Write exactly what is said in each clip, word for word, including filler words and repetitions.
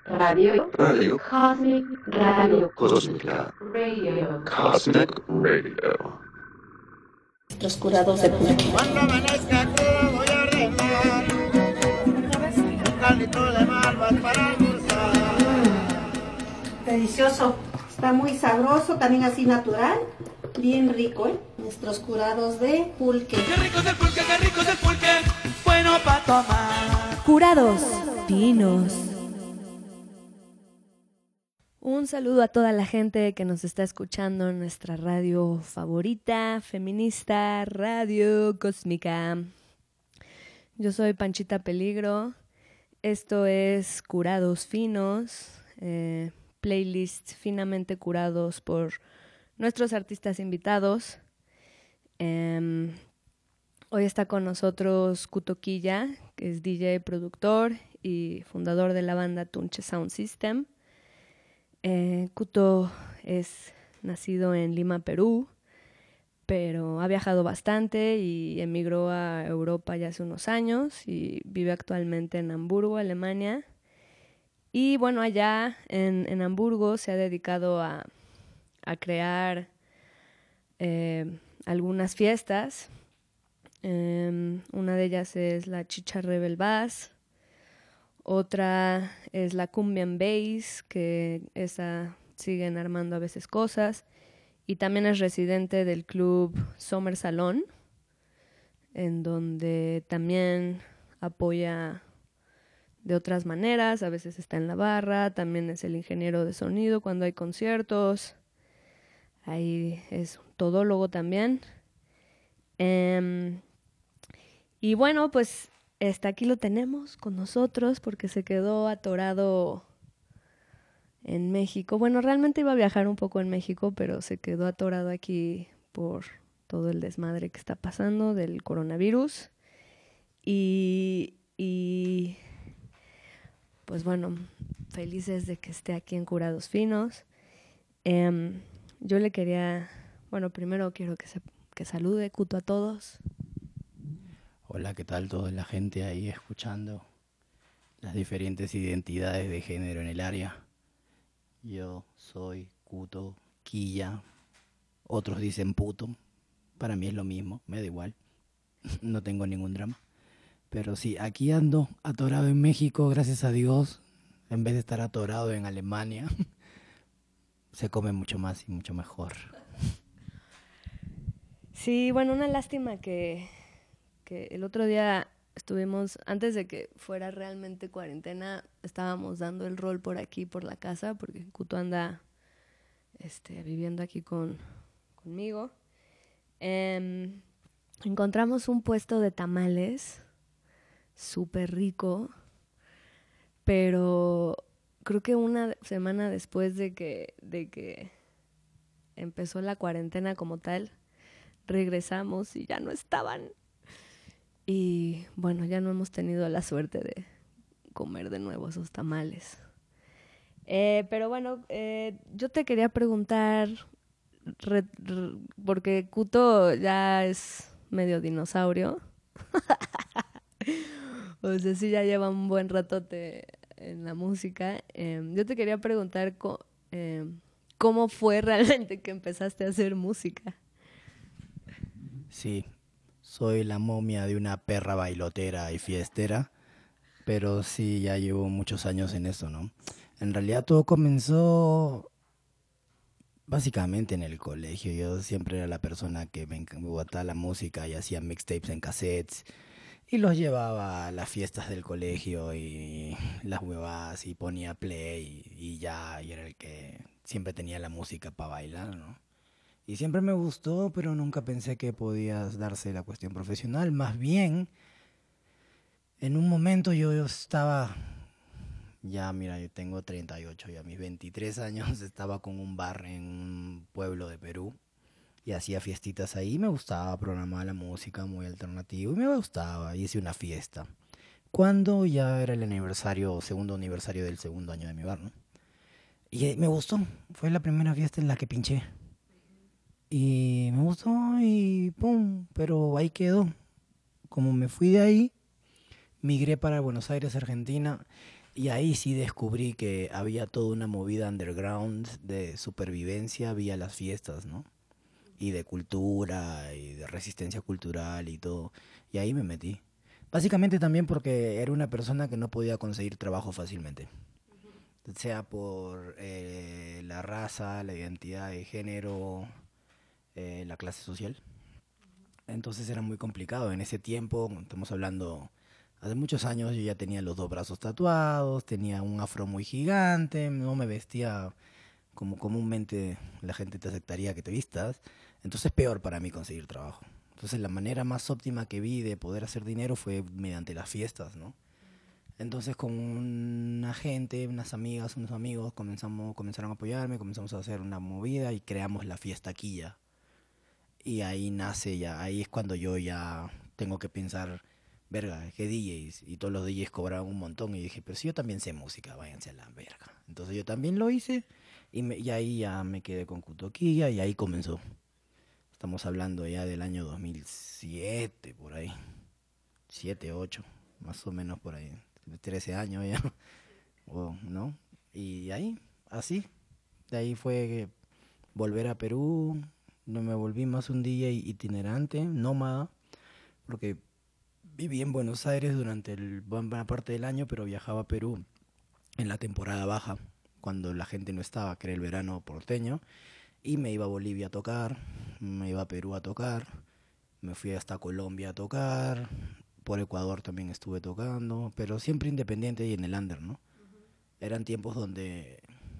Radio. Radio. Cosmic Radio. Cósmica. Radio. Cosmic Radio. Nuestros curados de pulque. Cuando amanezca crudo voy a remar, un caldito de malvas para almorzar. Delicioso, está muy sabroso, también así natural, bien rico, ¿eh? Nuestros curados de pulque. Qué rico es el pulque, qué rico es el pulque, bueno para tomar. Curados finos. Un saludo a toda la gente que nos está escuchando en nuestra radio favorita, feminista, Radio Cósmica. Yo soy Panchita Peligro. Esto es Curados Finos, eh, playlists finamente curados por nuestros artistas invitados. Eh, hoy está con nosotros Kuto Quilla, que es D J, productor y fundador de la banda Tunche Sound System. Eh, Kuto es nacido en Lima, Perú, pero ha viajado bastante y emigró a Europa ya hace unos años y vive actualmente en Hamburgo, Alemania. Y bueno, allá en, en Hamburgo se ha dedicado a, a crear eh, algunas fiestas. Eh, una de ellas es la Chicha Rebel Bass. Otra es la Cumbian Bass, que esa siguen armando a veces cosas. Y también es residente del club Sommer Salón, en donde también apoya de otras maneras. A veces está en la barra, también es el ingeniero de sonido cuando hay conciertos. Ahí es un todólogo también. Eh, y bueno, pues Este, aquí lo tenemos con nosotros porque se quedó atorado en México. Bueno, realmente iba a viajar un poco en México, pero se quedó atorado aquí por todo el desmadre que está pasando del coronavirus. Y, y pues bueno, felices de que esté aquí en Curados Finos. Eh, yo le quería, bueno, primero quiero que, se, que salude Kuto a todos. Hola, ¿qué tal toda la gente ahí escuchando las diferentes identidades de género en el área? Yo soy Kuto Quilla, otros dicen puto, para mí es lo mismo, me da igual, no tengo ningún drama. Pero sí, aquí ando atorado en México, gracias a Dios, en vez de estar atorado en Alemania, se come mucho más y mucho mejor. Sí, bueno, una lástima que... que el otro día estuvimos, antes de que fuera realmente cuarentena, estábamos dando el rol por aquí, por la casa, porque Kuto anda este, viviendo aquí con, conmigo. Eh, encontramos un puesto de tamales súper rico, pero creo que una semana después de que, de que empezó la cuarentena como tal, regresamos y ya no estaban. Y bueno, ya no hemos tenido la suerte de comer de nuevo esos tamales. Eh, pero bueno, eh, yo te quería preguntar, re, re, porque Kuto ya es medio dinosaurio. O sea, sí ya lleva un buen ratote en la música. Eh, yo te quería preguntar co- eh, cómo fue realmente que empezaste a hacer música. Sí. Soy la momia de una perra bailotera y fiestera, pero sí, ya llevo muchos años en eso, ¿no? En realidad todo comenzó básicamente en el colegio. Yo siempre era la persona que me encantaba la música y hacía mixtapes en cassettes y los llevaba a las fiestas del colegio y las huevadas y ponía play y, y ya, y era el que siempre tenía la música para bailar, ¿no? Y siempre me gustó, pero nunca pensé que podía darse la cuestión profesional. Más bien, en un momento yo, yo estaba, ya mira, yo tengo treinta y ocho, y a mis veintitrés años estaba con un bar en un pueblo de Perú y hacía fiestitas ahí. Me gustaba programar la música muy alternativo y me gustaba, hice una fiesta. Cuando ya era el aniversario, segundo aniversario del segundo año de mi bar, ¿no? Y me gustó, fue la primera fiesta en la que pinché. Y me gustó y pum, pero ahí quedó. Como me fui de ahí, migré para Buenos Aires, Argentina, Y ahí sí descubrí que había toda una movida underground de supervivencia vía las fiestas, ¿no? Y de cultura, y de resistencia cultural y todo. Y ahí me metí. Básicamente también porque era una persona que no podía conseguir trabajo fácilmente. Sea por eh, la raza, la identidad de género, eh, la clase social. Entonces era muy complicado. En ese tiempo, estamos hablando... Hace muchos años yo ya tenía los dos brazos tatuados, tenía un afro muy gigante, no me vestía como comúnmente la gente te aceptaría que te vistas. Entonces peor para mí conseguir trabajo. Entonces la manera más óptima que vi de poder hacer dinero fue mediante las fiestas, ¿no? Entonces con una gente, unas amigas, unos amigos comenzamos, comenzaron a apoyarme, comenzamos a hacer una movida y creamos la Fiestaquilla. Y ahí nace ya, ahí es cuando yo ya tengo que pensar... verga, ¿qué D Js? Y todos los D Js cobraban un montón. Y dije, pero si yo también sé música, váyanse a la verga. Entonces yo también lo hice y, me, y ahí ya me quedé con Kutoquilla y ahí comenzó. Estamos hablando ya del año dos mil siete, por ahí. siete, ocho, más o menos por ahí. trece años ya. Oh, ¿no? Y ahí, así. De ahí fue volver a Perú. No me volví más un D J itinerante, nómada, porque... viví en Buenos Aires durante el, buena parte del año, pero viajaba a Perú en la temporada baja, cuando la gente no estaba, que era el verano porteño, y me iba a Bolivia a tocar, me iba a Perú a tocar, me fui hasta Colombia a tocar, por Ecuador también estuve tocando, pero siempre independiente y en el under, ¿no? Eran tiempos donde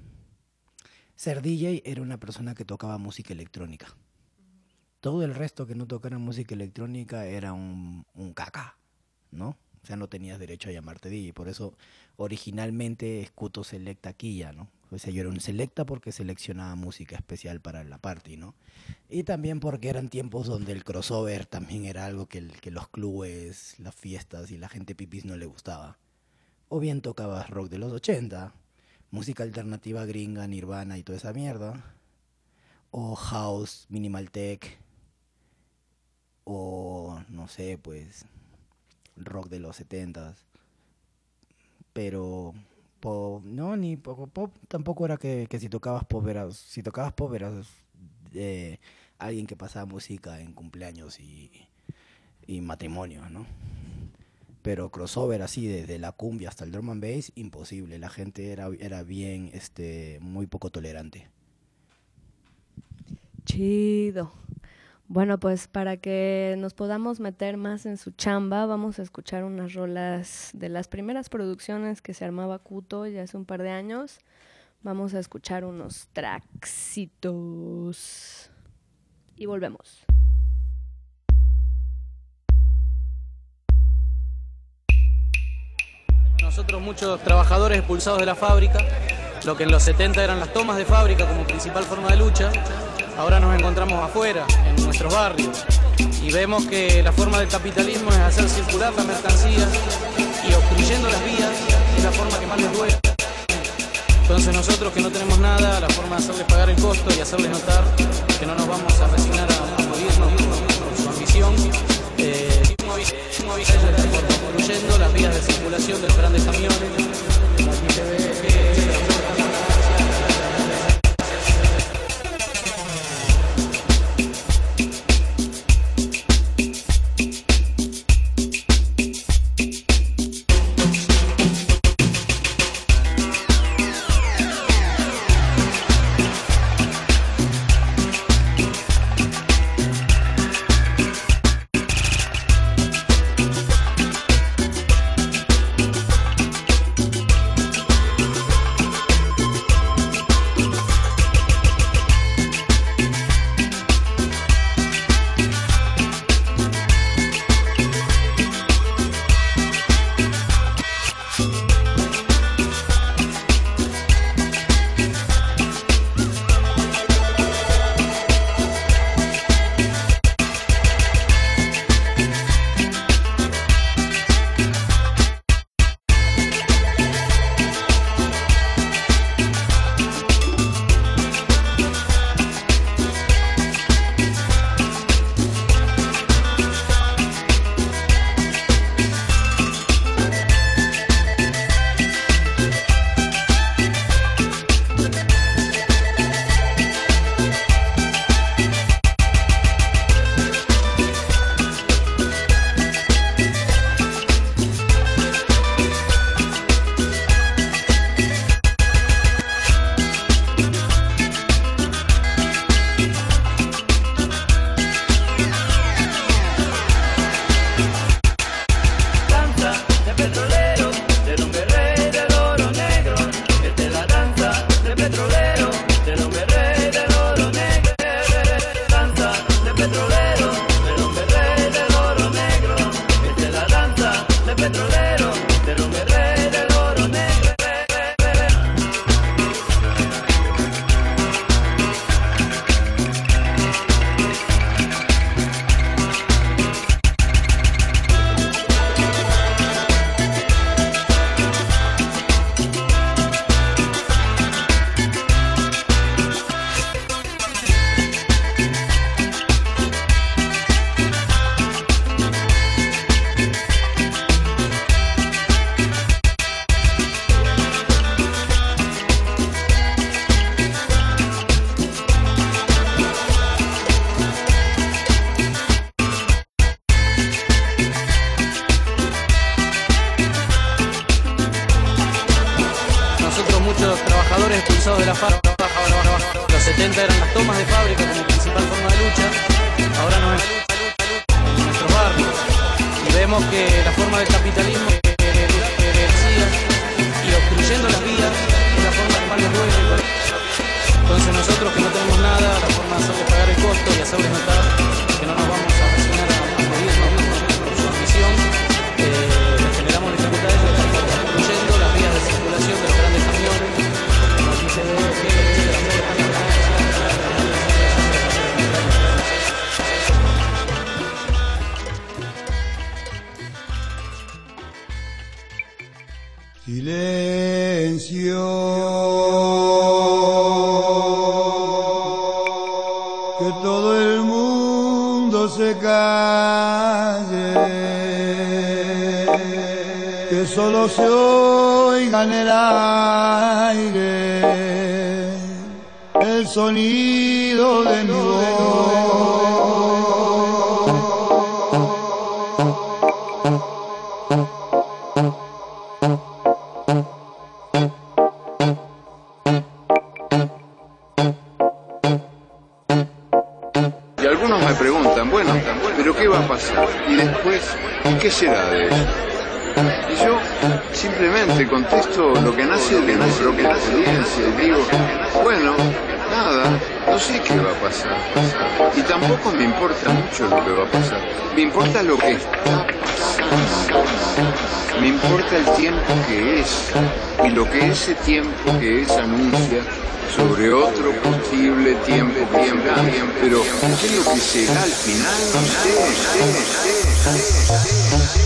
ser D J era una persona que tocaba música electrónica. Todo el resto que no tocara música electrónica era un, un caca, ¿no? O sea, no tenías derecho a llamarte D J. Por eso, originalmente, Escuto Selecta Quilla, ¿no? O sea, yo era un selecta porque seleccionaba música especial para la party, ¿no? Y también porque eran tiempos donde el crossover también era algo que, el, que los clubes, las fiestas y la gente pipis no le gustaba. O bien tocabas rock de los ochenta, música alternativa gringa, Nirvana y toda esa mierda. O house, minimal tech... o no sé, pues rock de los setentas, pero pop, no, ni poco pop, tampoco era que, que si tocabas pop eras, si tocabas pop eras eh, alguien que pasaba música en cumpleaños y, y matrimonios, ¿no? Pero crossover así, desde la cumbia hasta el drum and bass, imposible, la gente era, era bien, este, muy poco tolerante. Chido. Bueno, pues para que nos podamos meter más en su chamba, vamos a escuchar unas rolas de las primeras producciones que se armaba Kuto ya hace un par de años. Vamos a escuchar unos tracksitos y volvemos. Nosotros, muchos trabajadores expulsados de la fábrica, lo que en los setenta eran las tomas de fábrica como principal forma de lucha, ahora nos encontramos afuera, en nuestros barrios, y vemos que la forma del capitalismo es hacer circular la mercancía y obstruyendo las vías es la forma que más les duele. Entonces nosotros que no tenemos nada, la forma de hacerles pagar el costo y hacerles notar que no nos vamos a resignar a, a morirnos por su ambición, eh, obstruyendo las vías de circulación de los grandes camiones. Aquí se ve que muchos trabajadores expulsados de la fábrica. En los setenta eran las tomas de fábrica como principal forma de lucha. Ahora nos encontramos en nuestros barrios y vemos que la forma del capitalismo que decía y obstruyendo las vías es la forma de pagar los dueños. Entonces nosotros que no tenemos nada, la forma de hacerles pagar el costo y hacerles notar que no nos vamos a resignar a morirnos por su ambición, eh, les generamos dificultades de estar obstruyendo las vías de circulación de los grandes camiones. Como aquí se ve, silencio, que todo el mundo se calle, que solo se oiga en el aire el sonido de mi voz. Y algunos me preguntan, bueno, ¿pero qué va a pasar? Y después, ¿qué será de eso? Y yo simplemente contesto lo que nace de mi propia experiencia y digo, bueno, nada, no sé qué va a pasar. Y tampoco me importa mucho lo que va a pasar. Me importa lo que está pasando. Me importa el tiempo que es y lo que ese tiempo que es anuncia sobre otro posible tiempo que será. Pero ¿qué es lo que será al final? No sé, sé, sé, sé.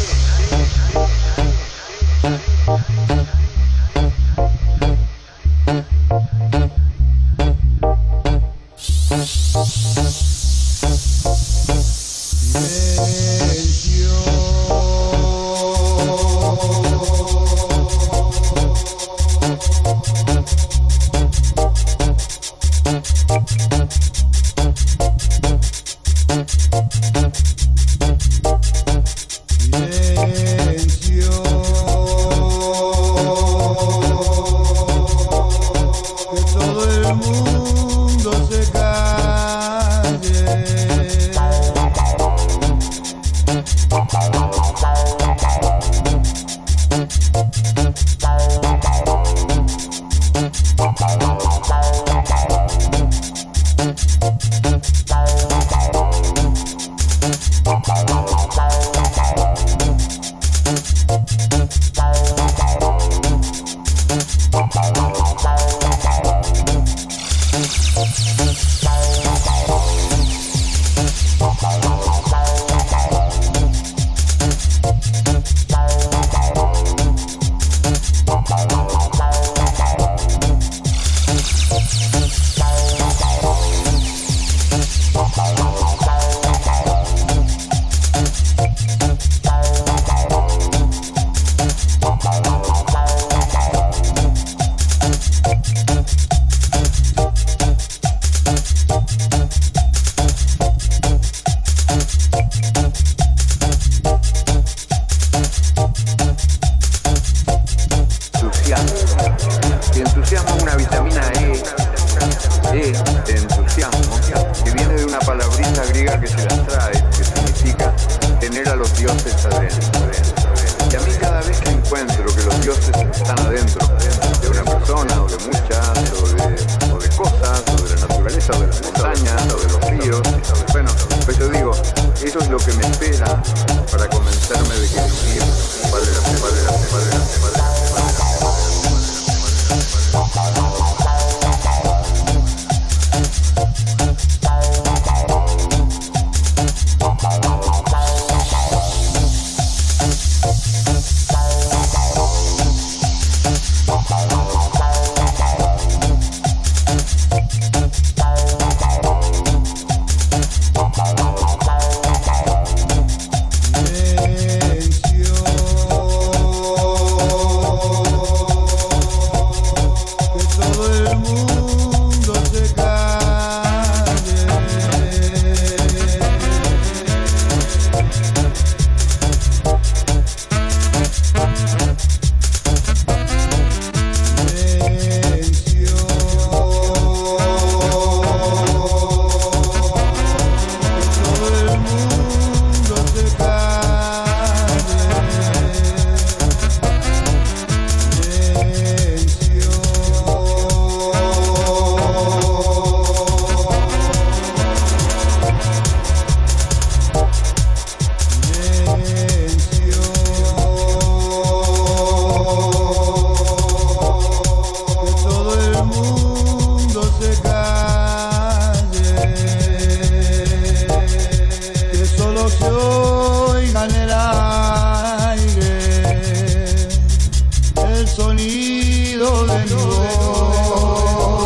de mi voz.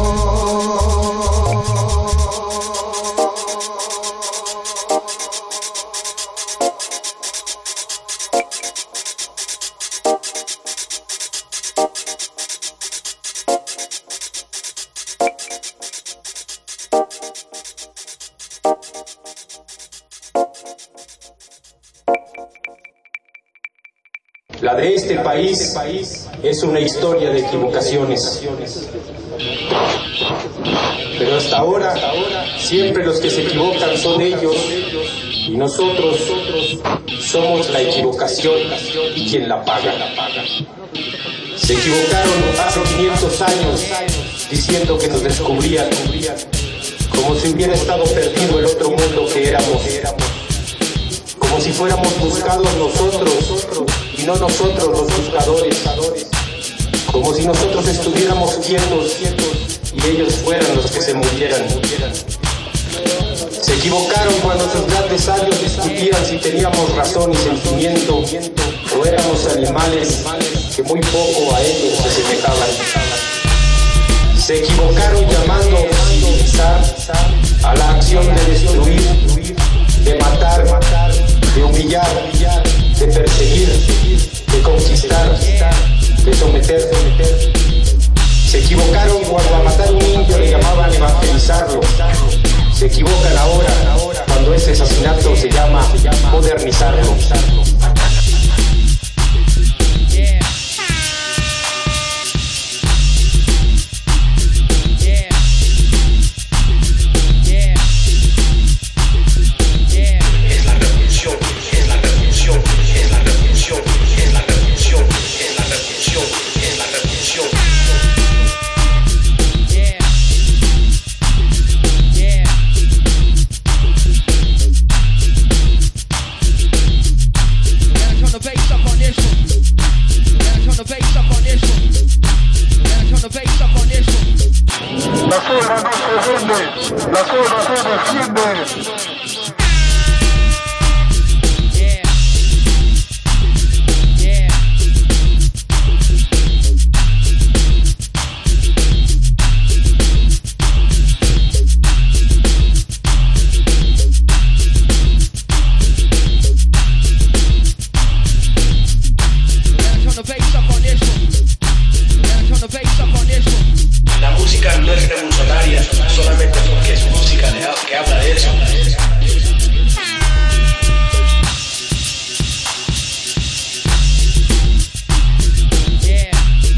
La de este país es una historia de equivocaciones. Pero hasta ahora, siempre los que se equivocan son ellos y nosotros somos la equivocación y quien la paga. Se equivocaron hace quinientos años diciendo que nos descubrían, como si hubiera estado perdido el otro mundo que éramos, como si fuéramos buscados nosotros y no nosotros los buscadores, como si nosotros estuviéramos quietos y ellos fueran los que se murieran. Se equivocaron cuando sus grandes sabios discutían si teníamos razón y sentimiento o éramos animales que muy poco a ellos se asemejaban. Se equivocaron llamando a civilizar a la acción de destruir, de matar, de humillar, de perseguir, de conquistar, de someter. Se equivocaron cuando a matar a un indio le llamaban evangelizarlo. Se equivocan ahora cuando ese asesinato se llama modernizarlo. La zona se defiende. La música no es revolucionaria solamente porque es música de, que habla de eso. Yeah.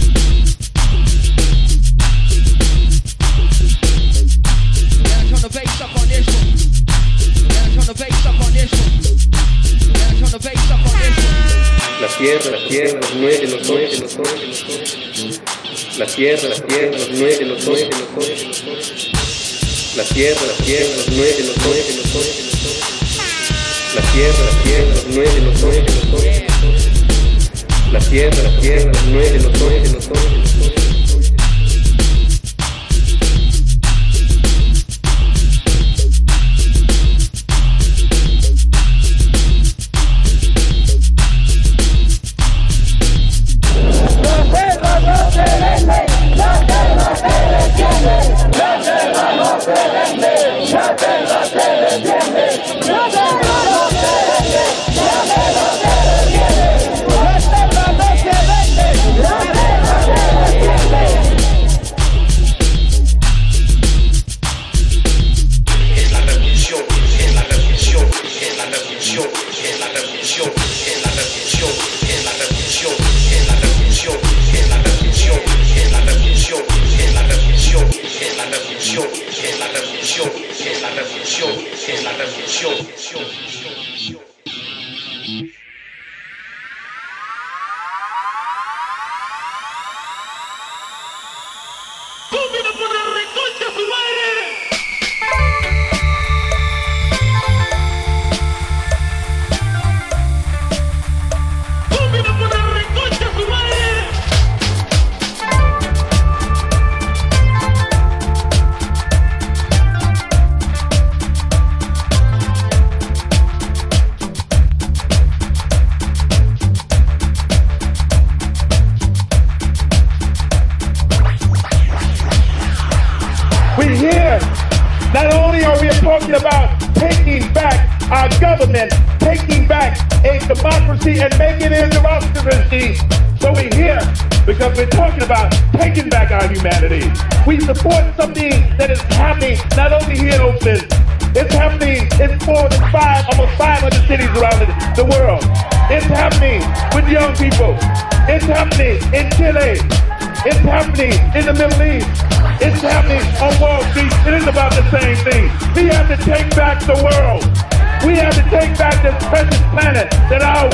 Turn the bass up on this one. Turn the bass up on this one. Turn the bass up on this one. La tierra, la tierra, los nueve, los nueve, los nueve, los nueve. La tierra, la tierra, los nueve, los nueve, los nueve, los nueve. La tierra, la tierra, los nueve, los nueve, los nueve, los nueve. La tierra, la tierra, los nueve, los nueve, los nueve. La tierra, la tierra, los nueve, los nueve, los nueve, los nueve. La We here, not only are we talking about taking back our government, taking back a democracy and making it a democracy. So we're here because we're talking about taking back our humanity. We support something that is happening not only here in Oakland, it's happening in more than five, almost five hundred cities around the, the world. It's happening with young people. It's happening in Chile. It's happening in the Middle East. It's happening on Wall Street. It is about the same thing. We have to take back the world. We have to take back this precious planet that ours.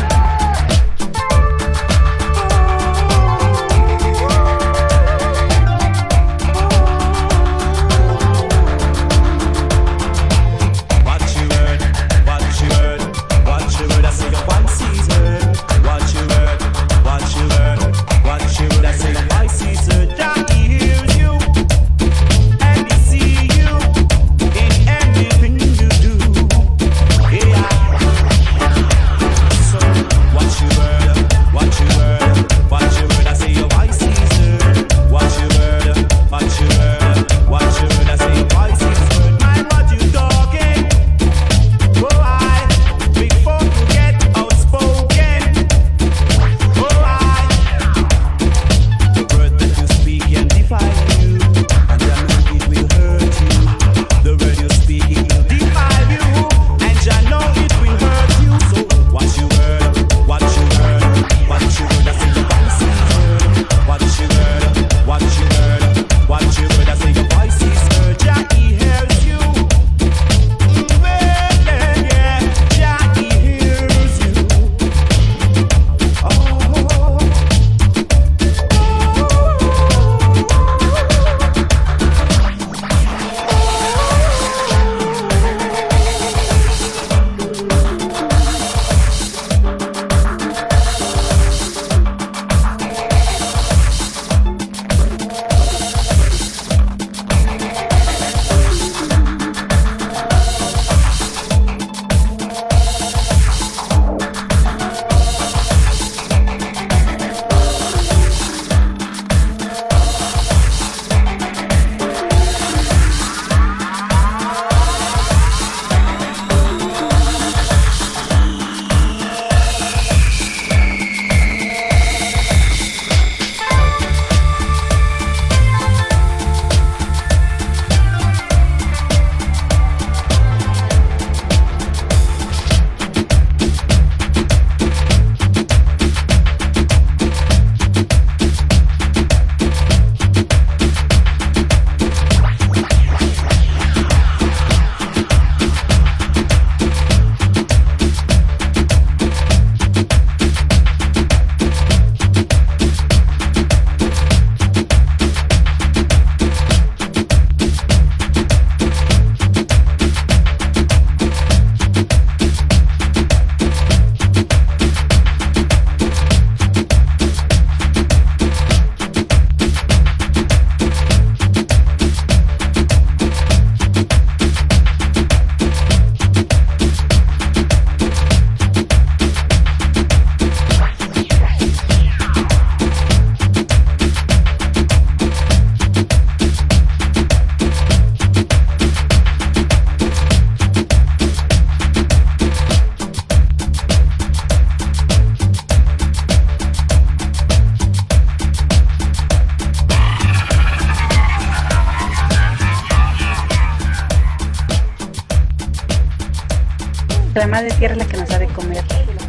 La madre tierra es la que nos da de comer,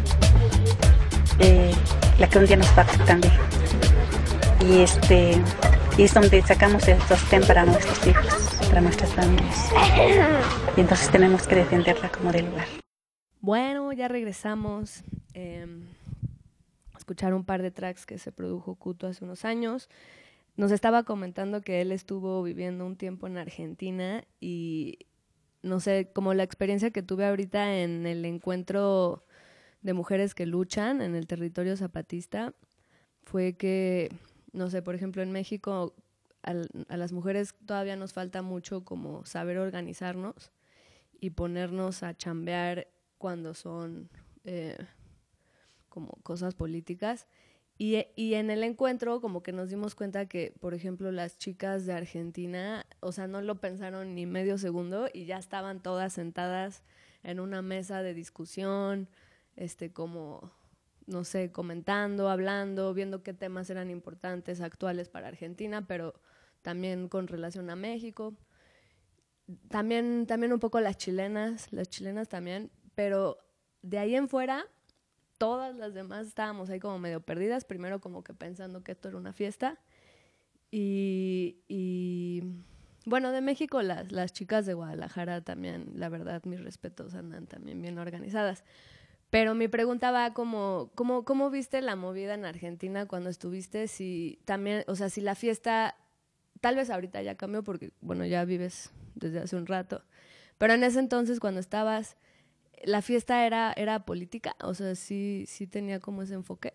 eh, la que un día nos va a también. Y este y es donde sacamos el sostén para nuestros hijos, para nuestras familias. Y entonces tenemos que defenderla como de lugar. Bueno, ya regresamos. Eh, a escuchar un par de tracks que se produjo Kuto hace unos años. Nos estaba comentando que él estuvo viviendo un tiempo en Argentina y no sé, como la experiencia que tuve ahorita en el encuentro de mujeres que luchan en el territorio zapatista fue que, no sé, por ejemplo, en México a, a las mujeres todavía nos falta mucho como saber organizarnos y ponernos a chambear cuando son eh, como cosas políticas. Y, y en el encuentro como que nos dimos cuenta que, por ejemplo, las chicas de Argentina, o sea, no lo pensaron ni medio segundo y ya estaban todas sentadas en una mesa de discusión, este, como, no sé, comentando, hablando, viendo qué temas eran importantes, actuales para Argentina, pero también con relación a México. También, también un poco las chilenas, las chilenas también, pero de ahí en fuera, todas las demás estábamos ahí como medio perdidas, primero como que pensando que esto era una fiesta. Y, y bueno, de México las, las chicas de Guadalajara también, la verdad, mis respetos, andan también bien organizadas. Pero mi pregunta va como, ¿cómo, cómo viste la movida en Argentina cuando estuviste? Si también, o sea, si la fiesta, tal vez ahorita ya cambió porque, bueno, ya vives desde hace un rato, pero en ese entonces cuando estabas, ¿la fiesta era, era política? O sea, ¿sí, sí tenía como ese enfoque?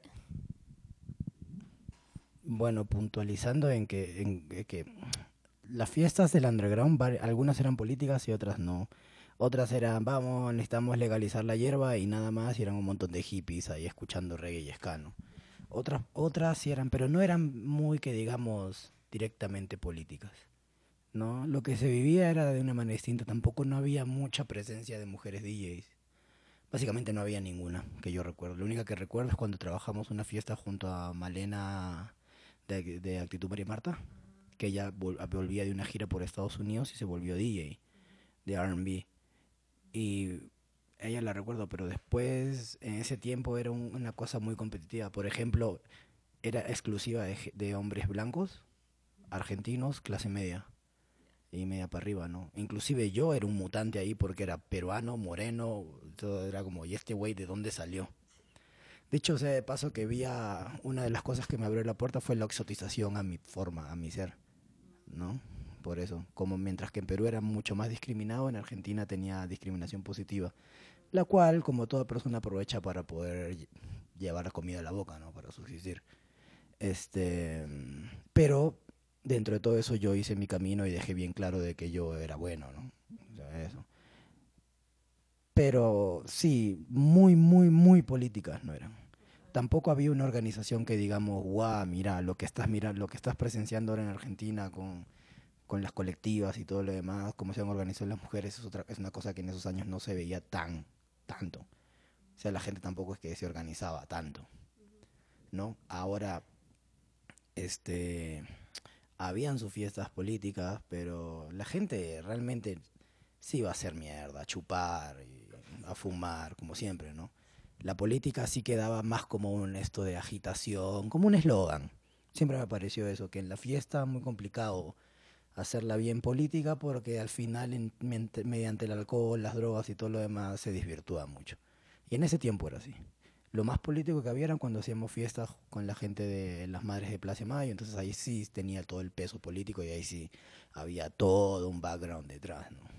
Bueno, puntualizando en que, en que las fiestas del underground, algunas eran políticas y otras no. Otras eran, vamos, necesitamos legalizar la hierba y nada más, y eran un montón de hippies ahí escuchando reggae y ska, ¿no? Otras, otras sí eran, pero no eran muy, que digamos, directamente políticas, ¿no? Lo que se vivía era de una manera distinta, tampoco no había mucha presencia de mujeres D Js. Básicamente no había ninguna, que yo recuerdo. La única que recuerdo es cuando trabajamos una fiesta junto a Malena de, de Actitud María Marta, que ella vol- volvía de una gira por Estados Unidos y se volvió D J de R and B. Y ella la recuerdo, pero después, en ese tiempo, era un, una cosa muy competitiva. Por ejemplo, era exclusiva de, de hombres blancos, argentinos, clase media. Y media para arriba, ¿no? Inclusive yo era un mutante ahí porque era peruano, moreno, todo era como, ¿y este güey de dónde salió? De hecho, o sea, de paso que vi a, una de las cosas que me abrió la puerta fue la exotización a mi forma, a mi ser, ¿no? Por eso, como mientras que en Perú era mucho más discriminado, en Argentina tenía discriminación positiva, la cual, como toda persona, aprovecha para poder llevar la comida a la boca, ¿no? Para subsistir. Este, pero dentro de todo eso yo hice mi camino y dejé bien claro de que yo era bueno, ¿no? O sea, eso. Pero sí, muy, muy, muy políticas no eran. Tampoco había una organización que digamos, guau, mira, lo que estás mirando, lo que estás presenciando ahora en Argentina con, con las colectivas y todo lo demás, cómo se han organizado las mujeres, es otra, es una cosa que en esos años no se veía tan, tanto. O sea, la gente tampoco es que se organizaba tanto, ¿no? Ahora, este, habían sus fiestas políticas, pero la gente realmente sí iba a hacer mierda, a chupar, y a fumar, como siempre, ¿no? La política sí quedaba más como un esto de agitación, como un eslogan. Siempre me pareció eso, que en la fiesta muy complicado hacerla bien política porque al final en, mediante el alcohol, las drogas y todo lo demás se desvirtúa mucho. Y en ese tiempo era así. Lo más político que había era cuando hacíamos fiestas con la gente de las Madres de Plaza de Mayo, entonces ahí sí tenía todo el peso político y ahí sí había todo un background detrás, ¿no?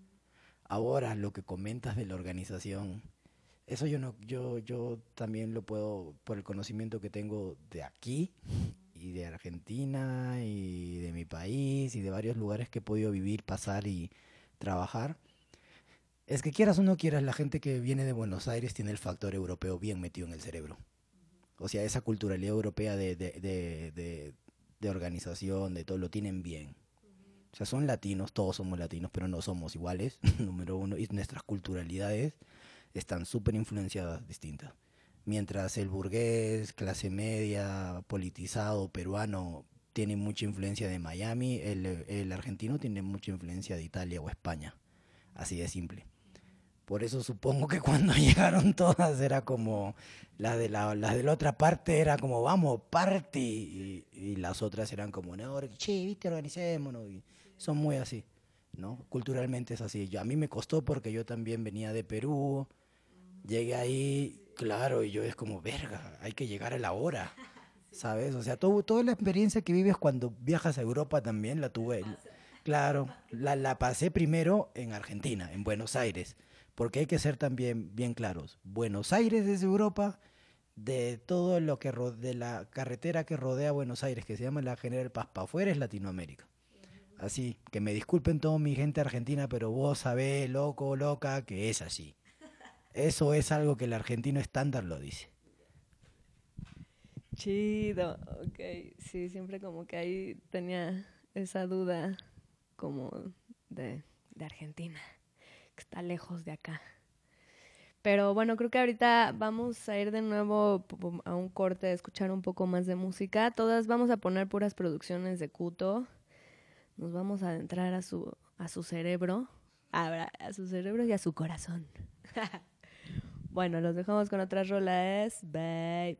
Ahora lo que comentas de la organización, eso yo no, yo, yo también lo puedo, por el conocimiento que tengo de aquí y de Argentina y de mi país y de varios lugares que he podido vivir, pasar y trabajar, es que quieras o no quieras, la gente que viene de Buenos Aires tiene el factor europeo bien metido en el cerebro. O sea, esa culturalidad europea de, de, de, de, de organización, de todo, lo tienen bien. O sea, son latinos, todos somos latinos, pero no somos iguales, número uno, y nuestras culturalidades están súper influenciadas, distintas. Mientras el burgués, clase media, politizado, peruano, tiene mucha influencia de Miami, el, el argentino tiene mucha influencia de Italia o España, así de simple. Por eso supongo que cuando llegaron todas era como, las de la, las de la otra parte era como, vamos, party, y, y las otras eran como, no, che, viste, organicémonos, y son muy así, ¿no? Culturalmente es así. Yo, a mí me costó porque yo también venía de Perú, llegué ahí, claro, y yo es como, verga, hay que llegar a la hora, ¿sabes? O sea, todo, toda la experiencia que vives cuando viajas a Europa también la tuve, claro, la, la pasé primero en Argentina, en Buenos Aires. Porque hay que ser también bien claros. Buenos Aires es Europa, de todo lo que ro- de la carretera que rodea Buenos Aires, que se llama la General Paz, para afuera es Latinoamérica. Así, que me disculpen toda mi gente argentina, pero vos sabés, loco, loca, que es así. Eso es algo que el argentino estándar lo dice. Chido, ok. Sí, siempre como que ahí tenía esa duda como de, de Argentina, que está lejos de acá. Pero bueno, creo que ahorita vamos a ir de nuevo a un corte, a escuchar un poco más de música. Todas vamos a poner puras producciones de Kuto. Nos vamos a adentrar a su, a su cerebro, a, a su cerebro y a su corazón. Bueno, los dejamos con otras rolas. Bye.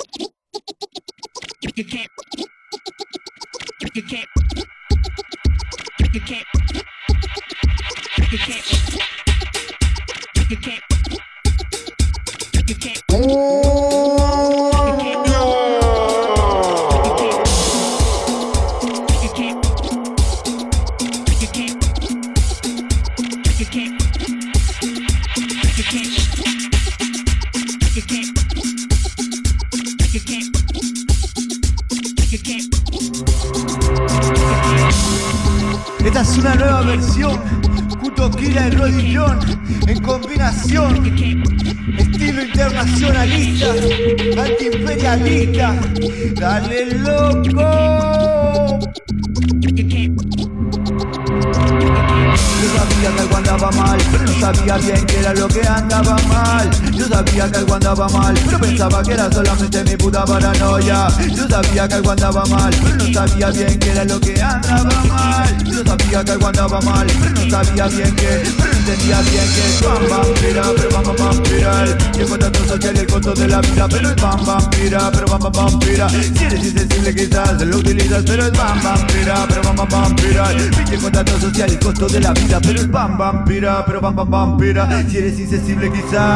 Esta es una nueva versión, Kuto Kira y Rodillón en combinación, estilo internacionalista, antiimperialista, dale loco. Yo sabía que algo andaba mal, pero no sabía bien qué era lo que andaba mal. Yo sabía que algo andaba mal, pero pensaba que era solamente mi puta paranoia. Yo sabía que algo andaba mal, pero no sabía bien qué era lo que andaba mal. Yo sabía que algo andaba mal, pero no sabía bien qué, pero no entendía bien que bam bam pira, pero bam bam bam pira. El contrato social y el costo de la vida, pero es bam bam pira, pero bam bam bam pira. Si eres insensible quizás lo utilizas, pero es bam bam pira, pero bam bam bam pira. El contrato social y el costo de la vida, pero es bam bam pira, pero bam bam bam pira. Si eres insensible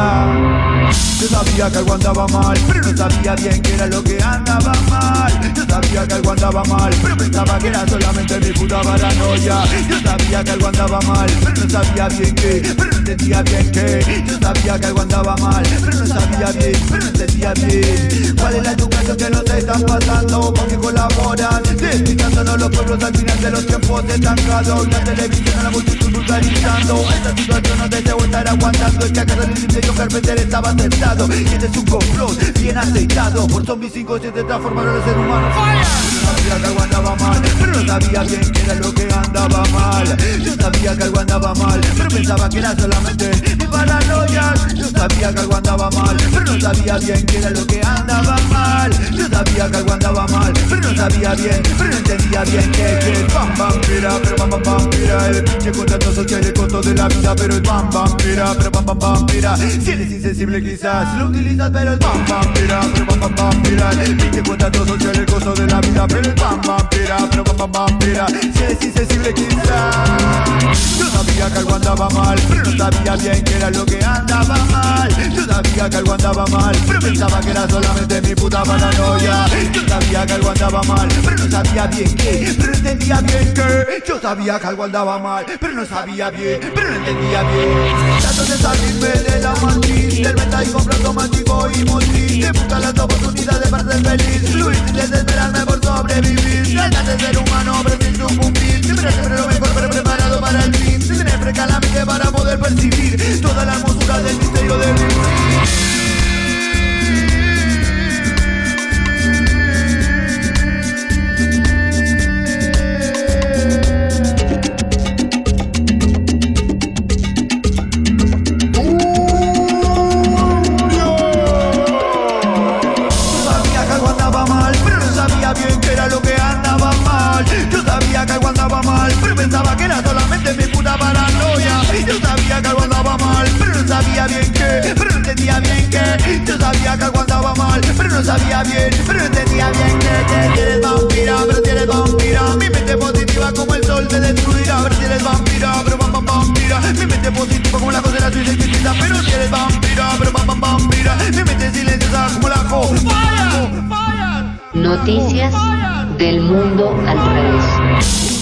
quizás. Yo sabía que algo andaba mal, pero no sabía bien qué era lo que andaba mal. Yo sabía que algo andaba mal, pero pensaba que era solamente mi puta paranoia. Yo sabía que algo andaba mal, pero no sabía bien qué, pero no entendía bien qué. Yo sabía que algo andaba mal, pero no sabía bien, pero no entendía bien. ¿Cuál es la educación que nos están pasando? Porque colaboran, despicándonos los pueblos al final de los tiempos estancados. La televisión a la multitud vulgarizando. Esta situación no deseo estar aguantando. Es que acaso el incendio Carpenter estaba acertado. Y este es un complot bien aceitado por zombies inconscientes transformaron al ser humano. Yo sabía que algo andaba mal, pero no sabía bien qué era lo que andaba mal. Yo sabía que algo andaba mal, pero pensaba que era solamente mi paranoia. Yo sabía que algo andaba mal, pero no sabía bien qué era lo que andaba mal. Yo sabía que algo andaba mal, pero no sabía bien, pero no entendía bien que que bam bam pira, pero bam bam bam pira. El pinche contrato social y el costo de la vida, pero es bam bam pira, pero bam bam bam pira. Si eres insensible quizás lo utilizas, pero es bam bam pira, pero bam bam bam pira. El pinche contrato social y el costo de la vida, pero es bam bam pira, pero bam bam bam pira. Si eres insensible quizás. Yo sabía que algo andaba mal, pero no sabía bien qué era lo que andaba mal. Yo sabía que algo andaba mal, pero pensaba que era solamente mi puta paranoia. Yo sabía que algo andaba mal, pero no sabía bien qué, pero no entendía bien qué. Yo sabía que algo andaba mal, pero no sabía bien, pero no entendía bien. Trato de salirme de la matriz, del mental y comprar automático y motriz. De buscar las oportunidades para ser feliz, Luis, sin desesperarme por sobrevivir. Tratar de ser humano, pero sin sucumbir. Siempre, siempre lo mejor, pero preparado para el fin. Sin tener fresca la mente para poder percibir toda la hermosura del misterio del vivir. Bien que era lo que andaba mal. Yo sabía que algo andaba mal, pero pensaba que era solamente mi puta paranoia. Yo sabía que algo andaba mal, pero no sabía bien qué, pero no entendía bien qué. Yo sabía que algo andaba mal, pero no sabía bien, pero no entendía bien qué. Que eres vampira, pero si eres vampira. Mi mente positiva como el sol te destruirá. Pero si eres vampira, pero pam pam vampira. Mi mente positiva como la cosa de la suya chiquita. Pero si eres vampira, pero pam pam vampira. Mi mente silenciosa como la co. ¡Fire! ¡Fire! Noticias del mundo al revés.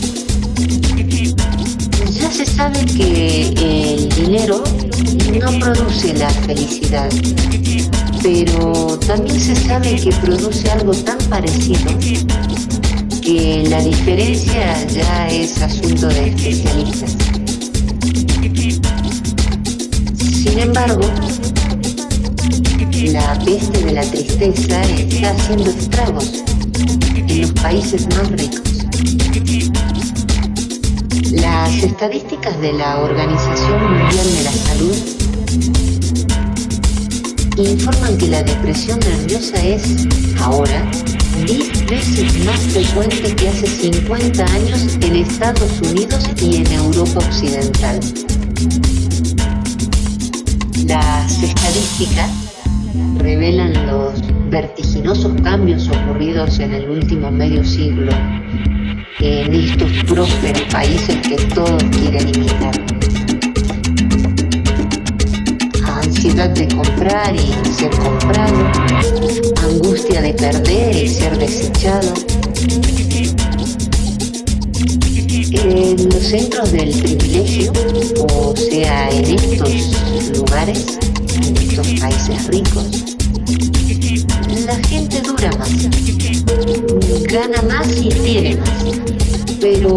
Ya se sabe que el dinero no produce la felicidad, pero también se sabe que produce algo tan parecido que la diferencia ya es asunto de especialistas. Sin embargo, La peste de la tristeza está haciendo estragos en los países más ricos. Las estadísticas de la Organización Mundial de la Salud informan que la depresión nerviosa es, ahora, diez veces más frecuente que hace cincuenta años en Estados Unidos y en Europa Occidental. Las estadísticas revelan los vertiginosos cambios ocurridos en el último medio siglo en estos prósperos países que todos quieren imitar. Ansiedad de comprar y ser comprado, angustia de perder y ser desechado. En los centros del privilegio, o sea, en estos lugares, en estos países ricos, la gente dura más, gana más y tiene más, pero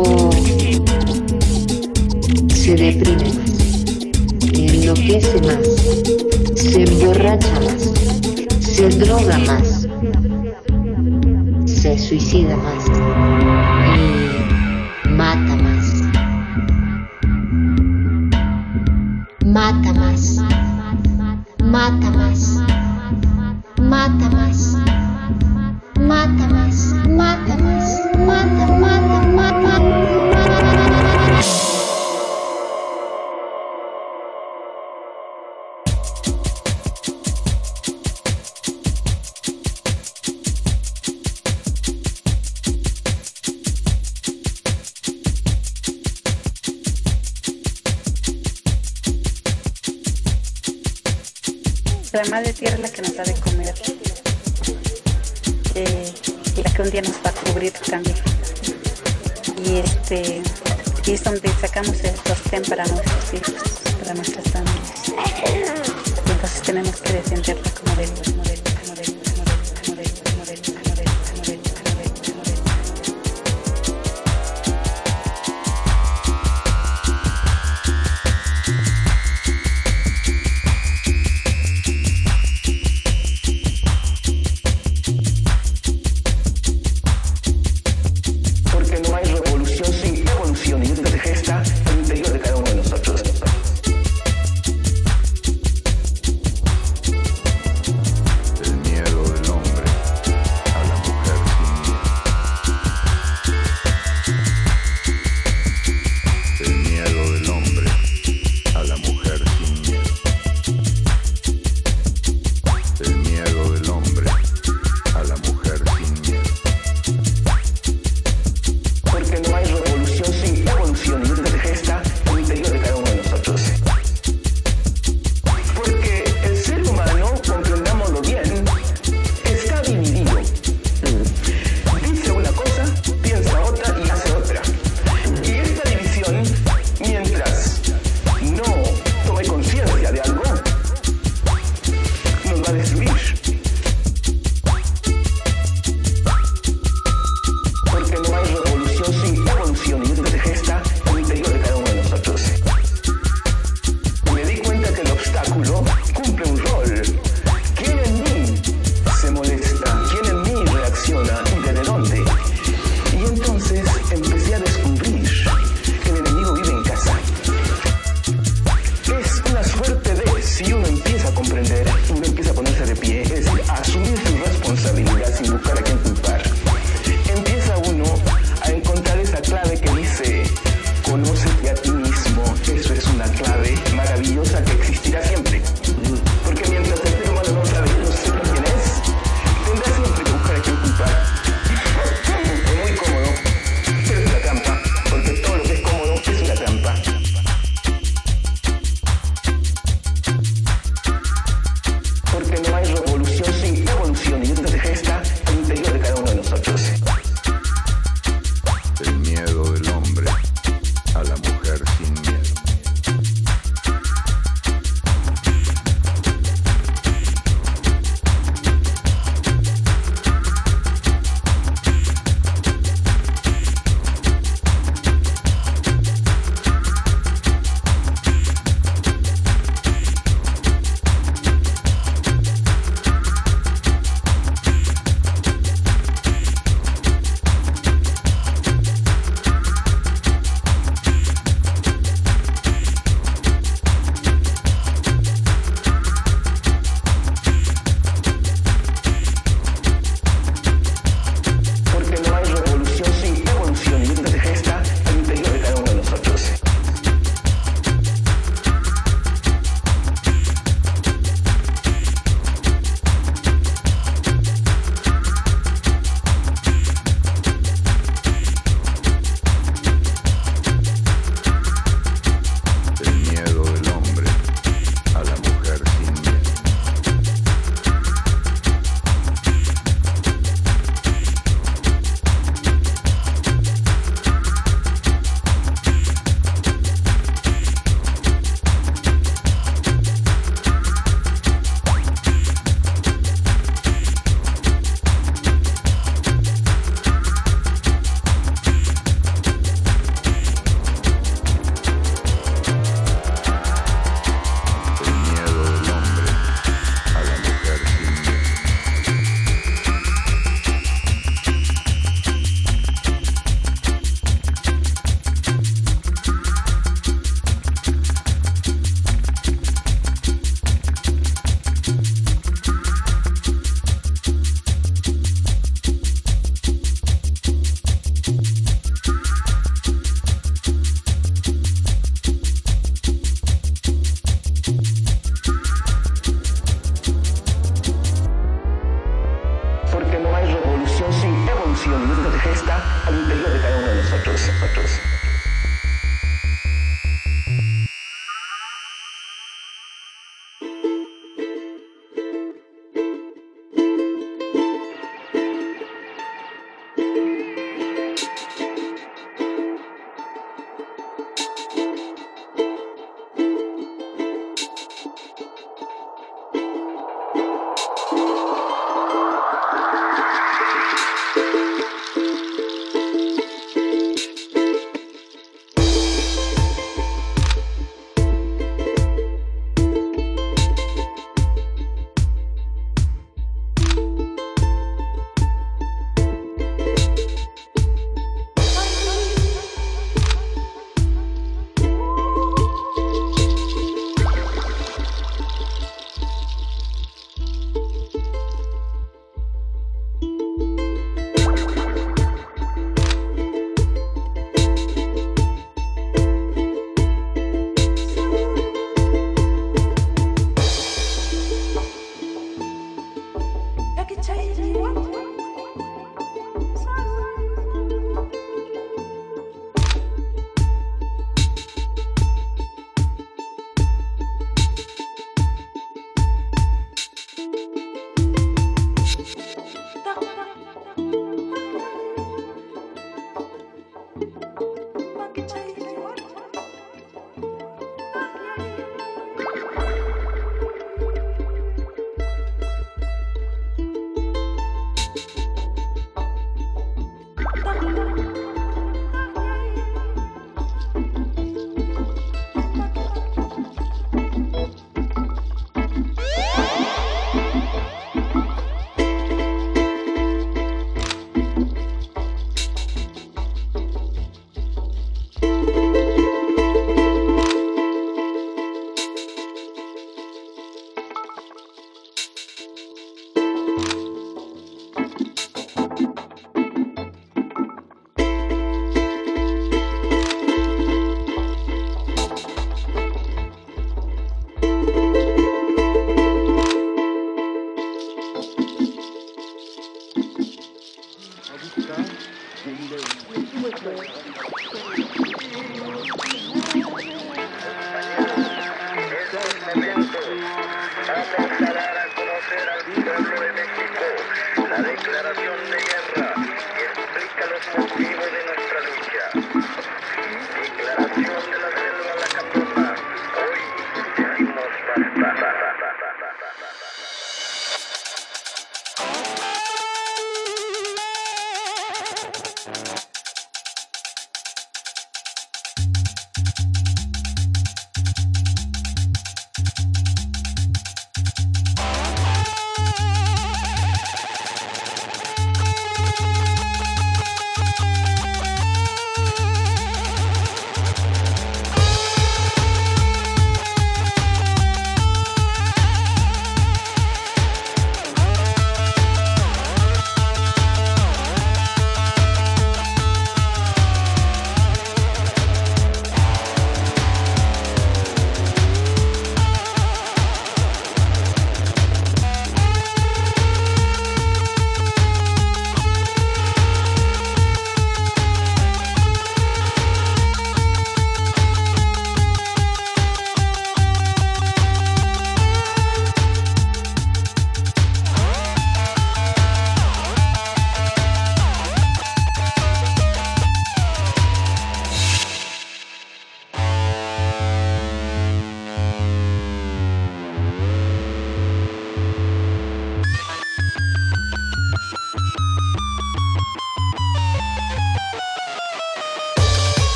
se deprime más, enloquece más, se emborracha más, se droga más, se suicida más y mata más, mata más, mata más, mata más, mata más, mata más, mata, mata, mata, mata. La madre tierra es la que nos da de comer, eh, y la que un día nos va a cubrir también. Y este y es donde sacamos el sostén para nuestros hijos, para nuestras familias. Y entonces tenemos que defenderla como de lugar, modelo, modelo, modelo, modelo, modelo, modelo, modelo, modelo, modelo.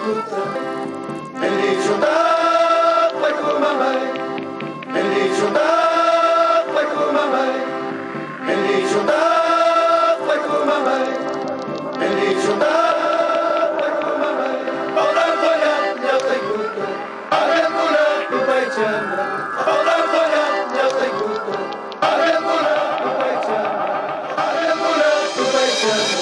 kutra Elishunda Pakumamai Elishunda Pakumamai Elishunda Pakumamai Elishunda Pakumamai Orang koya nyata kutra Ayamula kupaichana Orang koya nyata kutra Ayamula kupaichana Ayamula kupaichana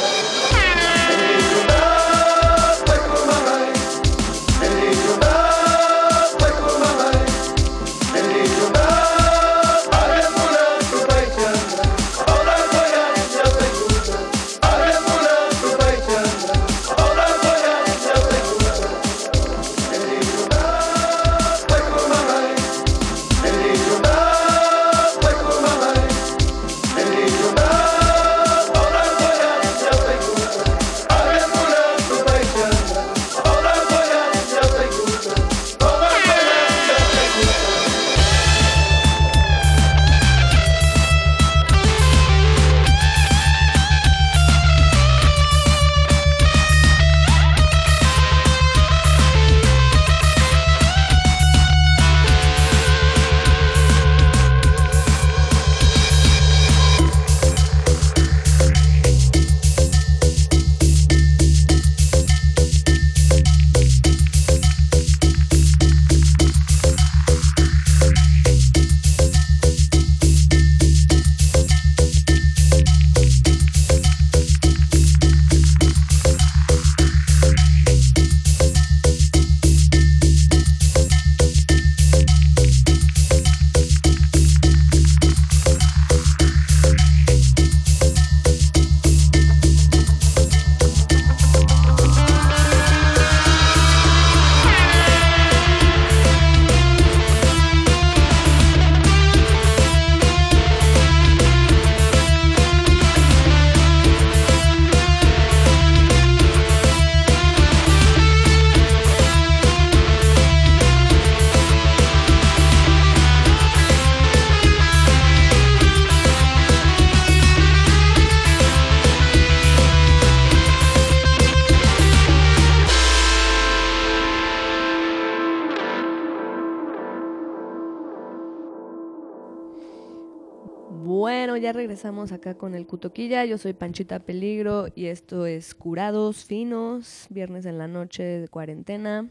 Bueno, ya regresamos acá con el Cutoquilla. Yo soy Panchita Peligro y esto es Curados Finos, viernes en la noche de cuarentena.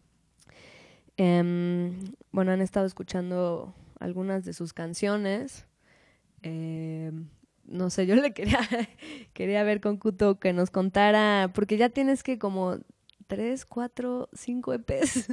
Eh, bueno, han estado escuchando algunas de sus canciones. Eh, no sé, yo le quería, quería ver con Cuto que nos contara, porque ya tienes que como tres, cuatro, cinco E Pes.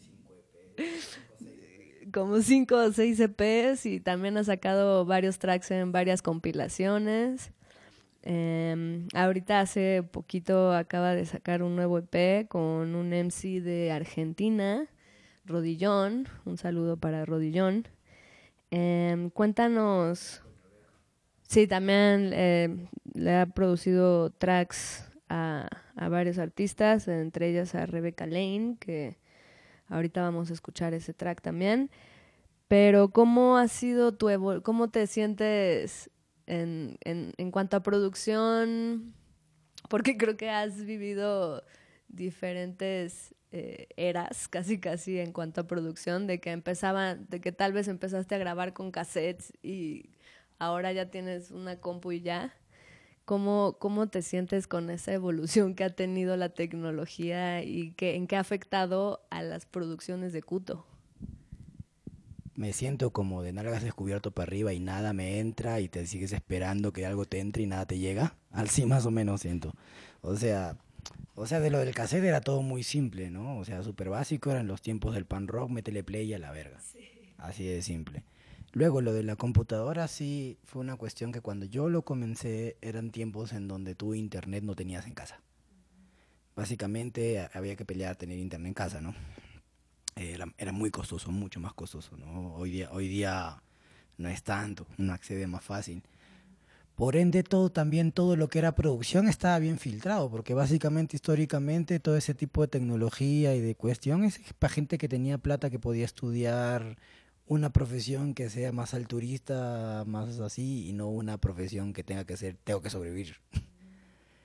Como cinco o seis E Pes y también ha sacado varios tracks en varias compilaciones. Eh, ahorita hace poquito acaba de sacar un nuevo E Pe con un M C de Argentina, Rodillón. Un saludo para Rodillón. Eh, cuéntanos. Sí, también eh, le ha producido tracks a, a varios artistas, entre ellas a Rebecca Lane, que ahorita vamos a escuchar ese track también. Pero ¿cómo ha sido tu evol- cómo te sientes en, en, en cuanto a producción? Porque creo que has vivido diferentes eh, eras, casi casi en cuanto a producción, de que empezaban, de que tal vez empezaste a grabar con cassettes y ahora ya tienes una compu y ya. ¿Cómo, cómo te sientes con esa evolución que ha tenido la tecnología y que, en qué ha afectado a las producciones de Cuto? Me siento como de nalgas descubierto para arriba y nada me entra y te sigues esperando que algo te entre y nada te llega. Así más o menos siento. O sea, o sea, de lo del cassette era todo muy simple, ¿no? O sea, súper básico, eran los tiempos del pan rock, métele play y a la verga. Sí. Así de simple. Luego lo de la computadora sí fue una cuestión que cuando yo lo comencé eran tiempos en donde tú internet no tenías en casa. Básicamente había que pelear a tener internet en casa, ¿no? Era, era muy costoso, mucho más costoso, ¿no? Hoy día, hoy día no es tanto, uno accede más fácil. Por ende, todo también, todo lo que era producción estaba bien filtrado, porque básicamente, históricamente, todo ese tipo de tecnología y de cuestiones es para gente que tenía plata, que podía estudiar una profesión que sea más altruista, más así, y no una profesión que tenga que ser, tengo que sobrevivir.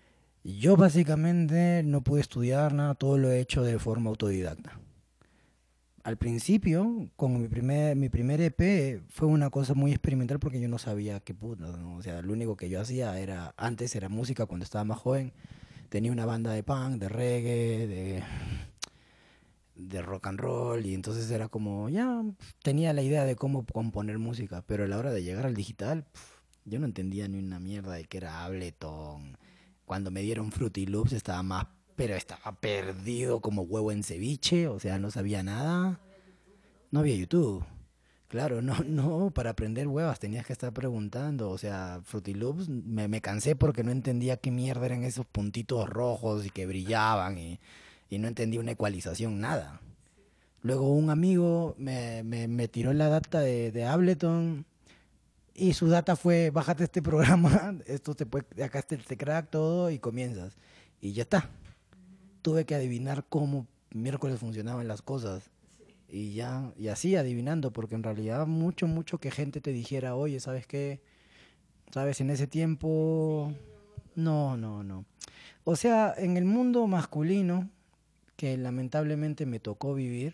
Yo básicamente no pude estudiar nada, todo lo he hecho de forma autodidacta. Al principio, con mi primer, mi primer E P, fue una cosa muy experimental porque yo no sabía qué puta, ¿no? O sea, lo único que yo hacía era, antes era música cuando estaba más joven, tenía una banda de punk, de reggae, de, de rock and roll, y entonces era como, ya, tenía la idea de cómo componer música, pero a la hora de llegar al digital, pf, yo no entendía ni una mierda de qué era Ableton. Cuando me dieron Fruity Loops estaba más, pero estaba perdido como huevo en ceviche, o sea, no sabía nada. No había YouTube. Claro, no, no, para aprender huevas tenías que estar preguntando, o sea, Fruity Loops, me, me cansé porque no entendía qué mierda eran esos puntitos rojos y que brillaban y, y no entendía una ecualización, nada. Luego un amigo me, me, me tiró la data de, de Ableton y su data fue, bájate este programa, esto te puede, acá está el crack, todo, y comienzas. Y ya está. Tuve que adivinar cómo miércoles funcionaban las cosas. Y ya, y así adivinando, porque en realidad mucho, mucho que gente te dijera, oye, ¿sabes qué? ¿Sabes? En ese tiempo, no, no, no. O sea, en el mundo masculino, que lamentablemente me tocó vivir,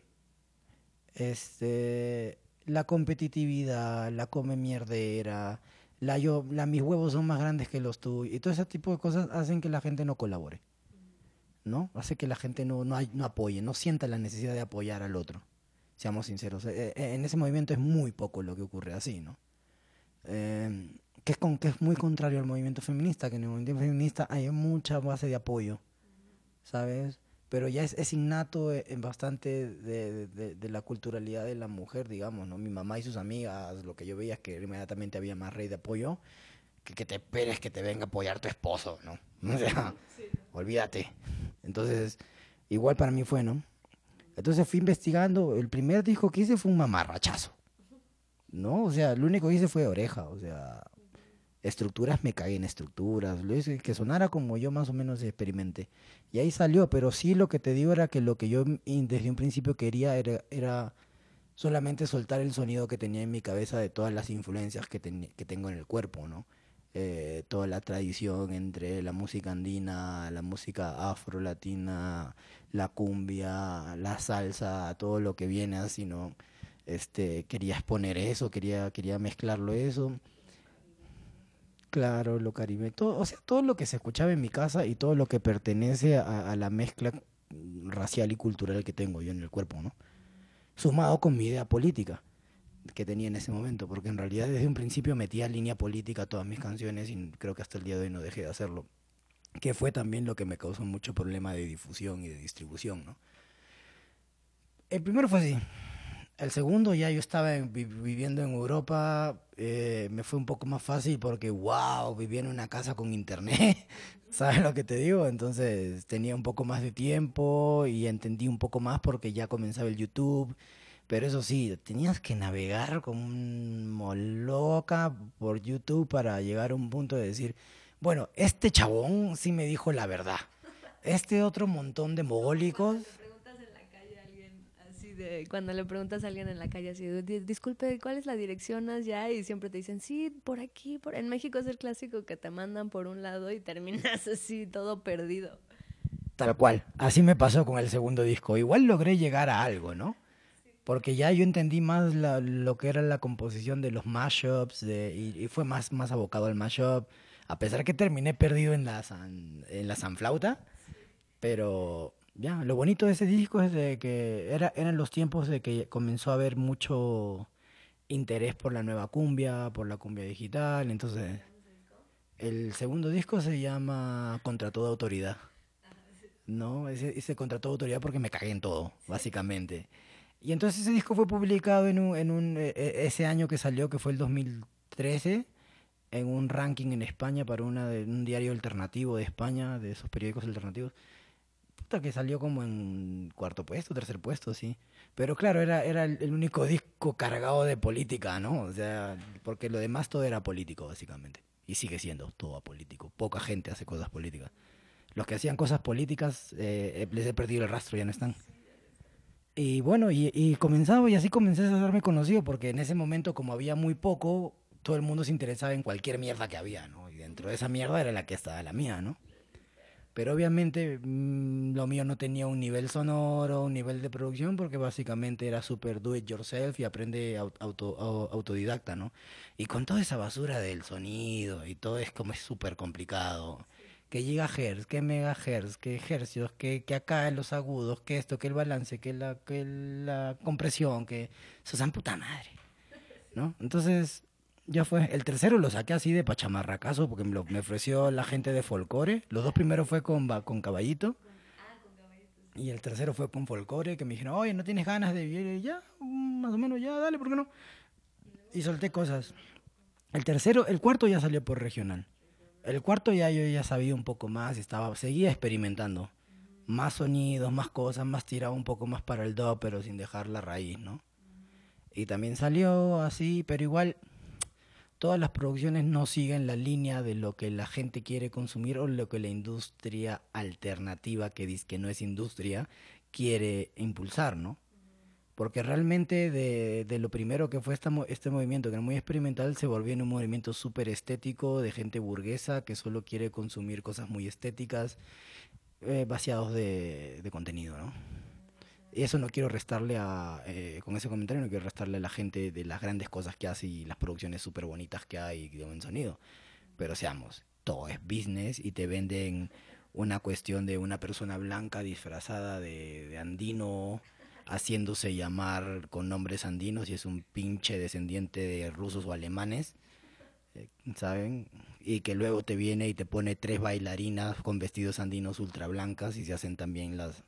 este, la competitividad, la come mierdera, la yo, la mis huevos son más grandes que los tuyos, y todo ese tipo de cosas hacen que la gente no colabore, ¿no? Hace que la gente no, no, hay, no apoye, no sienta la necesidad de apoyar al otro. Seamos sinceros, eh, eh, en ese movimiento es muy poco lo que ocurre así, ¿no? Eh, que, es con, que es muy contrario al movimiento feminista, que en el movimiento feminista hay mucha base de apoyo, ¿sabes? Pero ya es, es innato en bastante de, de, de la culturalidad de la mujer, digamos, ¿no? Mi mamá y sus amigas, lo que yo veía es que inmediatamente había más red de apoyo, que, que te esperes que te venga a apoyar tu esposo, ¿no? O sea, sí. Olvídate. Entonces, igual para mí fue, ¿no? Entonces fui investigando, el primer disco que hice fue un mamarrachazo, ¿no? O sea, lo único que hice fue Oreja, o sea, estructuras me cagué en estructuras, lo hice que sonara como yo más o menos experimenté. Y ahí salió, pero sí lo que te digo era que lo que yo desde un principio quería era, era solamente soltar el sonido que tenía en mi cabeza de todas las influencias que, ten, que tengo en el cuerpo, ¿no? Eh, toda la tradición entre la música andina, la música afro-latina, la cumbia, la salsa, todo lo que viene así, ¿no? Este, quería exponer eso, quería, quería mezclarlo eso. Claro, lo caribe, todo, o sea, todo lo que se escuchaba en mi casa y todo lo que pertenece a, a la mezcla racial y cultural que tengo yo en el cuerpo, ¿no? Sumado con mi idea política que tenía en ese momento, porque en realidad desde un principio metía línea política a todas mis canciones y creo que hasta el día de hoy no dejé de hacerlo, que fue también lo que me causó mucho problema de difusión y de distribución, ¿no? El primero fue así. El segundo, ya yo estaba en, vi, viviendo en Europa, eh, me fue un poco más fácil porque, wow, vivía en una casa con internet, ¿sabes lo que te digo? Entonces tenía un poco más de tiempo y entendí un poco más porque ya comenzaba el YouTube. Pero eso sí, tenías que navegar como loca por YouTube para llegar a un punto de decir, bueno, este chabón sí me dijo la verdad. Este otro montón de mogólicos... De, cuando le preguntas a alguien en la calle así, disculpe, ¿cuál es la dirección allá? Y siempre te dicen, sí, por aquí, por... En México es el clásico que te mandan por un lado y terminas así, todo perdido. Tal cual, así me pasó con el segundo disco. Igual logré llegar a algo, ¿no? Porque ya yo entendí más la, lo que era la composición de los mashups de, y, y fue más, más abocado al mashup, a pesar que terminé perdido en la, san, en la sanflauta, pero... Ya, lo bonito de ese disco es de que era, eran los tiempos de que comenzó a haber mucho interés por la nueva cumbia, por la cumbia digital. Entonces, el segundo disco se llama Contra Toda Autoridad. ¿No? Ese, ese Contra Toda Autoridad porque me cagué en todo, básicamente. Y entonces ese disco fue publicado en un, en un eh, ese año que salió, que fue el dos mil trece, en un ranking en España para una de, un diario alternativo de España, de esos periódicos alternativos. Que salió como en cuarto puesto, tercer puesto, sí. Pero claro, era, era el, el único disco cargado de política, ¿no? O sea, porque lo demás todo era político, básicamente. Y sigue siendo todo político. Poca gente hace cosas políticas. Los que hacían cosas políticas, eh, les he perdido el rastro, ya no están. Y bueno, y, y comenzaba, y así comencé a hacerme conocido, porque en ese momento, como había muy poco, todo el mundo se interesaba en cualquier mierda que había, ¿no? Y dentro de esa mierda era la que estaba la mía, ¿no? Pero obviamente mmm, lo mío no tenía un nivel sonoro, un nivel de producción, porque básicamente era súper do it yourself y aprende auto, auto, autodidacta, ¿no? Y con toda esa basura del sonido y todo es como es súper complicado. Que gigahertz, que megahertz, que hercios, que, que acá los agudos, que esto, que el balance, que la, que la compresión, que eso es puta madre, ¿no? Entonces, ya fue. El tercero lo saqué así de pachamarracazo porque me, lo, me ofreció la gente de Folcore. Los dos primeros fue con, con Caballito. Y el tercero fue con Folcore, que me dijeron, oye, ¿no tienes ganas de vivir? Ya, más o menos, ya, dale, ¿por qué no? Y solté cosas. El tercero, el cuarto ya salió por regional. El cuarto ya yo ya sabía un poco más, estaba, seguía experimentando. Más sonidos, más cosas, más tirado un poco más para el do, pero sin dejar la raíz, ¿no? Y también salió así, pero igual todas las producciones no siguen la línea de lo que la gente quiere consumir o lo que la industria alternativa, que dice que no es industria, quiere impulsar, ¿no? Porque realmente de, de lo primero que fue esta, este movimiento, que era muy experimental, se volvió en un movimiento súper estético de gente burguesa que solo quiere consumir cosas muy estéticas, eh, vaciados de, de contenido, ¿no? Y eso no quiero restarle a, eh, con ese comentario no quiero restarle a la gente de las grandes cosas que hace y las producciones súper bonitas que hay de buen sonido. Pero seamos, todo es business y te venden una cuestión de una persona blanca disfrazada de, de andino, haciéndose llamar con nombres andinos y es un pinche descendiente de rusos o alemanes, ¿saben? Y que luego te viene y te pone tres bailarinas con vestidos andinos ultra blancas y se hacen también las...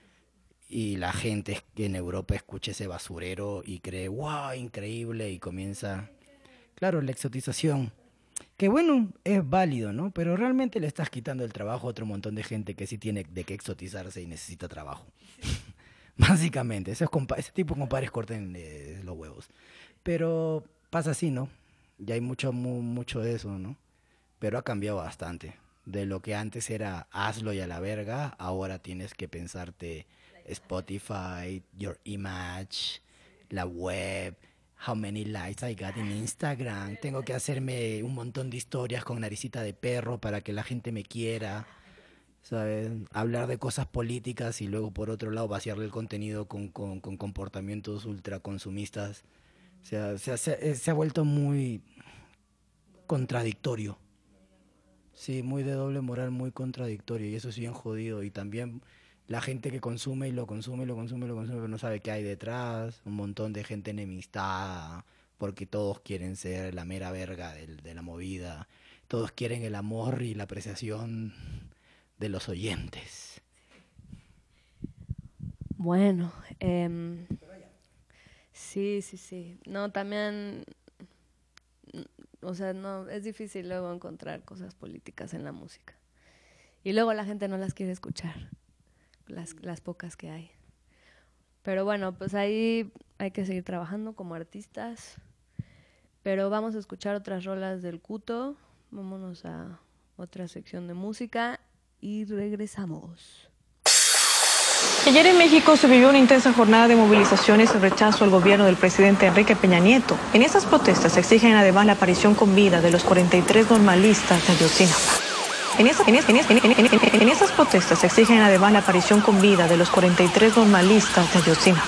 Y la gente en Europa escucha ese basurero y cree, wow, increíble, y comienza... Claro, la exotización, que bueno, es válido, ¿no? Pero realmente le estás quitando el trabajo a otro montón de gente que sí tiene de qué exotizarse y necesita trabajo. Básicamente, esos compa- ese tipo de compadres corten eh, los huevos. Pero pasa así, ¿no? Ya hay mucho, mu- mucho de eso, ¿no? Pero ha cambiado bastante. De lo que antes era hazlo y a la verga, ahora tienes que pensarte Spotify, your image, la web, how many likes I got in Instagram. Tengo que hacerme un montón de historias con naricita de perro para que la gente me quiera. ¿Sabes? Hablar de cosas políticas y luego por otro lado vaciarle el contenido con, con, con comportamientos ultraconsumistas. O sea, se, se, se ha vuelto muy contradictorio. Sí, muy de doble moral, muy contradictorio y eso es bien jodido. Y también la gente que consume y lo consume y lo consume y lo consume pero no sabe qué hay detrás. Un montón de gente enemistada porque todos quieren ser la mera verga de, de la movida. Todos quieren el amor y la apreciación de los oyentes. Bueno, eh, sí, sí, sí. No, también, o sea, no, es difícil luego encontrar cosas políticas en la música. Y luego la gente no las quiere escuchar, las, las pocas que hay. Pero bueno, pues ahí hay que seguir trabajando como artistas. Pero vamos a escuchar otras rolas del Cuto. Vámonos a otra sección de música. Y regresamos. Ayer en México se vivió una intensa jornada de movilizaciones en rechazo al gobierno del presidente Enrique Peña Nieto. En esas protestas exigen además la aparición con vida de los cuarenta y tres normalistas de Ayotzinapa. En, esa, en, es, en, es, en, en, en, en esas protestas exigen además la aparición con vida de los cuarenta y tres normalistas de Ayotzinapa.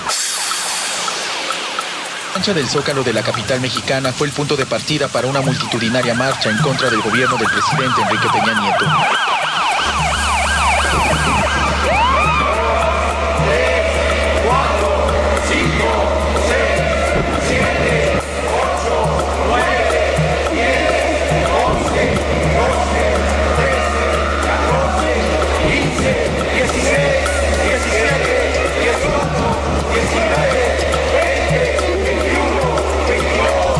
La cancha del Zócalo de la capital mexicana fue el punto de partida para una multitudinaria marcha en contra del gobierno del presidente Enrique Peña Nieto.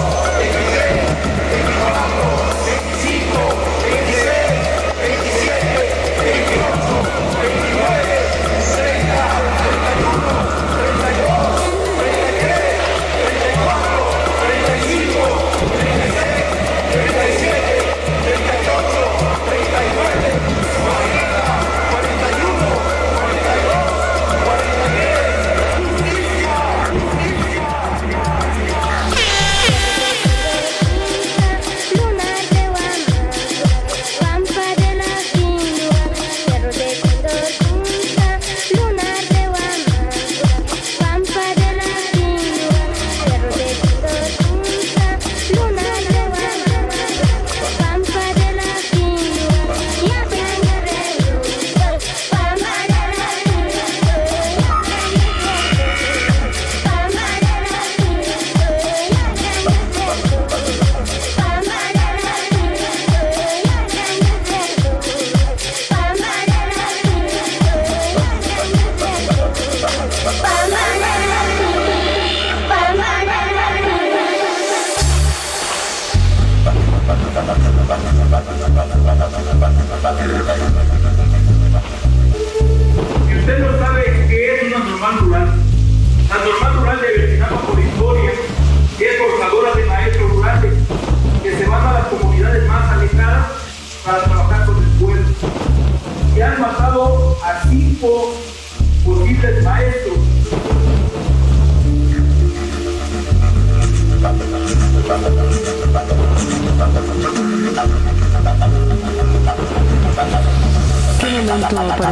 veintiséis, veintisiete,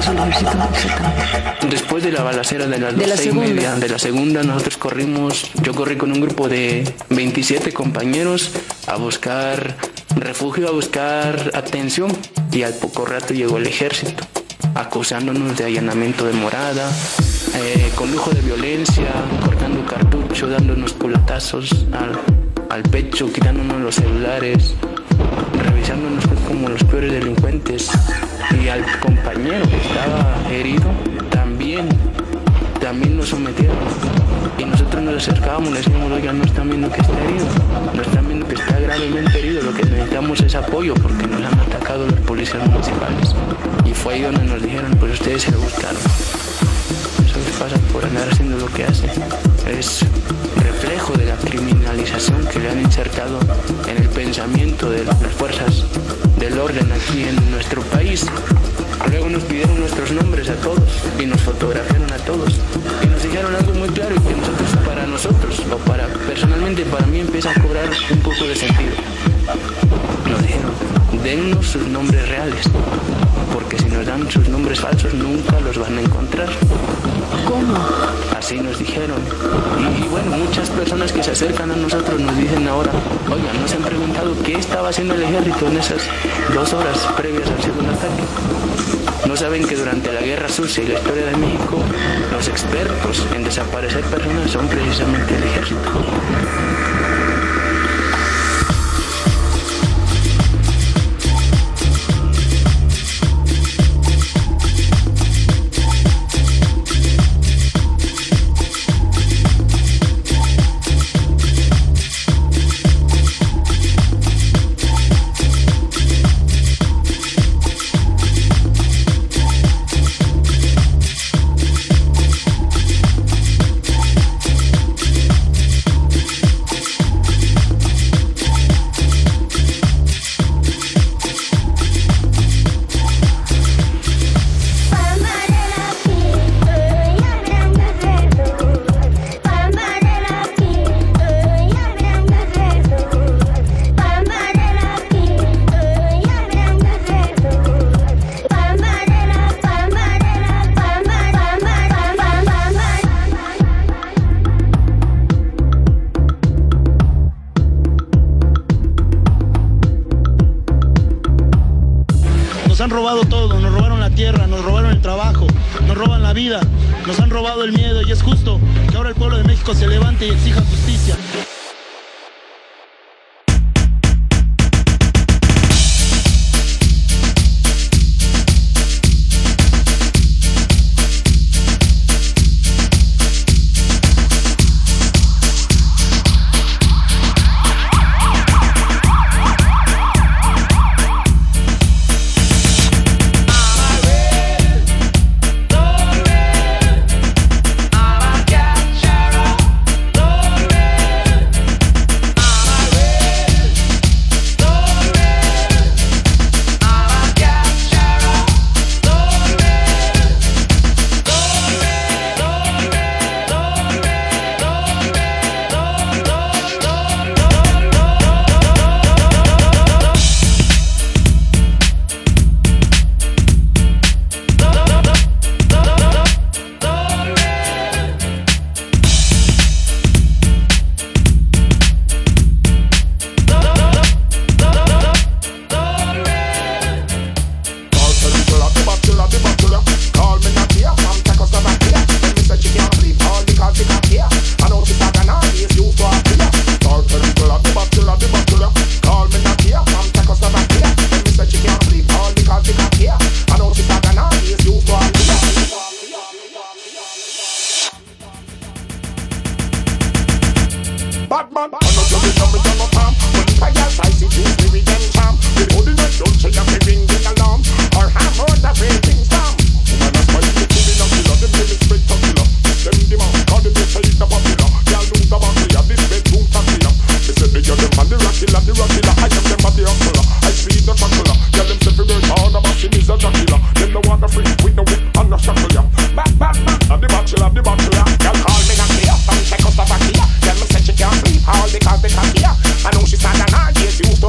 pasó al ejército exactamente? Después de la balacera de las De la doce y segunda. media, de la segunda, nosotros corrimos, yo corrí con un grupo de veintisiete compañeros a buscar refugio, a buscar atención, y al poco rato llegó el ejército, acusándonos de allanamiento de morada, eh, con lujo de violencia, cortando cartucho, dándonos culatazos al, al pecho, quitándonos los celulares, revisándonos como los peores delincuentes. Y al compañero que estaba herido también, también lo sometieron. Y nosotros nos acercábamos y le decíamos, oiga, no están viendo que está herido, no están viendo que está gravemente herido, lo que necesitamos es apoyo porque nos han atacado los policías municipales. Y fue ahí donde nos dijeron, pues ustedes se lo buscaron. Eso les pasa por andar haciendo lo que hacen. Es reflejo de la criminalización que le han insertado en el pensamiento de las fuerzas del orden aquí en nuestro país. Luego nos pidieron nuestros nombres a todos y nos fotografiaron a todos y nos dijeron algo muy claro y que nosotros, para nosotros, o para personalmente para mí, empieza a cobrar un poco de sentido. Nos dijeron, dennos sus nombres reales, porque si nos dan sus nombres falsos nunca los van a encontrar. ¿Cómo? Así nos dijeron. Y, y bueno, muchas personas que se acercan a nosotros nos dicen ahora, oiga, ¿no se han preguntado qué estaba haciendo el ejército en esas dos horas previas al segundo ataque? ¿No saben que durante la Guerra Sucia y la historia de México, los expertos en desaparecer personas son precisamente el ejército? han robado todo, nos robaron la tierra, nos robaron el trabajo, nos roban la vida, nos han robado el miedo y es justo que ahora el pueblo de México se levante y exija justicia.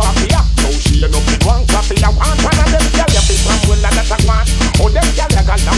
Oh, them gyal a got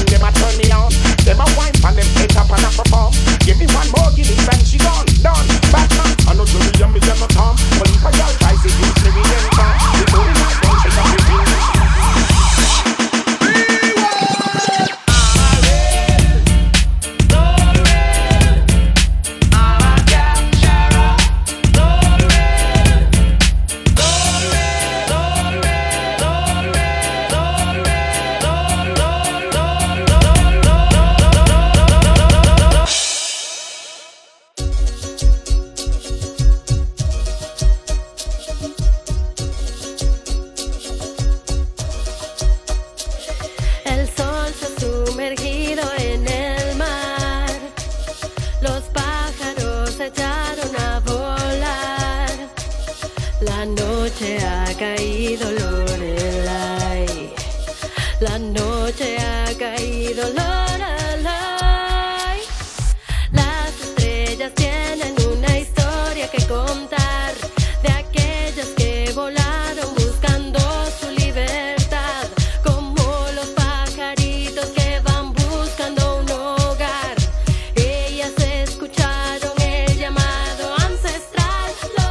noche ha caído Lorelai. La noche ha caído Lorelai. Las estrellas tienen una historia que contar, de aquellas que volaron buscando su libertad, como los pajaritos que van buscando un hogar. Ellas escucharon el llamado ancestral.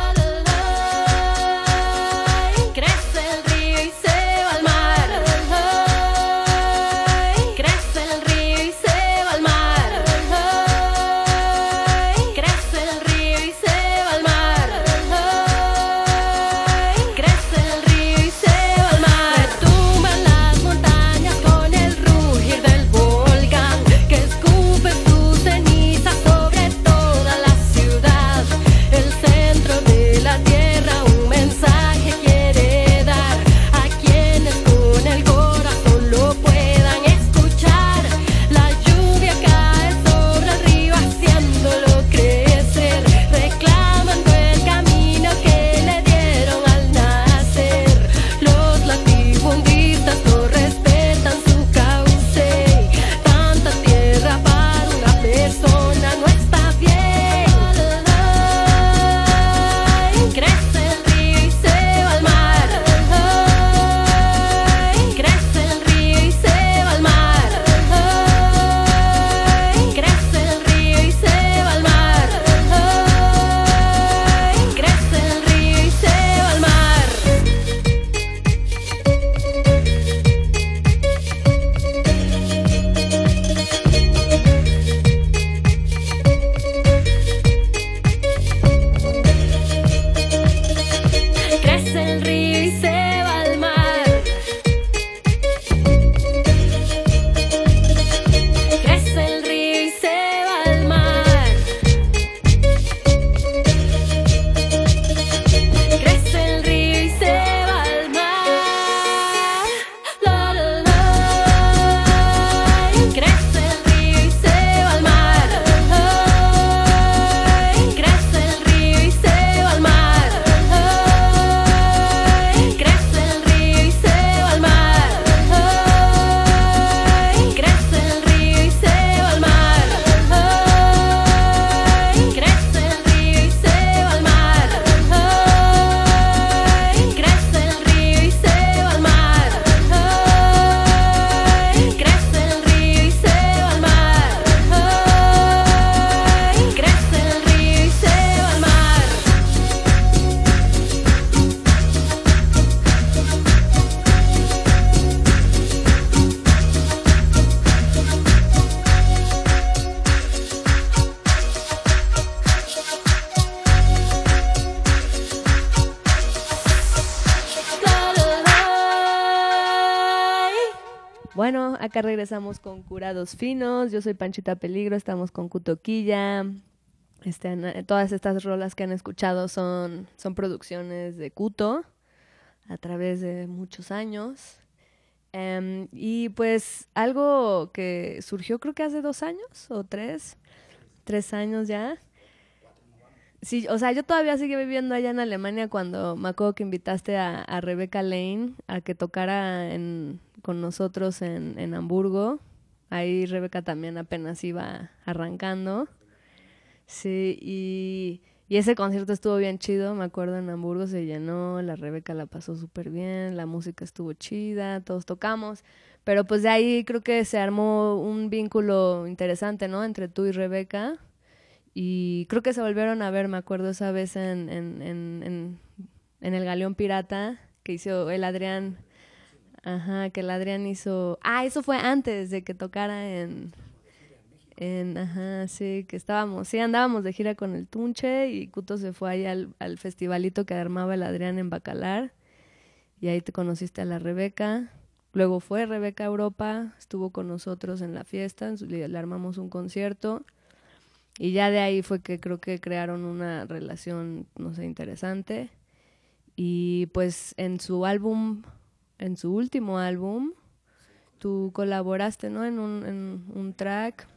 Lorelai. Crece el río y se va al mar. Lorelai. Crece el río y se va al mar. Lorelai. Crece el río y se va al mar. Lorelai. Crece el río y se va al mar. Retumban las montañas con el rugir del volcán que escupe sus cenizas sobre toda la ciudad. El centro de la tierra un mensaje quiere dar a quienes con el corazón lo puedan escuchar. La lluvia cae sobre el río haciéndolo crecer, reclamando el camino que le dieron al nacer. Los latifundistas no respetan su cauce. Tanta tierra para una persona no está bien. Lorelai. Crece el río y se va al mar. Lorelai. Crece el río y se va al mar. Lorelai. Crece el río y se va al mar. Lorelai. Crece el río y se va al mar. Crece el río y se va al mar. Crece el río y se va al mar. Crece el río y se va al mar. Lorelai. Crece el río y se va al mar. Lorelai. Crece el río y se va al mar. Lorelai. Crece el río y se va al mar. Lorelai. Crece el río y se va al mar. Lorelai. Crece el río y se va al mar. Lorelai. Crece el río y se va al mar. Lorelai. Crece el río y se va al mar. Lorelai. Crece el río y se va al mar. Bueno, acá regresamos con Curados Finos. Yo soy Panchita Peligro, estamos con Cutoquilla. Este, ana- todas estas rolas que han escuchado son, son producciones de Cuto a través de muchos años. Em, y pues algo que surgió creo que hace dos años o tres, tres años ya. Sí, o sea, yo todavía seguí viviendo allá en Alemania cuando me acuerdo que invitaste a, a Rebecca Lane a que tocara en, con nosotros en, en Hamburgo. Ahí Rebecca también apenas iba arrancando. Sí, y, y ese concierto estuvo bien chido, me acuerdo, en Hamburgo se llenó, la Rebecca la pasó súper bien, la música estuvo chida, todos tocamos. Pero pues de ahí creo que se armó un vínculo interesante, ¿no? Entre tú y Rebecca. Y creo que se volvieron a ver, me acuerdo esa vez en, en, en, en, en el Galeón Pirata, que hizo el Adrián. Ajá, que el Adrián hizo... Ah, eso fue antes de que tocara en... en ajá, sí, que estábamos... Sí, andábamos de gira con el Tunche y Cuto se fue ahí al, al festivalito que armaba el Adrián en Bacalar. Y ahí te conociste a la Rebecca. Luego fue Rebecca a Europa, estuvo con nosotros en la fiesta, le, le armamos un concierto. Y ya de ahí fue que creo que crearon una relación, no sé, interesante. Y pues en su álbum, en su último álbum, tú colaboraste, ¿no? En un, en un track,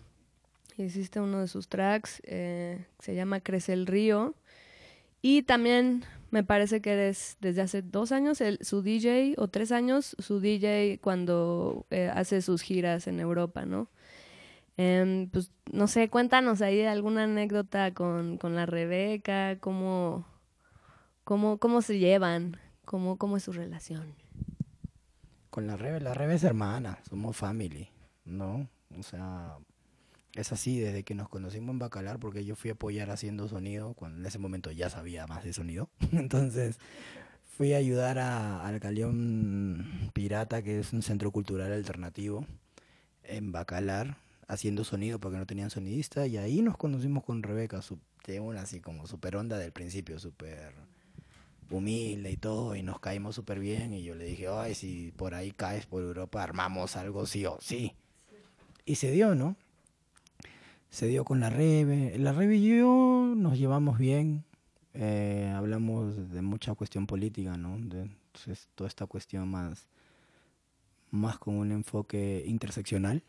hiciste uno de sus tracks, eh, se llama Crece el Río. Y también me parece que eres desde hace dos años el, su D J, o tres años, su D J cuando eh, hace sus giras en Europa, ¿no? Eh, pues, no sé, cuéntanos ahí alguna anécdota con, con la Rebeca, cómo, cómo, cómo se llevan, cómo, cómo es su relación. Con la Rebe, la Rebe es hermana, somos family, ¿no? O sea, es así desde que nos conocimos en Bacalar, porque yo fui a apoyar haciendo sonido, cuando en ese momento ya sabía más de sonido. Entonces fui a ayudar a, al Galeón Pirata, que es un centro cultural alternativo, en Bacalar, haciendo sonido porque no tenían sonidista, y ahí nos conocimos con Rebeca, su, de una así como súper onda del principio, súper humilde y todo, y nos caímos súper bien, y yo le dije, ay, si por ahí caes por Europa, armamos algo sí o sí. Y se dio, ¿no? Se dio con la Rebe. La Rebe y yo nos llevamos bien, eh, hablamos de mucha cuestión política, ¿no? De, entonces, toda esta cuestión más, más con un enfoque interseccional.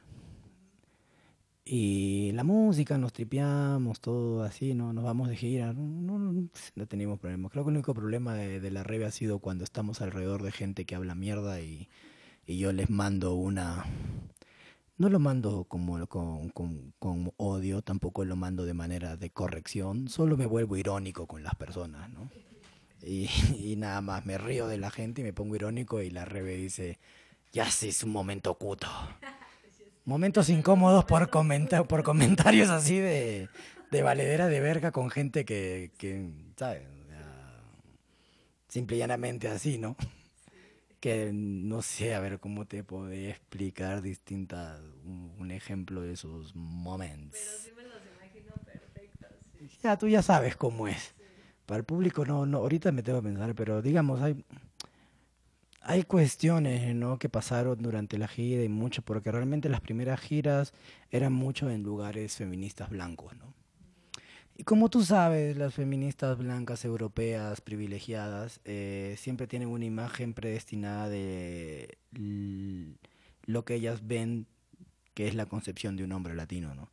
Y la música, nos tripeamos, todo así, ¿no? Nos vamos de gira, no, no, no teníamos problemas. Creo que el único problema de, de la Rebe ha sido cuando estamos alrededor de gente que habla mierda y, y yo les mando una... No lo mando como con, con, con odio, tampoco lo mando de manera de corrección, solo me vuelvo irónico con las personas, ¿no? Y, y nada más, me río de la gente y me pongo irónico y la Rebe dice, ya sí, es un momento cuto. Momentos incómodos por, comenta por comentarios así de, de valedera de verga con gente que, que ¿sabes? Simple y llanamente así, ¿no? Que no sé, a ver cómo te puedo explicar distintas, un, un ejemplo de esos momentos. Pero sí me los imagino perfectos. Sí. Ya, tú ya sabes cómo es. Sí. Para el público no, no, ahorita me tengo que pensar, pero digamos, hay... Hay cuestiones, ¿no?, que pasaron durante la gira y mucho, porque realmente las primeras giras eran mucho en lugares feministas blancos, ¿no? Y como tú sabes, las feministas blancas europeas privilegiadas eh, siempre tienen una imagen predestinada de lo que ellas ven que es la concepción de un hombre latino, ¿no?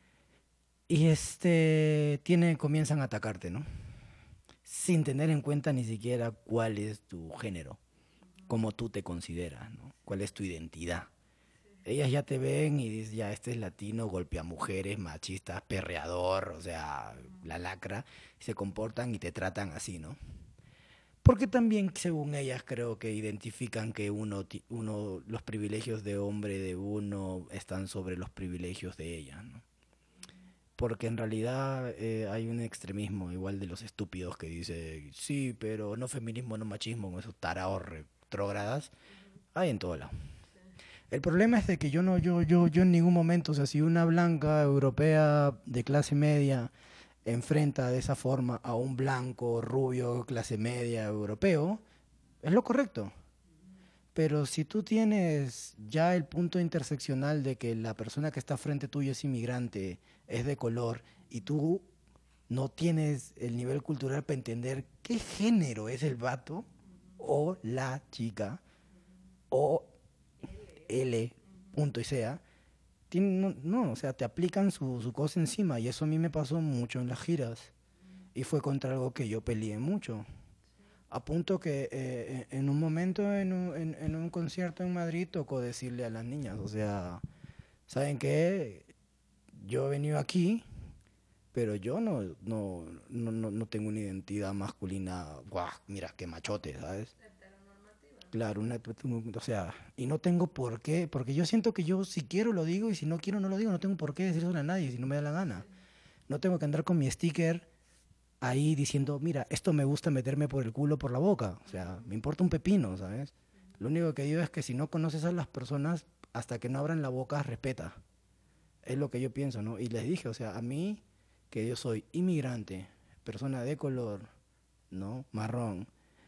Y este tiene, comienzan a atacarte, ¿no? Sin tener en cuenta ni siquiera cuál es tu género, cómo tú te consideras, ¿no? Cuál es tu identidad. Ellas ya te ven y dicen, ya, este es latino, golpea mujeres, machista, perreador, o sea, la lacra, y se comportan y te tratan así, ¿no? Porque también, según ellas, creo que identifican que uno, uno los privilegios de hombre de uno están sobre los privilegios de ellas, ¿no? Porque en realidad eh, hay un extremismo, igual de los estúpidos que dice, sí, pero no feminismo, no machismo, con esos taraos retrógradas, hay en todo lado. El problema es de que yo no, yo, yo, yo en ningún momento, o sea, si una blanca europea de clase media enfrenta de esa forma a un blanco rubio clase media europeo, es lo correcto. Pero si tú tienes ya el punto interseccional de que la persona que está frente tuyo es inmigrante, es de color, y tú no tienes el nivel cultural para entender qué género es el vato, o la chica, o L, punto y sea, no, no, o sea, te aplican su, su cosa encima, y eso a mí me pasó mucho en las giras, y fue contra algo que yo peleé mucho, a punto que eh, en un momento, en un, en, en un concierto en Madrid, tocó decirle a las niñas, o sea, ¿saben qué? Yo he venido aquí, pero yo no, no, no, no, no tengo una identidad masculina, guau, mira, qué machote, ¿sabes? Claro, una, o sea, y no tengo por qué, porque yo siento que yo si quiero lo digo y si no quiero no lo digo, no tengo por qué decírselo a nadie si no me da la gana. No tengo que andar con mi sticker ahí diciendo, mira, esto me gusta meterme por el culo, por la boca, o sea, me importa un pepino, ¿sabes? Lo único que digo es que si no conoces a las personas, hasta que no abran la boca, respeta. Es lo que yo pienso, ¿no? Y les dije, o sea, a mí, que yo soy inmigrante, persona de color, ¿no? Marrón,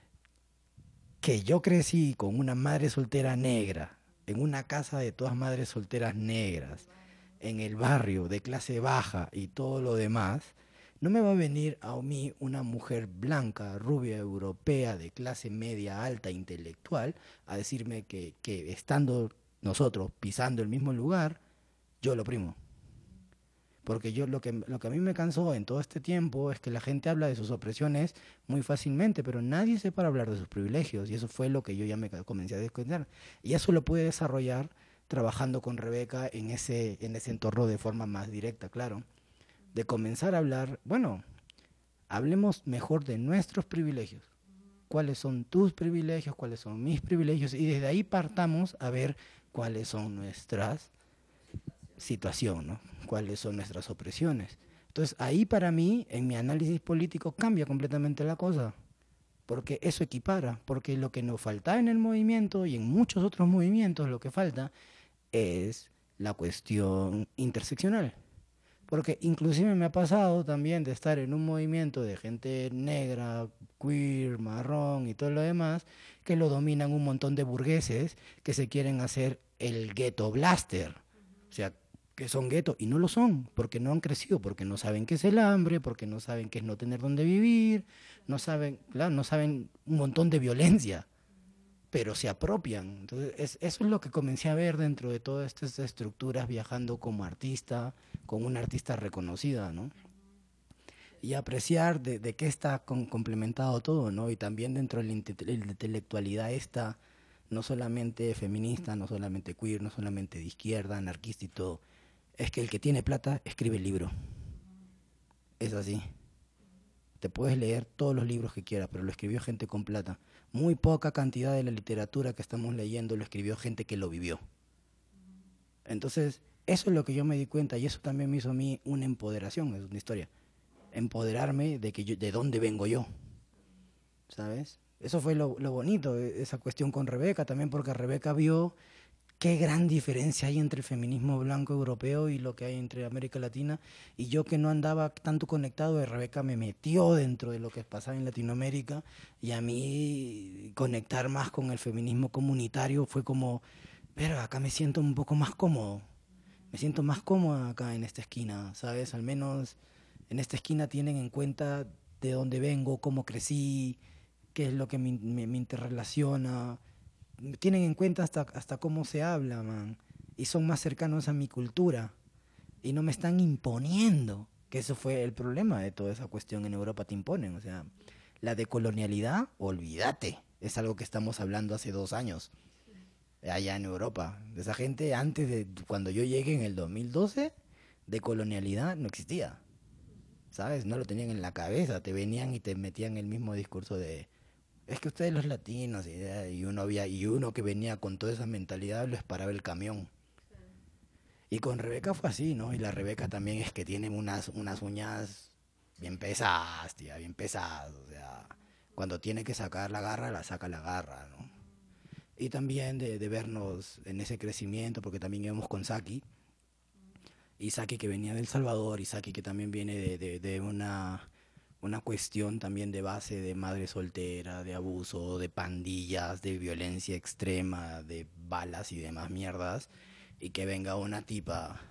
que yo crecí con una madre soltera negra, en una casa de todas madres solteras negras, en el barrio de clase baja y todo lo demás, no me va a venir a mí una mujer blanca, rubia, europea, de clase media, alta, intelectual, a decirme que, que estando nosotros pisando el mismo lugar, yo lo oprimo. Porque yo lo que, lo que a mí me cansó en todo este tiempo es que la gente habla de sus opresiones muy fácilmente, pero nadie se para hablar de sus privilegios. Y eso fue lo que yo ya me comencé a descontar. Y eso lo pude desarrollar trabajando con Rebeca en ese, en ese entorno de forma más directa, claro. De comenzar a hablar, bueno, hablemos mejor de nuestros privilegios. ¿Cuáles son tus privilegios? ¿Cuáles son mis privilegios? Y desde ahí partamos a ver cuáles son nuestras situación, ¿no? Cuáles son nuestras opresiones. Entonces, ahí para mí, en mi análisis político, cambia completamente la cosa, porque eso equipara, porque lo que nos falta en el movimiento y en muchos otros movimientos, lo que falta es la cuestión interseccional. Porque inclusive me ha pasado también de estar en un movimiento de gente negra, queer, marrón y todo lo demás, que lo dominan un montón de burgueses que se quieren hacer el ghetto blaster. O sea, que son guetos, y no lo son, porque no han crecido, porque no saben qué es el hambre, porque no saben qué es no tener dónde vivir, no saben, claro, no saben un montón de violencia, pero se apropian. Entonces, es, eso es lo que comencé a ver dentro de todas estas estructuras, viajando como artista, como una artista reconocida, ¿no? Y apreciar de, de qué está con, complementado todo, ¿no? Y también dentro de la, inte la intelectualidad esta, no solamente feminista, no solamente queer, no solamente de izquierda, anarquista y todo, es que el que tiene plata escribe el libro. Es así. Te puedes leer todos los libros que quieras, pero lo escribió gente con plata. Muy poca cantidad de la literatura que estamos leyendo lo escribió gente que lo vivió. Entonces, eso es lo que yo me di cuenta, y eso también me hizo a mí una empoderación, es una historia. Empoderarme de que yo, de dónde vengo yo, ¿sabes? Eso fue lo, lo bonito, esa cuestión con Rebeca también, porque Rebeca vio qué gran diferencia hay entre el feminismo blanco europeo y lo que hay entre América Latina, y yo que no andaba tanto conectado, de Rebeca me metió dentro de lo que pasaba en Latinoamérica, y a mí conectar más con el feminismo comunitario fue como, pero acá me siento un poco más cómodo, me siento más cómoda acá en esta esquina, ¿sabes? Al menos en esta esquina tienen en cuenta de dónde vengo, cómo crecí, qué es lo que me, me, me interrelaciona. Tienen en cuenta hasta, hasta cómo se habla, man. Y son más cercanos a mi cultura. Y no me están imponiendo. Que eso fue el problema de toda esa cuestión. En Europa te imponen. O sea, la decolonialidad, olvídate. Es algo que estamos hablando hace dos años. Allá en Europa. Esa gente, antes de cuando yo llegué en el dos mil doce, decolonialidad no existía. ¿Sabes? No lo tenían en la cabeza. Te venían y te metían el mismo discurso de... Es que ustedes los latinos, y uno, había, y uno que venía con toda esa mentalidad les paraba el camión. Y con Rebeca fue así, ¿no? Y la Rebeca también es que tiene unas, unas uñas bien pesadas, tía, bien pesadas. O sea, cuando tiene que sacar la garra, la saca la garra, ¿no? Y también de, de vernos en ese crecimiento, porque también íbamos con Saki. Y Saki que venía de El Salvador, y Saki que también viene de, de, de una... una cuestión también de base de madre soltera, de abuso, de pandillas, de violencia extrema, de balas y demás mierdas, y que venga una tipa,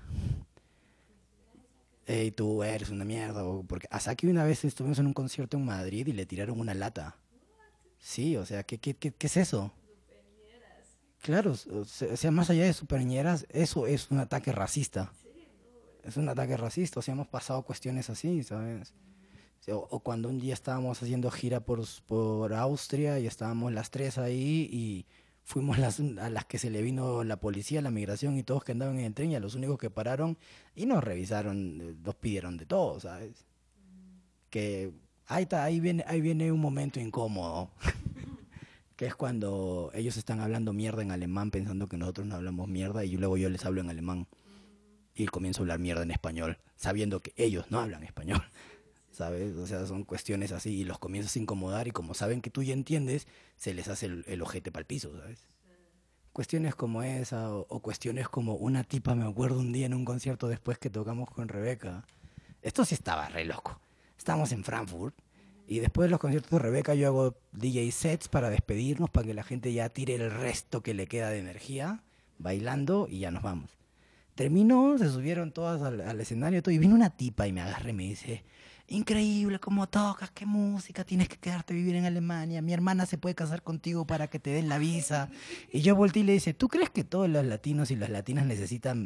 hey, tú eres una mierda, o porque a Saki una vez estuvimos en un concierto en Madrid y le tiraron una lata. Sí, o sea, ¿qué, qué, qué, qué es eso? Claro, o sea, más allá de superñeras, eso es un ataque racista. Es un ataque racista, o sea, hemos pasado cuestiones así, ¿sabes? O, o cuando un día estábamos haciendo gira por, por Austria y estábamos las tres ahí y fuimos las, a las que se le vino la policía, la migración y todos que andaban en el tren, y a los únicos que pararon y nos revisaron, nos pidieron de todo, ¿sabes? Que ahí, está, ahí, viene, ahí viene un momento incómodo, que es cuando ellos están hablando mierda en alemán pensando que nosotros no hablamos mierda, y luego yo les hablo en alemán y comienzo a hablar mierda en español, sabiendo que ellos no hablan español. ¿Sabes? O sea, son cuestiones así, y los comienzas a incomodar, y como saben que tú ya entiendes, se les hace el, el ojete pa'l piso, ¿sabes? Cuestiones como esa, o, o cuestiones como una tipa, me acuerdo un día en un concierto después que tocamos con Rebeca. Esto sí estaba re loco. Estábamos en Frankfurt, y después de los conciertos de Rebeca yo hago D J sets para despedirnos, para que la gente ya tire el resto que le queda de energía, bailando, y ya nos vamos. Terminó, se subieron todas al, al escenario, todo, y vino una tipa y me agarra y me dice... Increíble cómo tocas, qué música, tienes que quedarte a vivir en Alemania, mi hermana se puede casar contigo para que te den la visa. Y yo volteé y le dice, ¿tú crees que todos los latinos y las latinas necesitan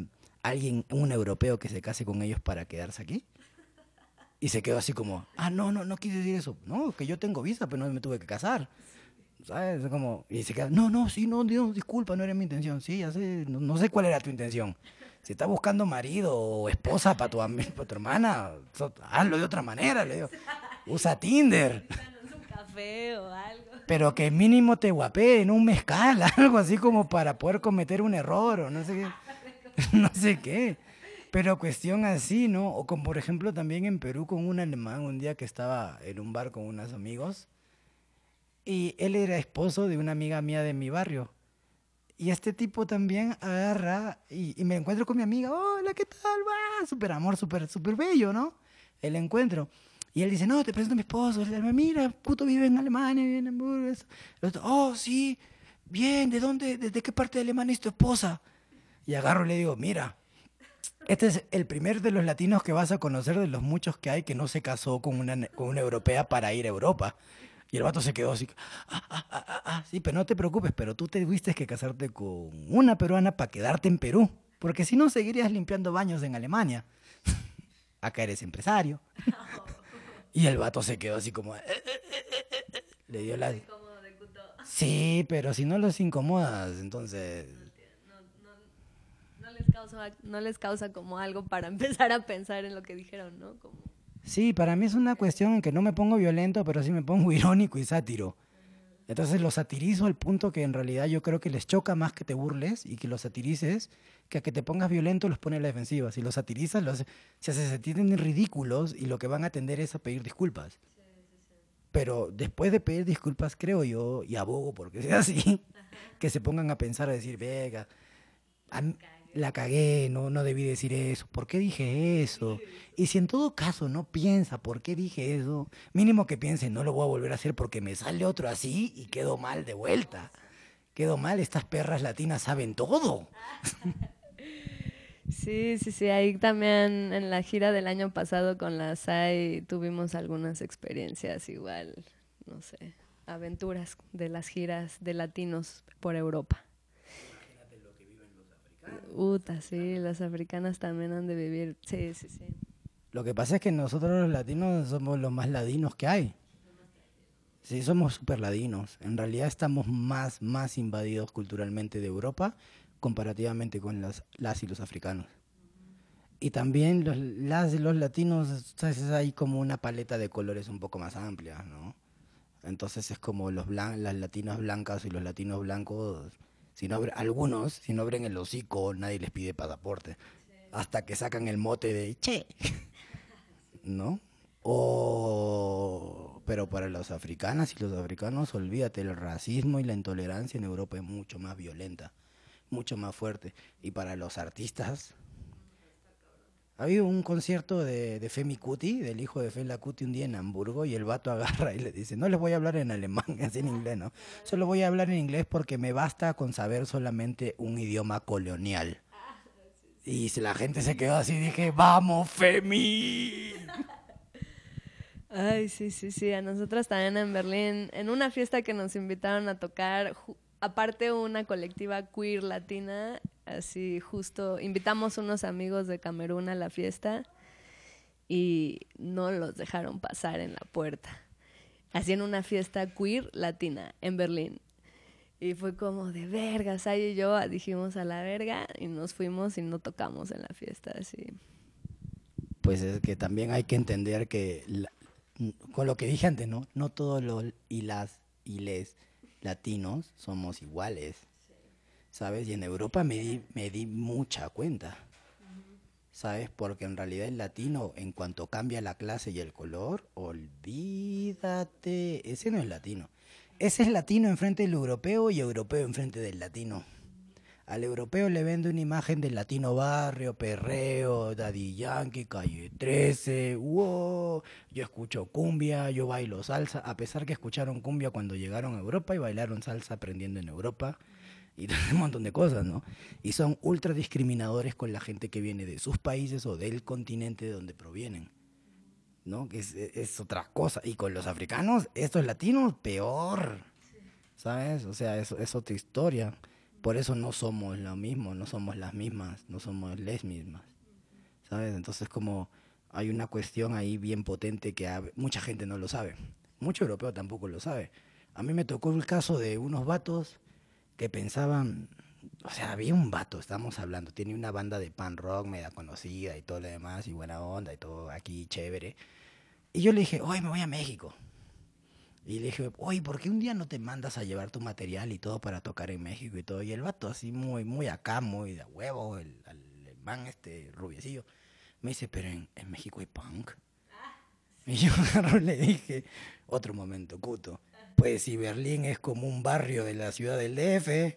alguien, un europeo que se case con ellos para quedarse aquí. Y se quedó así como, ah, no, no, no quise decir eso. No, que yo tengo visa, pero no me tuve que casar. ¿Sabes? Como, y se queda, no, no, sí, no, no, disculpa, no era mi intención. Sí, ya sé, no, no sé cuál era tu intención. Si estás buscando marido o esposa para tu, am- para tu hermana, so- hazlo de otra manera, le digo. Usa Tinder. Un café o algo. Pero que mínimo te guapeen, un mezcal, algo así como para poder cometer un error o no sé qué. No sé qué. Pero cuestión así, ¿no? O como por ejemplo también en Perú con un alemán, un día que estaba en un bar con unos amigos y él era esposo de una amiga mía de mi barrio. Y este tipo también agarra y, y me encuentro con mi amiga, hola, ¿qué tal? Va, súper amor, súper súper bello, ¿no? El encuentro. Y él dice, no, te presento a mi esposo. Y él, mira, puto, vive en Alemania, vive en Hamburgo. Eso. El otro, oh, sí, bien, ¿de dónde, desde qué parte de Alemania es tu esposa? Y agarro y le digo, mira, este es el primer de los latinos que vas a conocer de los muchos que hay que no se casó con una, con una europea para ir a Europa. Y el vato se quedó así, ah, ah, ah, ah, ah, sí, pero no te preocupes, pero tú tuviste que casarte con una peruana para quedarte en Perú, porque si no seguirías limpiando baños en Alemania. Acá eres empresario. Y el vato se quedó así como, eh, eh, eh, eh, eh. Le dio la... Sí, pero si no los incomodas, entonces... No les causa, no les causa como algo para empezar a pensar en lo que dijeron, ¿no? Como... Sí, para mí es una cuestión en que no me pongo violento, pero sí me pongo irónico y sátiro. Entonces lo satirizo al punto que en realidad yo creo que les choca más que te burles y que los satirices, que a que te pongas violento los pone a la defensiva. Si los satirizas, los, se, se sienten ridículos y lo que van a tender es a pedir disculpas. Sí, sí, sí. Pero después de pedir disculpas, creo yo, y abogo porque sea así, que se pongan a pensar, a decir, venga, a mí, la cagué, no, no debí decir eso, ¿por qué dije eso? Y si en todo caso no piensa por qué dije eso, mínimo que piense, no lo voy a volver a hacer porque me sale otro así y quedo mal de vuelta. Quedo mal, estas perras latinas saben todo. Sí, sí, sí, ahí también en la gira del año pasado con la S A I tuvimos algunas experiencias igual, no sé, aventuras de las giras de latinos por Europa. Uta, sí, las africanas también han de vivir, sí, sí, sí. Lo que pasa es que nosotros los latinos somos los más ladinos que hay. Sí, somos súper ladinos. En realidad estamos más, más invadidos culturalmente de Europa comparativamente con las, las y los africanos. Y también los, las y los latinos, ¿sabes? Hay como una paleta de colores un poco más amplia, ¿no? Entonces es como los blan las latinas blancas y los latinos blancos... Si no, algunos, si no abren el hocico, nadie les pide pasaporte. Sí. Hasta que sacan el mote de che. ¿No? O... Pero para los africanas y los africanos, olvídate, el racismo y la intolerancia en Europa es mucho más violenta, mucho más fuerte. Y para los artistas... Ha habido un concierto de, de Femi Kuti, del hijo de Fela Kuti, un día en Hamburgo, y el vato agarra y le dice, no les voy a hablar en alemán, es en inglés, ¿no? Solo voy a hablar en inglés porque me basta con saber solamente un idioma colonial. Y si la gente se quedó así, dije, ¡vamos, Femi! Ay, sí, sí, sí, a nosotras también en Berlín, en una fiesta que nos invitaron a tocar, aparte una colectiva queer latina, así justo, invitamos unos amigos de Camerún a la fiesta y no los dejaron pasar en la puerta. Así en una fiesta queer latina en Berlín. Y fue como de verga, Sai y yo dijimos a la verga y nos fuimos y no tocamos en la fiesta, así. Pues es que también hay que entender que, la, con lo que dije antes, ¿no? No todos los y las y les latinos somos iguales. ¿Sabes? Y en Europa me di, me di mucha cuenta, ¿sabes? Porque en realidad el latino, en cuanto cambia la clase y el color, olvídate, ese no es latino. Ese es latino enfrente del europeo y europeo enfrente del latino. Al europeo le vende una imagen del latino barrio, perreo, Daddy Yankee, Calle trece, wow, yo escucho cumbia, yo bailo salsa, a pesar que escucharon cumbia cuando llegaron a Europa y bailaron salsa aprendiendo en Europa. Y un montón de cosas, ¿no? Y son ultra discriminadores con la gente que viene de sus países o del continente de donde provienen, ¿no? Que es, es otra cosa. Y con los africanos, estos latinos, peor, ¿sabes? O sea, es, es otra historia. por eso no somos lo mismo, no somos las mismas, no somos les mismas, ¿sabes? Entonces como hay una cuestión ahí bien potente que a, mucha gente no lo sabe, mucho europeo tampoco lo sabe. A mí me tocó el caso de unos vatos que pensaban, o sea, había un vato, estamos hablando, tiene una banda de punk rock media conocida y todo lo demás, y buena onda y todo aquí chévere. Y yo le dije, oye, me voy a México. Y le dije, oye, ¿por qué un día no te mandas a llevar tu material y todo para tocar en México y todo? Y el vato así muy muy acá, muy de huevo, el, el, el man este rubiecillo, me dice, pero en, en México hay punk. Y yo le dije, otro momento, Cuto, pues si Berlín es como un barrio de la ciudad del D F,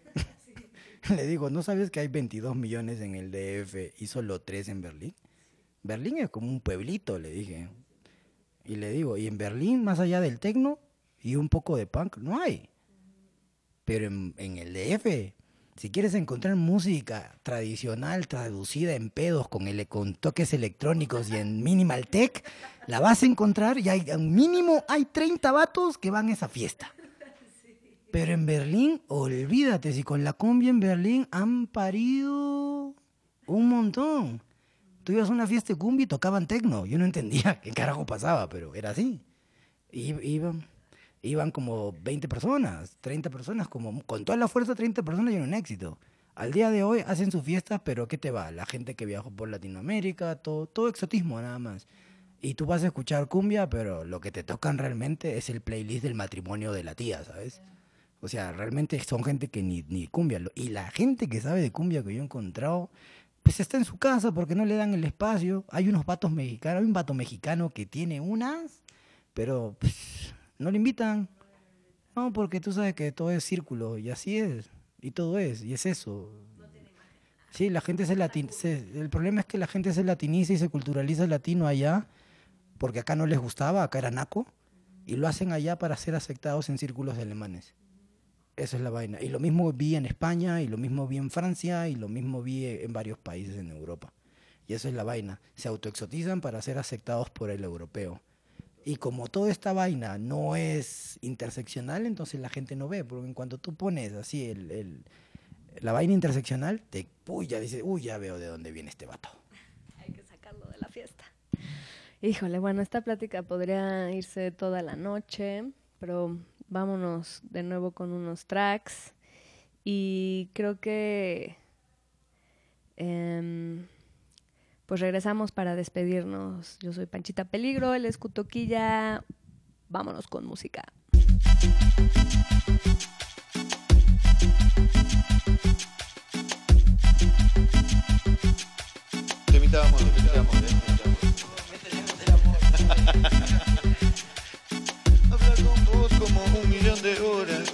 le digo, ¿no sabes que hay veintidós millones en el D F y solo tres en Berlín? Berlín es como un pueblito, le dije. Y le digo, y en Berlín, más allá del tecno y un poco de punk, no hay. Pero en, en el D F, si quieres encontrar música tradicional, traducida en pedos, con, ele, con toques electrónicos y en minimal tech, la vas a encontrar y hay, un mínimo hay treinta vatos que van a esa fiesta. Pero en Berlín, olvídate, si con la cumbia en Berlín han parido un montón. Tú ibas a una fiesta de cumbia y tocaban tecno. Yo no entendía qué carajo pasaba, pero era así. I, iban, iban como veinte personas, treinta personas, como con toda la fuerza treinta personas y era un éxito. Al día de hoy hacen sus fiestas, pero ¿qué te va? La gente que viajó por Latinoamérica, todo, todo exotismo nada más. Y tú vas a escuchar cumbia, pero lo que te tocan realmente es el playlist del matrimonio de la tía, ¿sabes? O sea, realmente son gente que ni, ni cumbia. Y la gente que sabe de cumbia que yo he encontrado, pues está en su casa porque no le dan el espacio. Hay unos vatos mexicanos, hay un vato mexicano que tiene unas, pero pues, no le invitan. No, porque tú sabes que todo es círculo y así es. Y todo es, y es eso. Sí, la gente se latin... se... El problema es que la gente se latiniza y se culturaliza el latino allá, porque acá no les gustaba, acá era naco, y lo hacen allá para ser aceptados en círculos de alemanes. Esa es la vaina. Y lo mismo vi en España, y lo mismo vi en Francia, y lo mismo vi en varios países en Europa. Y esa es la vaina. Se autoexotizan para ser aceptados por el europeo. Y como toda esta vaina no es interseccional, entonces la gente no ve. Porque en cuanto tú pones así el, el, la vaina interseccional, te uy, ya dices, uy, ya veo de dónde viene este vato. Hay que sacarlo de la fiesta. Híjole, bueno, esta plática podría irse toda la noche, pero vámonos de nuevo con unos tracks. Y creo que eh, pues regresamos para despedirnos. Yo soy Panchita Peligro, él es Cutoquilla. Vámonos con música. Te invitamos, te invitamos, te invitamos. Hablar con vos como un millón de horas.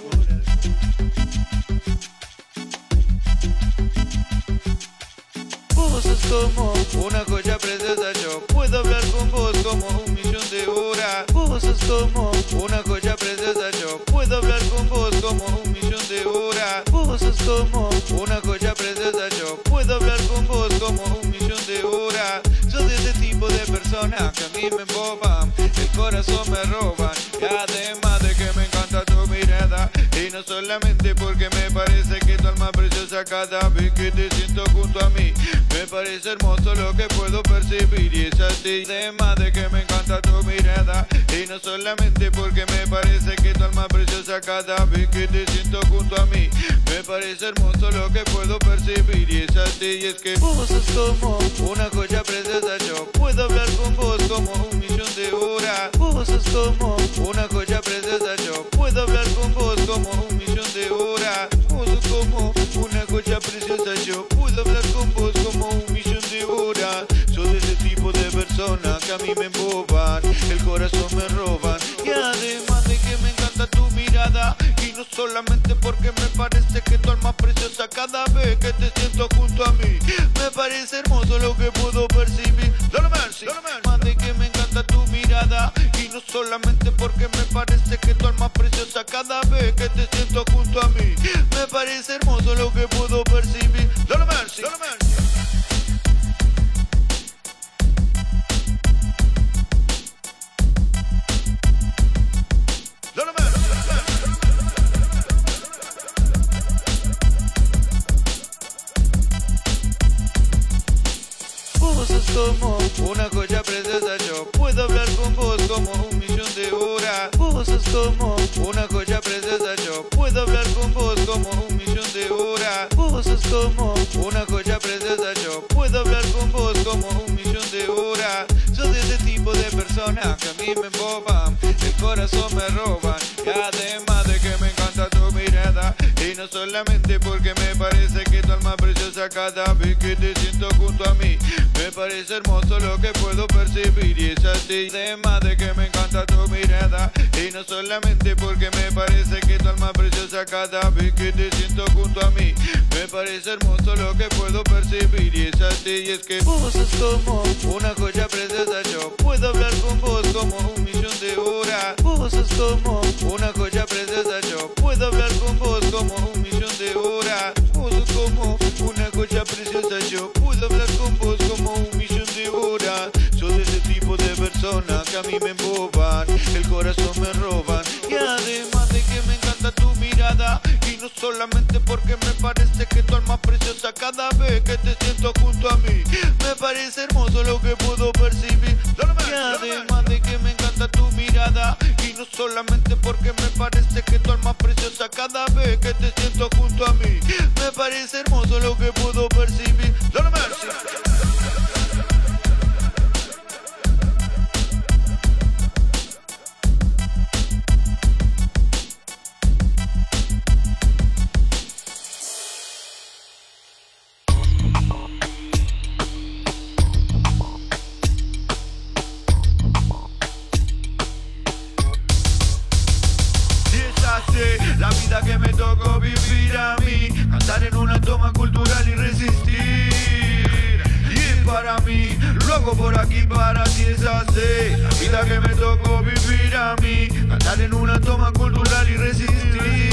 Vos sos como una joya preciosa, yo puedo hablar con vos como un millón de horas. Vos sos como una joya preciosa, yo puedo hablar con vos como un millón de horas. Vos sos como una joya preciosa, yo puedo hablar con vos como un millón de horas. Sos de ese tipo de persona que a mí me emboban, el corazón me roban, y además de que me encanta tu mirada, y no solamente porque me parece que tu alma preciosa cada vez que te siento junto a mí, me parece hermoso lo que puedo percibir y es así. Además de que me encanta tu mirada, y no solamente porque me parece que tu alma preciosa cada vez que te siento junto a mí, me parece hermoso lo que puedo percibir y es así. Y es que vos sos como una joya preciosa, yo puedo hablar con vos como un millón de horas. Vos sos como una joya preciosa, yo puedo hablar con vos como un millón de horas. Vos sos como una joya preciosa, yo puedo hablar con vos como un millón de horas. Soy de ese tipo de persona que a mí me emboban, el corazón me roban, y además de que me encanta tu mirada, y no solamente porque me parece que tu alma preciosa cada vez que te siento junto a mí, me parece hermoso lo que puedo percibir. Dale mercy, más de que me encanta tu mirada, y no solamente porque me parece que tu alma preciosa cada vez que te siento junto a mí, me parece hermoso lo que puedo percibir. Dale mercy, dale mercy. una joya preciosa. Yo puedo hablar con vos como un millón de horas. Vos sos como una joya preciosa. Yo puedo hablar con vos como un millón de horas. Vos sos como una joya preciosa. Yo puedo hablar con vos como un millón de horas. Soy de ese tipo de personas que a mí me emboban, el corazón me roban. Y además de que me encanta tu mirada, y no solamente porque me parece que tu alma preciosa cada vez que te siento junto a mí. Me parece hermoso lo que puedo percibir y es así. Además de que me encanta tu mirada, y no solamente porque me parece que tu alma preciosa cada vez que te siento junto a mí. Me parece hermoso lo que puedo percibir y es así. Y es que vos sos como una joya preciosa. Yo puedo hablar con vos como un millón de horas. Vos sos como una joya preciosa. Yo puedo hablar con vos como un millón de horas. Vos sos como una joya preciosa. Yo puedo hablar con vos como un millón de horas. Soy de ese tipo de personas que a mí me emboban, el corazón me roban. Y además de que me encanta tu mirada, y no solamente porque me parece que tu alma preciosa cada vez que te siento junto a mí. Me parece hermoso lo que puedo percibir. Y además de que me encanta tu mirada, y no solamente porque me parece que tu alma preciosa cada vez que te siento junto a mí. Me parece hermoso lo que puedo percibir. Lord of mercy. La vida que me tocó vivir a mí, cantar en una toma cultural y resistir. Y es para mí, lo hago por aquí para ti, es así. La vida que me tocó vivir a mí, cantar en una toma cultural y resistir.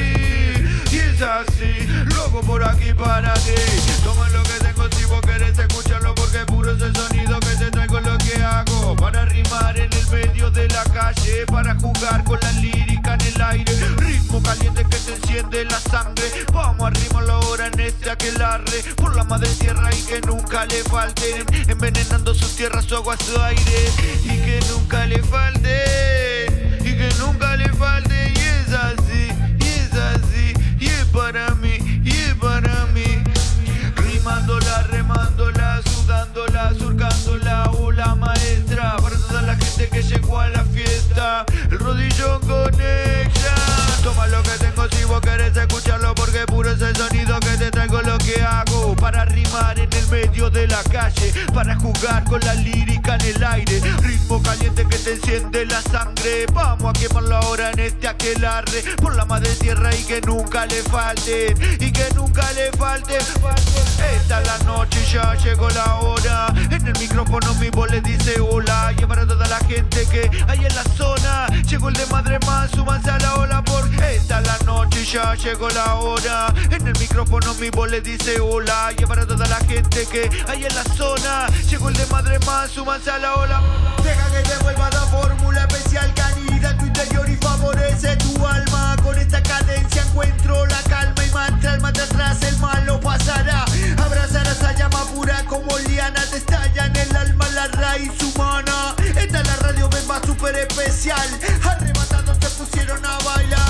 Y es así, lo hago por aquí para ti. Toma lo que tengo si vos querés escucharlo, porque puro es el sonido que te traigo, lo que hago. Para rimar en el medio de la calle, para jugar con la lírica en el aire. Ritmo caliente que te enciende la sangre. Vamos a rimarlo ahora en este aquelarre. Por la madre tierra y que nunca le falten, envenenando su tierra, su agua, su aire. Y que nunca le falte, y que nunca le falte. Y es así, y es así, y es para mí, y es para mí. Rimándola, remándola, sudándola, surcándola, ola maestra. Para toda la gente que llegó a la fiesta, el rodillón conecta. Toma lo que tengo si vos querés escucharlo, porque puro es el sonido que te traigo, lo que hago. Para rimar en el medio de la calle, para jugar con la lírica en el aire. Ritmo caliente que te enciende la sangre. Vamos a quemarlo ahora en este aquelarre. Por la madre tierra y que nunca le falte, y que nunca le falte. Esta es la noche y ya llegó la hora. En el micrófono mi voz le dice hola. Y para toda la gente que hay en la zona, llegó el de Madre Más, súbanse a la ola. Porque esta es la noche y ya llegó la hora. En el micrófono mi voz le dice hola. Y para toda la gente que hay en la zona, llegó el de Madre Más, súbanse a la ola. Deja que te vuelva la fórmula especial que anida tu interior y favorece tu alma. Con esta cadencia encuentro la calma y mantra el mate atrás, el mal no pasará. Abrazar a esa llama pura como liana, te estalla en el alma la raíz humana. Esta es la radio Bemba super especial, arrebatando te pusieron a bailar.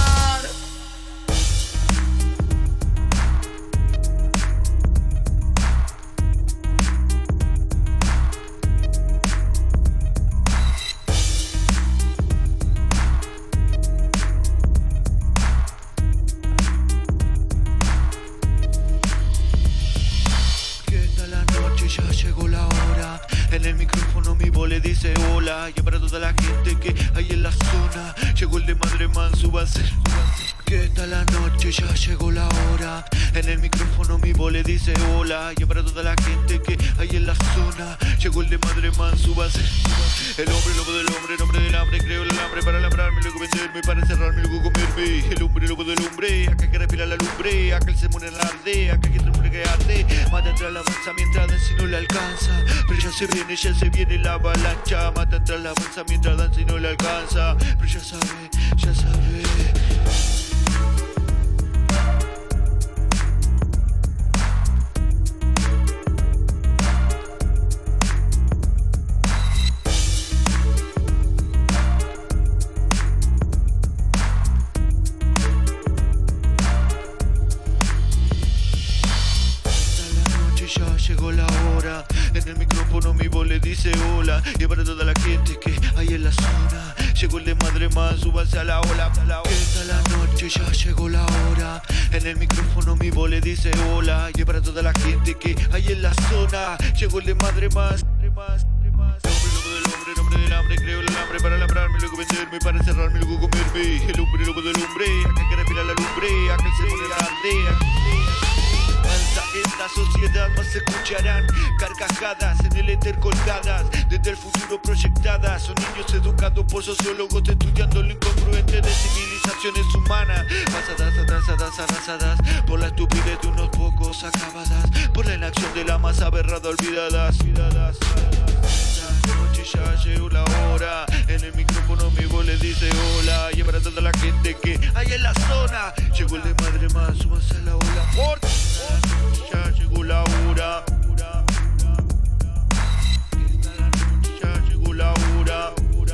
En el micrófono mi voz le dice hola. Y para toda la gente que hay en la zona, llegó el de Madre Man, súbase. ¿Qué tal la noche? Ya llegó la hora. En el micrófono mi voz le dice hola. Y para toda la gente que hay en la zona, llegó el de Madre Man, súbase. El hombre lobo del hombre, el hombre del hambre, creo el alambre para alambrarme, luego venderme, para encerrarme, luego comerme. El hombre lobo del hombre, acá que respira la lumbre, acá el se muere en la arde, acá que el hombre que arde. Mata entre la avanza mientras danza y no le alcanza, pero ya se viene, ya se viene la avalancha. Mata entre la avanza mientras danza y no le alcanza, pero ya sabe, ya sabe. hora. Y para toda la gente que hay en la zona, llegó el desmadre más, súbanse a la ola. Esta la noche, ya llegó la hora. En el micrófono mi voz le dice hola. Y para toda la gente que hay en la zona, llegó el desmadre más. El hombre del hambre, creo el alambre para alambrarme, luego venderme, para encerrarme, luego comerme. El hombre lobo del hombre, acá que respira la lumbre, acá se pone la aldea. Hasta esta sociedad más se escucharán carcajadas en el éter colgadas, desde el futuro proyectadas. Son niños educados por sociólogos estudiando lo incongruente de civilizaciones humanas, pasadas, atrasadas, arrasadas por la estupidez de unos pocos, acabadas por la inacción de la masa aberrada, olvidadas, olvidadas. Esta noche ya llegó la hora. En el micrófono mi voz le dice hola. Y para toda la gente que hay en la zona, llegó el de madre más, súbanse a la ola. Porque ya llegó la hora. Ya llegó la hora.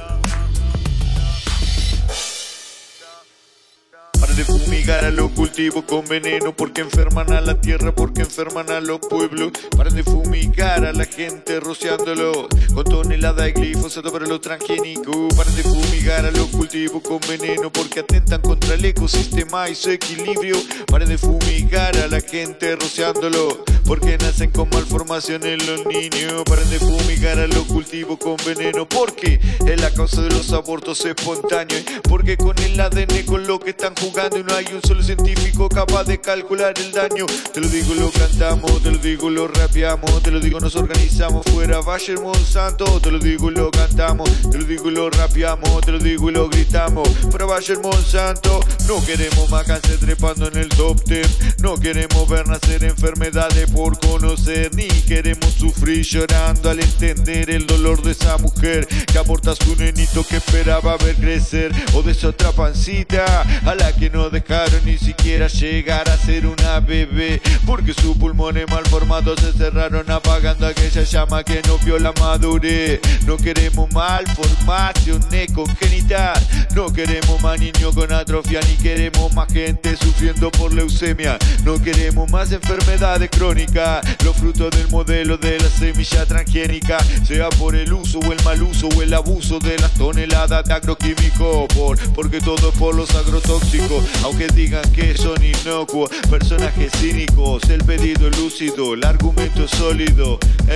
Para de fumigar a los cultivos con veneno, porque enferman a la tierra, porque enferman a los pueblos. Para de fumigar a la gente rociándolo con toneladas de glifosato para los transgénicos. Para de fumigar a los cultivos con veneno, porque atentan contra el ecosistema y su equilibrio. Para de fumigar a la gente rociándolo, porque nacen con malformación en los niños. Para de fumigar a los cultivos con veneno, porque es la causa de los abortos espontáneos, porque con el A D N con lo que están jugando y no hay un solo científico capaz de calcular el daño. Te lo digo, lo cantamos, te lo digo, lo rapeamos, te lo digo, nos organizamos fuera Bayer Monsanto. Te lo digo y lo cantamos, te lo digo y lo rapeamos, te lo digo y lo gritamos fuera Bayer Monsanto. No queremos más cáncer trepando en el top ten, no queremos ver nacer enfermedades por conocer, ni queremos sufrir llorando al entender el dolor de esa mujer que aborta a su nenito que esperaba ver crecer, o de esa otra pancita a la que no dejaron ni siquiera llegar a ser una bebé, porque sus pulmones mal formados se cerraron apagando aquella llama que no vio la madurez. No queremos malformaciones congénitas, no queremos más niños con atrofia, ni queremos más gente sufriendo por leucemia, no queremos más enfermedades crónicas, los frutos del modelo de la semilla transgénica, sea por el uso o el mal uso o el abuso de las toneladas de agroquímicos, por, porque todo es por los agrotóxicos, aunque digan que son inocuos, personajes cínicos, el pedido es lúcido, el argumento es sólido.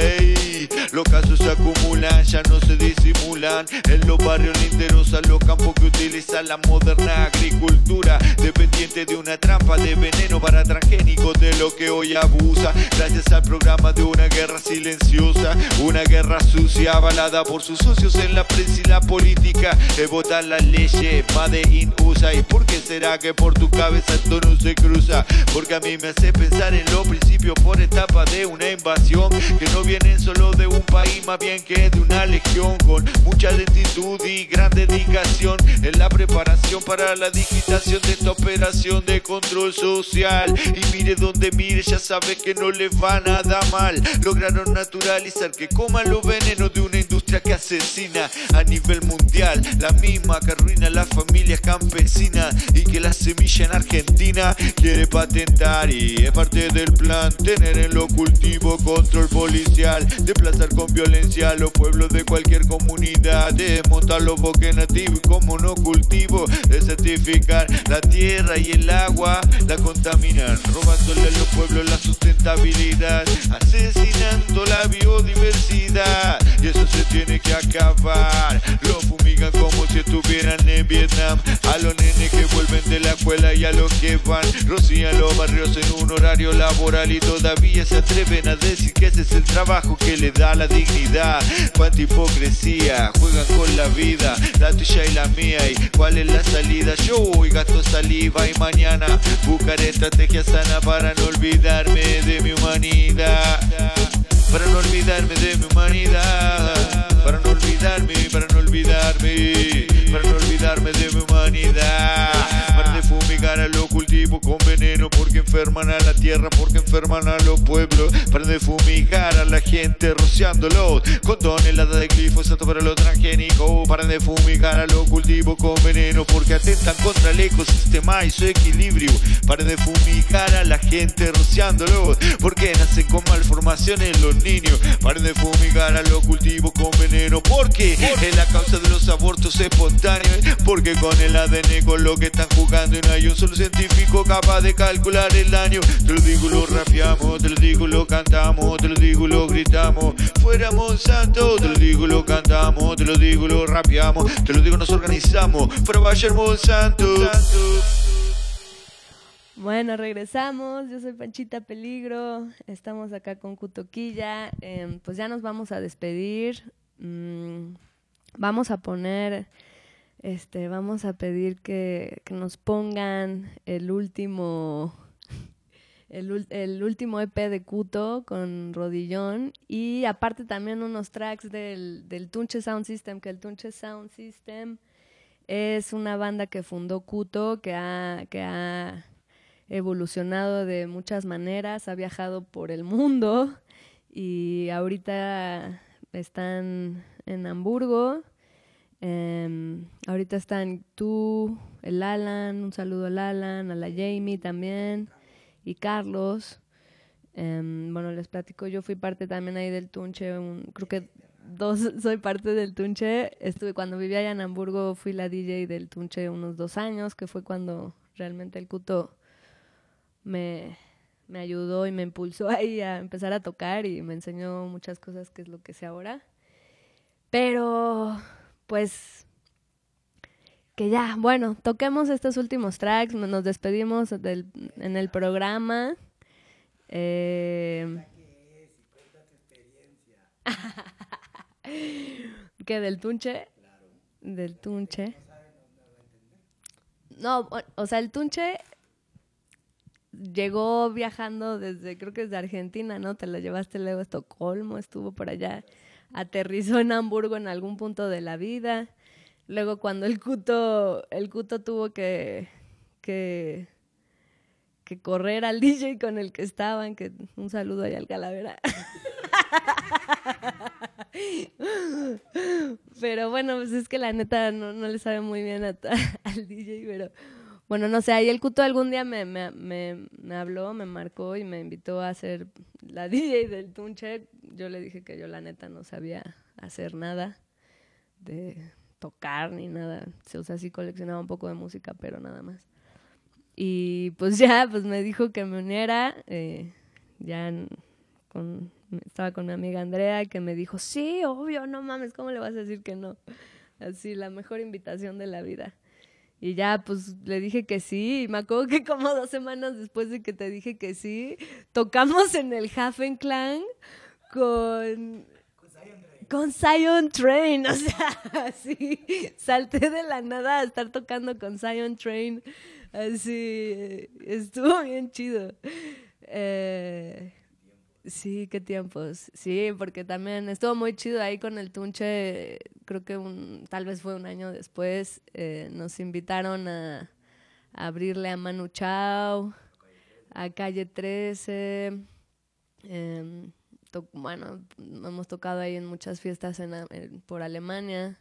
Ey, los casos se acumulan, ya no se disimulan, en los barrios linderos a los campos que utilizan la moderna agricultura, dependiente de una trampa de veneno para transgénicos de lo que hoy abusa, gracias al programa de una guerra silenciosa, una guerra sucia avalada por sus socios en la prensa y la política, que votan las leyes Made in U S A. ¿Y por qué será que por tu cabeza esto no se cruza? Porque a mí me hace pensar en los principios por etapa de una invasión, que no vienen solo de un país, más bien que de una legión, con mucha lentitud y gran dedicación en la preparación para la digitación de esta operación de control social. Y mire donde mire, ya sabe que no les va nada mal. Lograron naturalizar que coman los venenos de una industria que asesina a nivel mundial, la misma que arruina a las familias campesinas y que la semilla en Argentina quiere patentar. Y es parte del plan tener en los cultivos control policial, desplazar con violencia a los pueblos de cualquier comunidad, desmontar los bosques nativos y como no cultivo, desertificar la tierra y el agua, la contaminan, robándole a los pueblos la sustentabilidad, asesinando la biodiversidad, y eso se tiene que acabar. Lo fumigan como si estuvieran en Vietnam, a los nenes que vuelven de la escuela y a los que van, rocían los barrios en un horario laboral y todavía se atreven a decir que ese es el trabajo que le da la dignidad. Cuánta hipocresía, juegan con la vida, la tuya y la mía, y cuál es la salida. Yo hoy gasto saliva y mañana buscaré estrategias sanas para no olvidarme de mi humanidad, para no olvidarme de mi humanidad, para no olvidarme, para no olvidarme, para no olvidarme de mi humanidad, para de fumigar a los cultivos con veneno, porque enferman a la tierra, porque enferman a los pueblos. Paren de fumigar a la gente rociándolos con toneladas de glifosato para lo transgénico. Paren de fumigar a los cultivos con veneno, porque atentan contra el ecosistema y su equilibrio. Paren de fumigar a la gente rociándolos, porque nacen con malformaciones los niños. Paren de fumigar a los cultivos con veneno, porque es la causa de los abortos espontáneos. Porque con el A D N con lo que están jugando, y no hay un solo científico capaz de calcular el daño. Te lo digo, lo rapeamos, te lo digo, lo cantamos, te lo digo, lo gritamos. Fuera Monsanto, te lo digo, lo cantamos, te lo digo, lo rapeamos, te lo digo, nos organizamos. Fuera Bayer Monsanto. Bueno, regresamos. Yo soy Panchita Peligro. Estamos acá con Cutoquilla. Eh, pues ya nos vamos a despedir. Mm, vamos a poner, este, vamos a pedir que, que nos pongan el último, el, el último E P de Cuto con Rodillón, y aparte también unos tracks del, del Tunche Sound System, que el Tunche Sound System es una banda que fundó Cuto, que ha, que ha evolucionado de muchas maneras, ha viajado por el mundo y ahorita están en Hamburgo. Eh, ahorita están tú, el Alan, un saludo al Alan, a la Jamie también, y Carlos. Eh, bueno, les platico, yo fui parte también ahí del Tunche, un, creo que dos soy parte del Tunche. Estuve cuando vivía allá en Hamburgo, fui la D J del Tunche unos dos años, que fue cuando realmente el Cuto me, me ayudó y me impulsó ahí a empezar a tocar y me enseñó muchas cosas que es lo que sé ahora. Pero, pues, que ya, bueno, toquemos estos últimos tracks, nos despedimos del, en el programa. Eh, ¿Qué, del Tunche? Claro. Del Tunche. No, o sea, el Tunche llegó viajando desde, creo que desde Argentina, ¿no? Te lo llevaste luego a Estocolmo, estuvo por allá, aterrizó en Hamburgo en algún punto de la vida. Luego cuando el Cuto, el Cuto tuvo que, que, que correr al D J con el que estaban, que un saludo ahí al Calavera. Pero bueno, pues es que la neta no, no le sabe muy bien a, a, al D J, pero bueno, no sé, ahí el Cuto algún día me, me, me, me habló, me marcó y me invitó a hacer la D J del Tunche. Yo le dije que yo la neta no sabía hacer nada de tocar ni nada, o sea, sí coleccionaba un poco de música, pero nada más. Y pues ya, pues me dijo que me uniera, eh, ya con, estaba con mi amiga Andrea, que me dijo, sí, obvio, no mames, ¿cómo le vas a decir que no? Así, la mejor invitación de la vida. Y ya, pues, le dije que sí, y me acuerdo que como dos semanas después de que te dije que sí, tocamos en el Hafenklang con... Con Zion Train, o sea, así, salté de la nada a estar tocando con Zion Train, así, estuvo bien chido. Eh, sí, qué tiempos, sí, porque también estuvo muy chido ahí con el Tunche, creo que un, tal vez fue un año después, eh, nos invitaron a, a abrirle a Manu Chao, a Calle trece, eh, bueno, hemos tocado ahí en muchas fiestas en, en, por Alemania.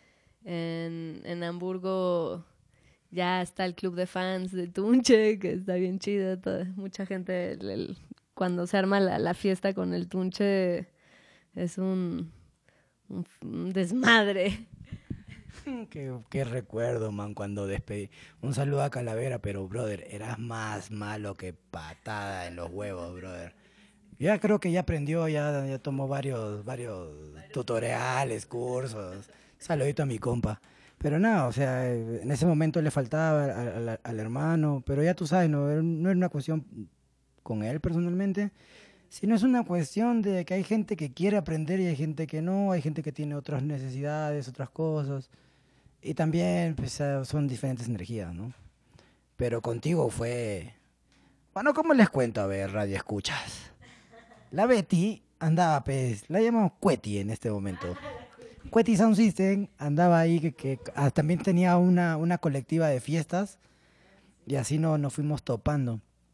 En, en Hamburgo ya está el club de fans de Tunche, que está bien chido. Toda, mucha gente, el, el, cuando se arma la, la fiesta con el Tunche, es un, un, un desmadre. Qué, qué recuerdo, man, cuando despedí. Un saludo a Calavera, pero, brother, eras más malo que patada en los huevos, brother. Ya creo que ya aprendió, ya, ya tomó varios, varios tutoriales, cursos. Saludito a mi compa. Pero no, o sea, en ese momento le faltaba al, al, al hermano, pero ya tú sabes, no, no es una cuestión con él personalmente, sino es una cuestión de que hay gente que quiere aprender y hay gente que no, hay gente que tiene otras necesidades, otras cosas. Y también pues, son diferentes energías, ¿no? Pero contigo fue... Bueno, ¿cómo les cuento? A ver, radio escuchas. La Betty andaba, pues, la llamamos Cueti en este momento. Cueti Sound System andaba ahí, que, que ah, también tenía una, una colectiva de fiestas, y así no, nos fuimos topando.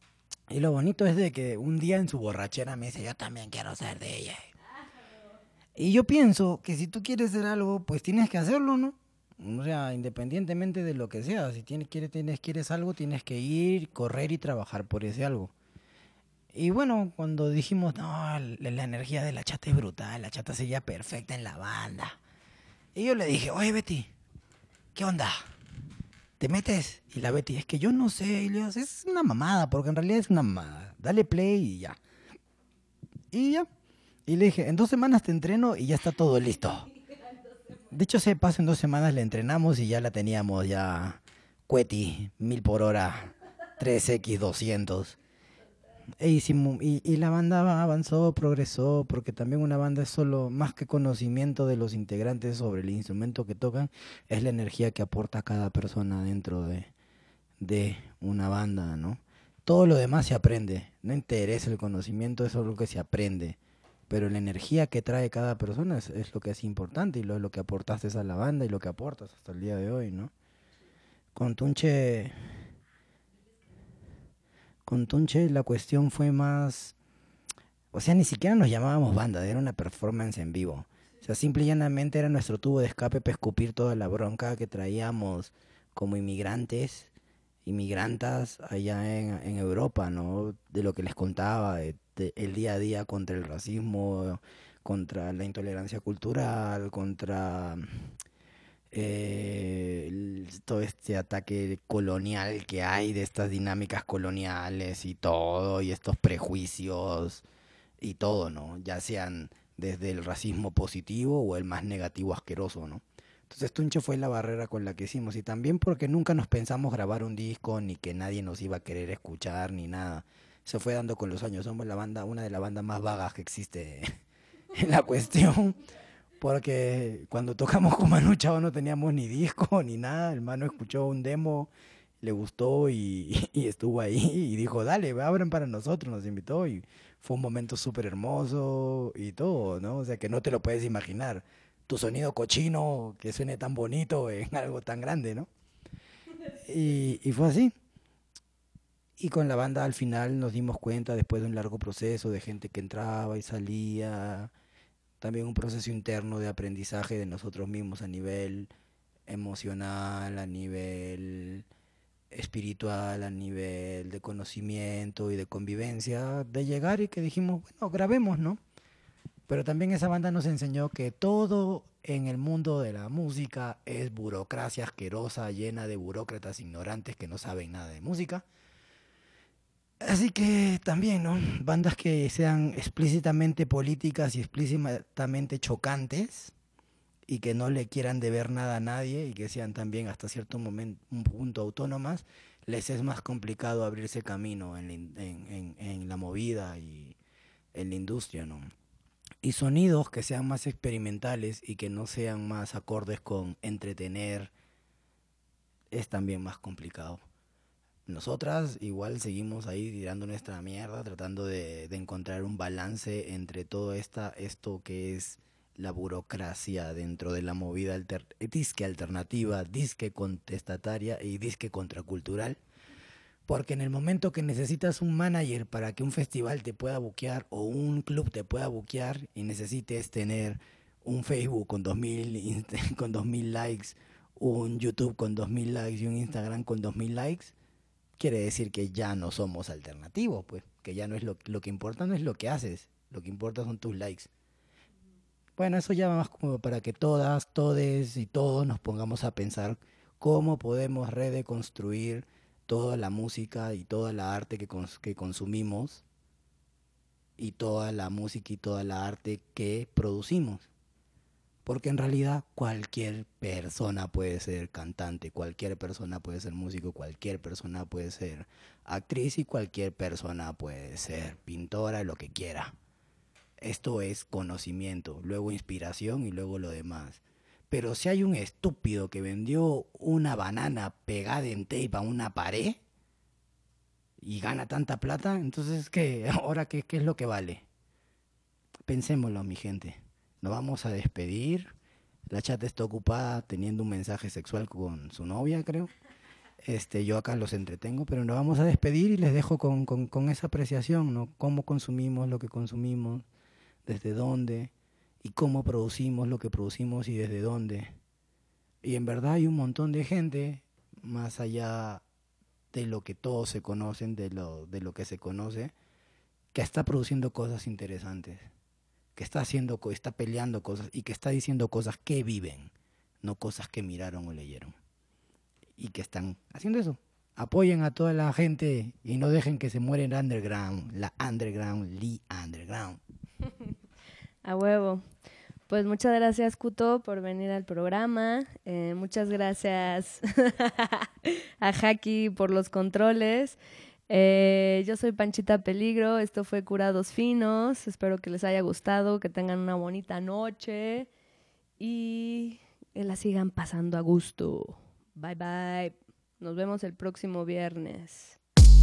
Y lo bonito es de que un día en su borrachera me dice, yo también quiero ser D J. Y yo pienso que si tú quieres hacer algo, pues tienes que hacerlo, ¿no? O sea, independientemente de lo que sea, si tienes, quieres, tienes, quieres algo, tienes que ir, correr y trabajar por ese algo. Y bueno, cuando dijimos, no, la, la energía de la chata es brutal, la chata sería perfecta en la banda. Y yo le dije, oye Betty, ¿qué onda? ¿Te metes? Y la Betty, es que yo no sé. Y le digo, es una mamada, porque en realidad es una mamada. Dale play y ya. Y ya. Y le dije, en dos semanas te entreno y ya está todo listo. Dicho sea de paso, en dos semanas le entrenamos y ya la teníamos ya cueti, mil por hora, tres equis doscientos. E hicimos, y, y la banda avanzó, progresó, porque también una banda es solo más que conocimiento de los integrantes sobre el instrumento que tocan, es la energía que aporta cada persona dentro de, de una banda, ¿no? Todo lo demás se aprende, no interesa el conocimiento, eso es lo que se aprende, pero la energía que trae cada persona es, es lo que es importante y lo, lo que aportaste a la banda y lo que aportas hasta el día de hoy, ¿no? Con Tunche... Con Tunche la cuestión fue más... O sea, ni siquiera nos llamábamos banda, era una performance en vivo. O sea, simple y llanamente era nuestro tubo de escape para escupir toda la bronca que traíamos como inmigrantes, inmigrantas allá en, en Europa, ¿no? De lo que les contaba, de, de el día a día contra el racismo, contra la intolerancia cultural, contra... Eh, el- todo este ataque colonial que hay de estas dinámicas coloniales y todo, y estos prejuicios y todo, ¿no? Ya sean desde el racismo positivo o el más negativo asqueroso, ¿no? Entonces Tunche fue la barrera con la que hicimos, y también porque nunca nos pensamos grabar un disco, ni que nadie nos iba a querer escuchar, ni nada. Se fue dando con los años, somos la banda, una de las bandas más vagas que existe en la cuestión. Porque cuando tocamos con Manu Chao no teníamos ni disco ni nada. El Manu escuchó un demo, le gustó y, y estuvo ahí y dijo, dale, abran para nosotros, nos invitó y fue un momento súper hermoso y todo, ¿no? O sea, que no te lo puedes imaginar. Tu sonido cochino, que suene tan bonito en algo tan grande, ¿no? Y, y fue así. Y con la banda al final nos dimos cuenta, después de un largo proceso de gente que entraba y salía, también un proceso interno de aprendizaje de nosotros mismos a nivel emocional, a nivel espiritual, a nivel de conocimiento y de convivencia, de llegar y que dijimos, bueno, grabemos, ¿no? Pero también esa banda nos enseñó que todo en el mundo de la música es burocracia asquerosa, llena de burócratas ignorantes que no saben nada de música. Así que también, ¿no? Bandas que sean explícitamente políticas y explícitamente chocantes y que no le quieran deber nada a nadie y que sean también hasta cierto momento, un punto autónomas, les es más complicado abrirse camino en, la in- en, en, en la movida y en la industria, ¿no? Y sonidos que sean más experimentales y que no sean más acordes con entretener es también más complicado. Nosotras igual seguimos ahí tirando nuestra mierda, tratando de, de encontrar un balance entre todo esta, esto que es la burocracia dentro de la movida alter, disque alternativa, disque contestataria y disque contracultural. Porque en el momento que necesitas un manager para que un festival te pueda buquear o un club te pueda buquear y necesites tener un Facebook con dos mil inst- con dos mil likes, un YouTube con dos mil likes y un Instagram con dos mil likes, quiere decir que ya no somos alternativos, pues, que ya no es lo, lo que importa, no es lo que haces, lo que importa son tus likes. Bueno, eso ya va más como para que todas, todes y todos nos pongamos a pensar cómo podemos redeconstruir toda la música y toda la arte que, cons- que consumimos y toda la música y toda la arte que producimos. Porque en realidad cualquier persona puede ser cantante, cualquier persona puede ser músico, cualquier persona puede ser actriz y cualquier persona puede ser pintora, lo que quiera. Esto es conocimiento, luego inspiración y luego lo demás. Pero si hay un estúpido que vendió una banana pegada en tape a una pared y gana tanta plata, entonces ¿qué? ¿Ahora qué, qué es lo que vale? Pensémoslo, mi gente. Nos vamos a despedir. La chata está ocupada teniendo un mensaje sexual con su novia, creo. Este, yo acá los entretengo, pero nos vamos a despedir y les dejo con, con, con esa apreciación, ¿no? Cómo consumimos lo que consumimos, desde dónde, y cómo producimos lo que producimos y desde dónde. Y en verdad hay un montón de gente, más allá de lo que todos se conocen, de lo, de lo que se conoce, que está produciendo cosas interesantes, que está haciendo, está peleando cosas y que está diciendo cosas que viven, no cosas que miraron o leyeron. Y que están haciendo eso. Apoyen a toda la gente y no dejen que se muera el underground, la underground, Lee Underground. A huevo. Pues muchas gracias, Kuto, por venir al programa. Eh, muchas gracias a Jackie por los controles. Eh, yo soy Panchita Peligro, esto fue Curados Finos. Espero que les haya gustado, que tengan una bonita noche y que la sigan pasando a gusto. Bye bye. Nos vemos el próximo viernes.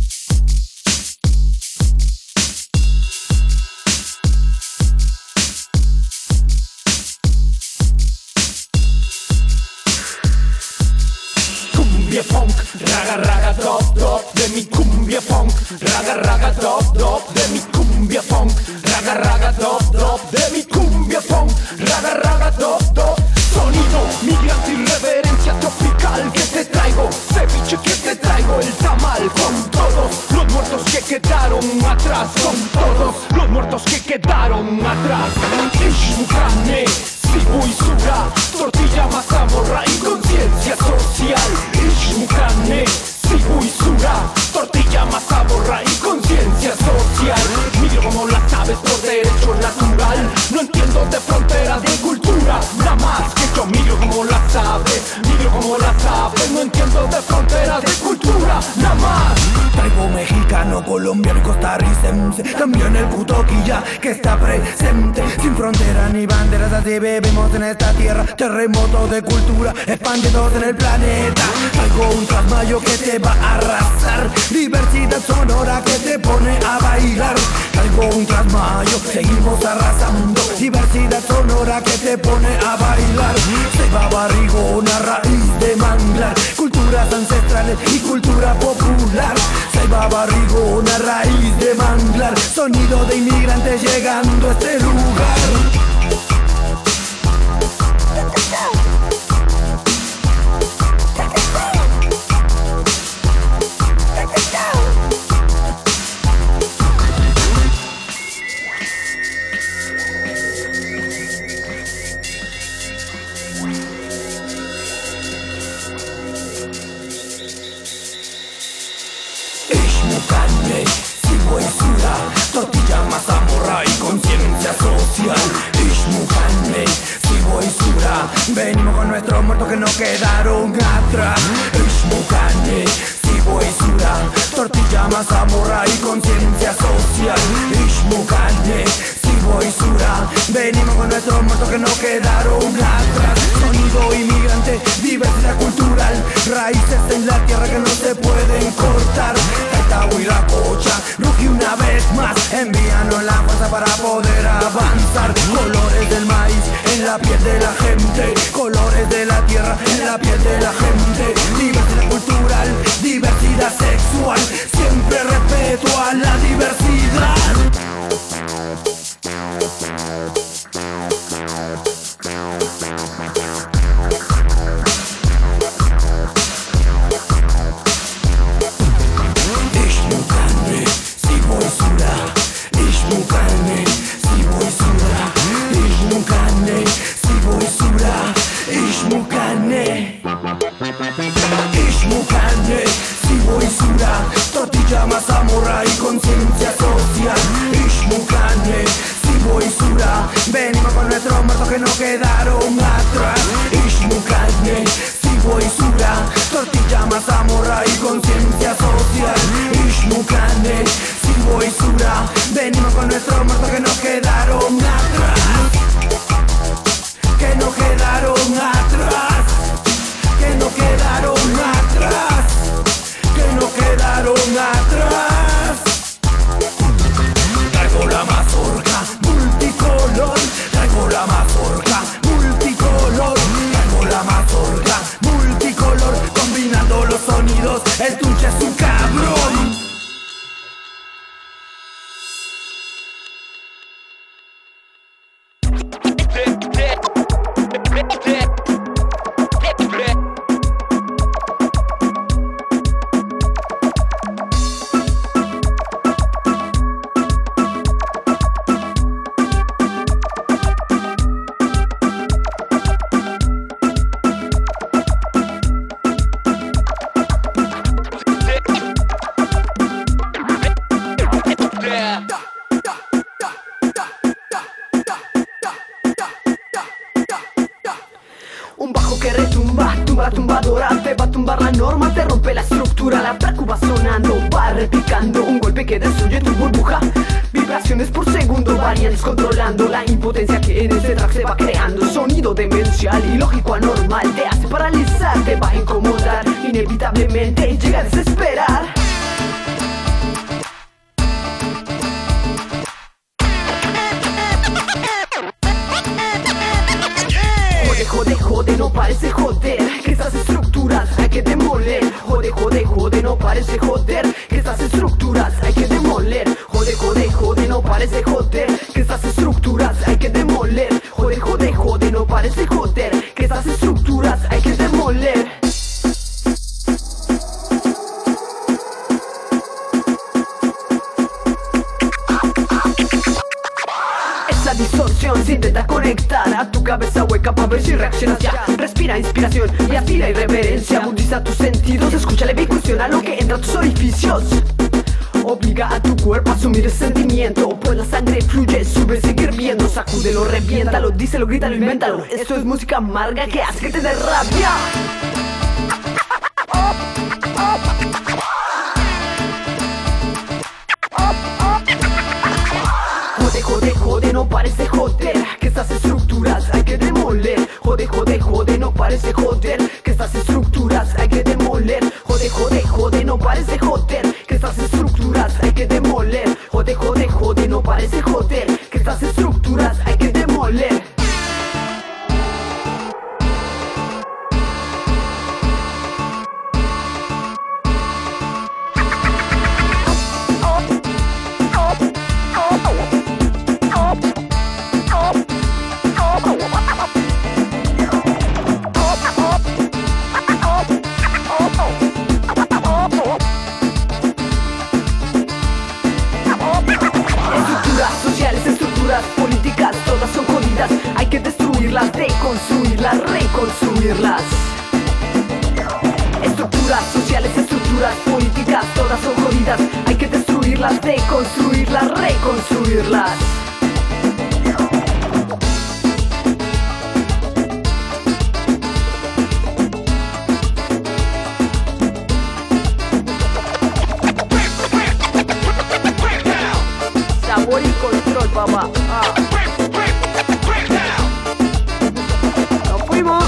Cumbia funk, raga raga dop dop de mi cumbia funk, raga raga dop dop de mi cumbia funk, raga raga dop dop de mi cumbia funk, raga raga dop dop. Sonido migrante, irreverencia tropical que te traigo, ceviche que te traigo, el tamal con todos los muertos que quedaron atrás, con todos los muertos que quedaron atrás. Ishmukane, Sibu y Sura, tortilla, mazamorra y conciencia social. Ishmukane, Sibu y Sura, tortilla, mazamorra y conciencia social. Miro como las aves por derecho natural, no entiendo de frontera de cultura, nada más que yo miro como las aves, miro como las aves, no entiendo de frontera de cultura, nada más. Traigo mexicano, colombiano y costarricense, también el cutoquilla que está presente. Sin frontera ni banderas, así vivimos en esta tierra. Terremoto de cultura, expandidos en el planeta. Traigo un trasmayo que te va a arrasar, diversidad sonora que te pone a bailar. Traigo un trasmayo, seguimos arrasando, diversidad sonora que te pone a bailar. Ceiba barrigona, raíz de manglar, culturas ancestrales y cultura popular. Ceiba barrigona, raíz de manglar, sonido de inmigrantes llegando a este lugar. Tortilla, mazamorra y conciencia social. Ishmukane, Sibo y Sura, venimos con nuestros muertos que no quedaron atrás. Ishmukane, Sibo y Sura, tortilla, mazamorra y conciencia social. Ishmukane, Sibo y Sura, venimos con nuestros muertos que no quedaron atrás. Sonido inmigrante, diversidad cultural, raíces en la tierra que no se pueden cortar. Y la cocha, ruge una vez más, envíanos la fuerza para poder avanzar. Colores del maíz en la piel de la gente, colores de la tierra en la piel de la gente. Diversidad cultural, diversidad sexual, siempre respeto a la diversidad. Ishmukane, Sibo y Sura, Ishmukane, Sibo y Sura, Ishmukane. Ishmukane, Sibo y Sura, tortilla, mazamorra y conciencia social. Ishmukane, Sibo y Sura, venimos con nuestros muertos que no quedaron atrás. Ishmukane, Sibo y Sura, tortilla, mazamorra y conciencia social. Ishmukane, Sibo y Sura, venimos con nuestros muertos que no quedaron atrás. Que no quedaron atrás. Que no quedaron atrás. Que no quedaron atrás. Traigo la mazorca multicolor, traigo la mazorca multicolor. Un bajo que retumba, tumba la tumbadora, te va a tumbar la norma, te rompe la estructura. La percu va sonando, va replicando, un golpe que destruye tu burbuja. Vibraciones por segundo varían descontrolando la impotencia que en ese track se va creando. Sonido demencial, ilógico, anormal, te hace paralizar, te va a incomodar, inevitablemente llega a desesperar. Jode, jode, jode, no parece joder, que estas estructuras hay que demoler. Jode, jode, jode, no parece joder, que estas estructuras hay que demoler. Jode, jode, jode, no parece joder, que estas estructuras hay que demoler. Jode, jode, jode, no parece joder, que estas estructuras hay que demoler. Esa distorsión se intenta conectar a tu cabeza hueca para ver si reaccionas ya. Respira inspiración y aspira irreverencia. Agudiza tus sentidos, escucha la ejecución a lo que entra a tus orificios. Obliga a tu cuerpo a asumir el sentimiento, pues la sangre fluye, sube, sigue hirviendo. Sacúdelo, reviéntalo, díselo, grítalo, invéntalo. Esto es música amarga que hace que te dé rabia. Jode, jode, jode, no parece joder, que estas estructuras hay que demoler. Jode, jode, jode, no parece joder, que estas estructuras hay que demoler. Jode, jode, jode, no parece joder, que estas estructuras hay que demoler. Jode, jode, jode, no parece joder, que estas estructuras hay que demoler. Políticas, todas son jodidas, hay que destruirlas, deconstruirlas, reconstruirlas. Estructuras sociales, estructuras políticas, todas son jodidas, hay que destruirlas, deconstruirlas, reconstruirlas. Sabor y control, papá. Ah. ¡Nos fuimos!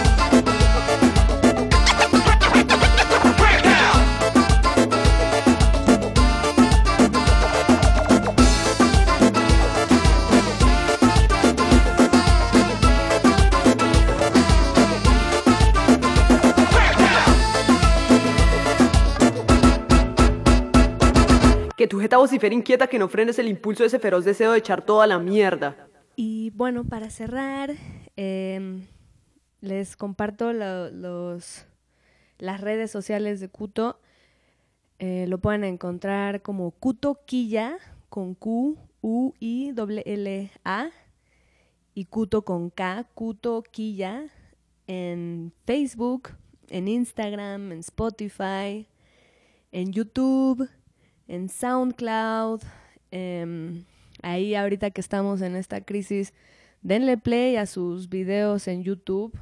Que tu jeta vocifera inquieta, que no frenes el impulso de ese feroz deseo de echar toda la mierda. Y bueno, para cerrar, eh, les comparto lo, los, las redes sociales de Kuto. Eh, lo pueden encontrar como Kuto Quilla, con Q, U, I, L, L, A, y Kuto con K, Kuto Quilla, en Facebook, en Instagram, en Spotify, en YouTube, en SoundCloud. Eh, ahí ahorita que estamos en esta crisis, denle play a sus videos en YouTube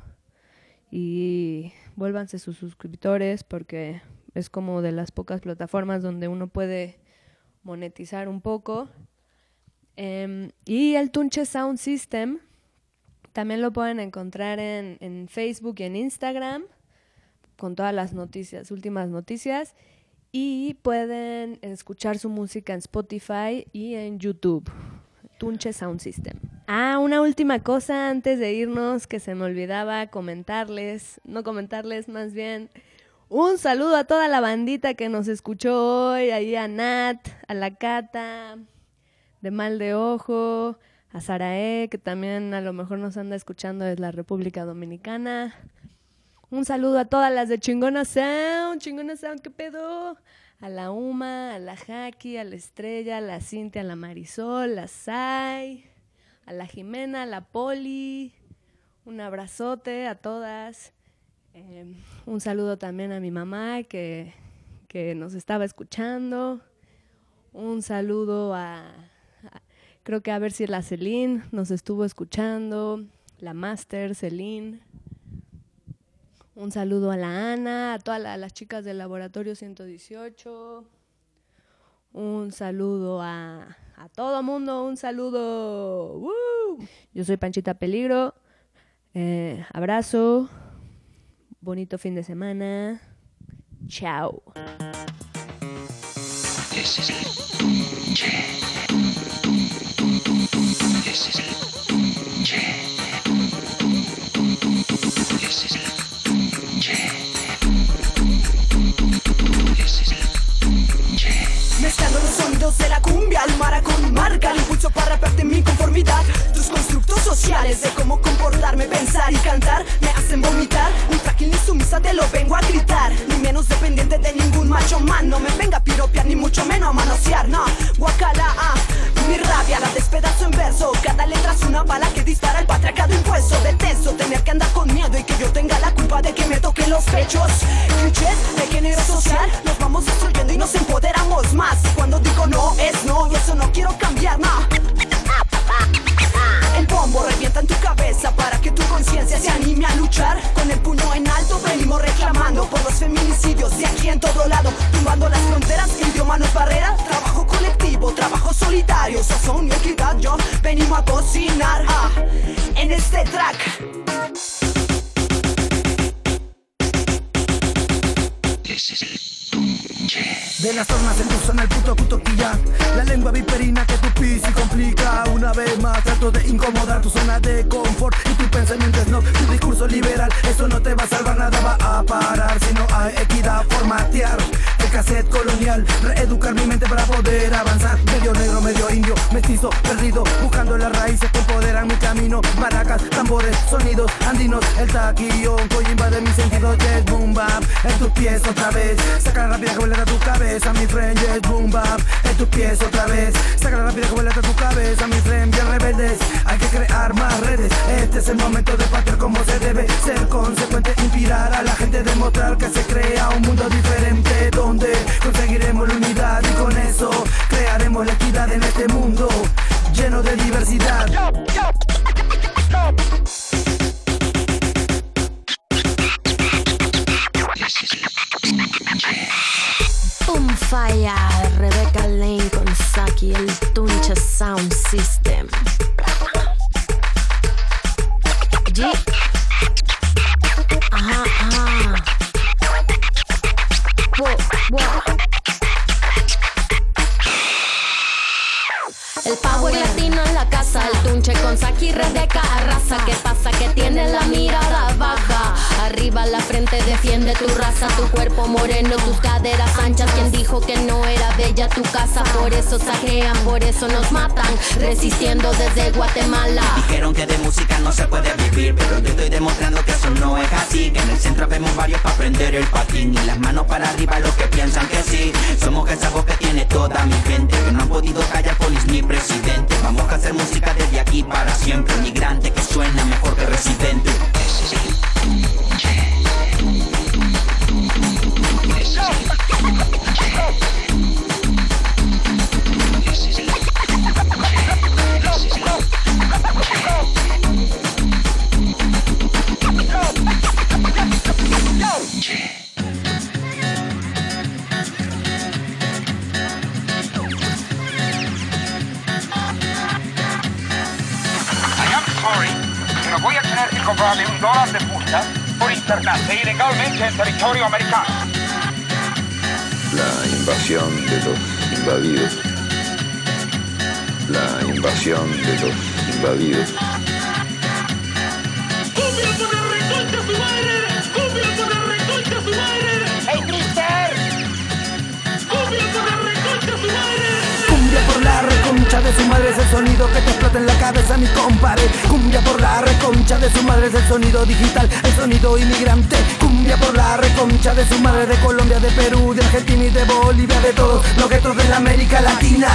y vuélvanse sus suscriptores, porque es como de las pocas plataformas donde uno puede monetizar un poco. Eh, y el Tunche Sound System también lo pueden encontrar en, en Facebook y en Instagram con todas las noticias, últimas noticias. Y pueden escuchar su música en Spotify y en YouTube. Tunche Sound System. Ah, una última cosa antes de irnos que se me olvidaba comentarles. No comentarles, más bien. Un saludo a toda la bandita que nos escuchó hoy. Ahí a Nat, a la Cata, de Mal de Ojo, a Sarae, que también a lo mejor nos anda escuchando desde la República Dominicana. Un saludo a todas las de Chingona Sound, Chingona Sound, ¿qué pedo? A la Uma, a la Jackie, a la Estrella, a la Cintia, a la Marisol, a la Sai, a la Jimena, a la Poli. Un abrazote a todas. Eh, un saludo también a mi mamá que, que nos estaba escuchando. Un saludo a, a, creo que a ver si la Celine nos estuvo escuchando. La Master, Celine. Un saludo a la Ana, a todas la, las chicas del Laboratorio ciento dieciocho. Un saludo a, a todo mundo, un saludo. ¡Woo! Yo soy Panchita Peligro. Eh, abrazo. Bonito fin de semana. Chao. Ese es el tunche. Tum, tum, tum, tum, tum, tum. Ese es el tunche. Tum, tum, tum, tum, tum, tum. Ese es el tunche. Tum, tum, tum, tum, tum, tum. Ese es el tunche. Mezclando los sonidos de la cumbia, el maracón marca el impulso para rapearte mi conformidad. Tus constructos sociales de cómo comportarme, pensar y cantar me hacen vomitar. Un frágil ni sumisa te lo vengo a gritar. Ni menos dependiente de ningún macho man. No me venga a piropear ni mucho menos a manosear, no. Guacala, ah, mi rabia la despedazo en verso. Cada letra es una bala que dispara el patriarcado impuesto. Detesto tener que andar con miedo y que yo tenga la culpa de que me toquen los pechos. Clichés de género social, nos vamos destruyendo y nos empoderamos más. Cuando digo no, es no, y eso no quiero cambiar, no. El bombo revienta en tu cabeza para que tu conciencia se anime a luchar. Con el puño en alto venimos reclamando por los feminicidios de aquí en todo lado. Tumbando las fronteras, el idioma no es barrera. Trabajo colectivo, trabajo solidario, sazón y equidad, yo venimos a cocinar ah, en este track. Ese es el tunche. De las formas en tu zona el puto cutoquilla. La lengua viperina que tu pis y complica. Una vez más trato de incomodar tu zona de confort y tu pensamiento es no. Tu discurso liberal, eso no te va a salvar, nada va a parar. Si no hay equidad, formatear el cassette colonial, reeducar mi mente para poder avanzar. Medio negro, medio indio, mestizo, perdido, buscando las raíces que empoderan mi camino. Maracas, tambores, sonidos andinos, el taquillón que invade mis sentidos. Yes, boom bap, en tus pies otra vez. Saca la rápida que vuela a tu cabeza, mi friend. Yes, boom bap, en tus pies otra vez. Saca la rápida que vuela a tu cabeza, mi friend. Bien rebeldes, hay que crear más redes. Este es el momento de patear como se debe. Ser consecuente, inspirar a la gente, demostrar que se crea un mundo diferente donde conseguiremos la unidad y con eso crearemos la equidad en este mundo lleno de diversidad. Boom Fire, Rebecca Lane con Saki, el Tunche Sound System. G. Ajá, ajá. Wow, wow. El power latino en la casa, el Tunche con Saki, Rebeca arrasa. ¿Qué pasa? Que tiene la mirada baja. Arriba la frente defiende tu raza, tu cuerpo moreno, tus caderas anchas. Quien dijo que no era bella tu casa, por eso saquean, por eso nos matan. Resistiendo desde Guatemala. Dijeron que de música no se puede vivir, pero yo estoy demostrando que eso no es así. Que en el centro vemos varios para aprender el patín y las manos para arriba los que piensan que sí. Somos esa voz que tiene toda mi gente, que no han podido callar polis ni presidente. Vamos a hacer música desde aquí para siempre. Migrante que suena mejor que residente. Ese es el tunche. Tum, tum, tum, tum, tum, tum. Ese es el tunche. Ese es el tunche. Ese es el tunche. Pero voy a tener que cobrarle un dólar de multa por internarse ilegalmente en territorio americano. La invasión de los invadidos. La invasión de los invadidos. ¡Cumbia por la reconcha su madre! ¡Cumbia por la reconcha su madre! ¡Hey, mister! ¡Cumbia por la reconcha su madre! Cumbia por la reconcha de su madre es el sonido que te explota en la cabeza, mi compadre. Cumbia por la reconcha de su madre es el sonido digital, el sonido inmigrante. Cumbia por la reconcha de su madre, de Colombia, de Perú, de Argentina y de Bolivia, de todos los guetos de la América Latina.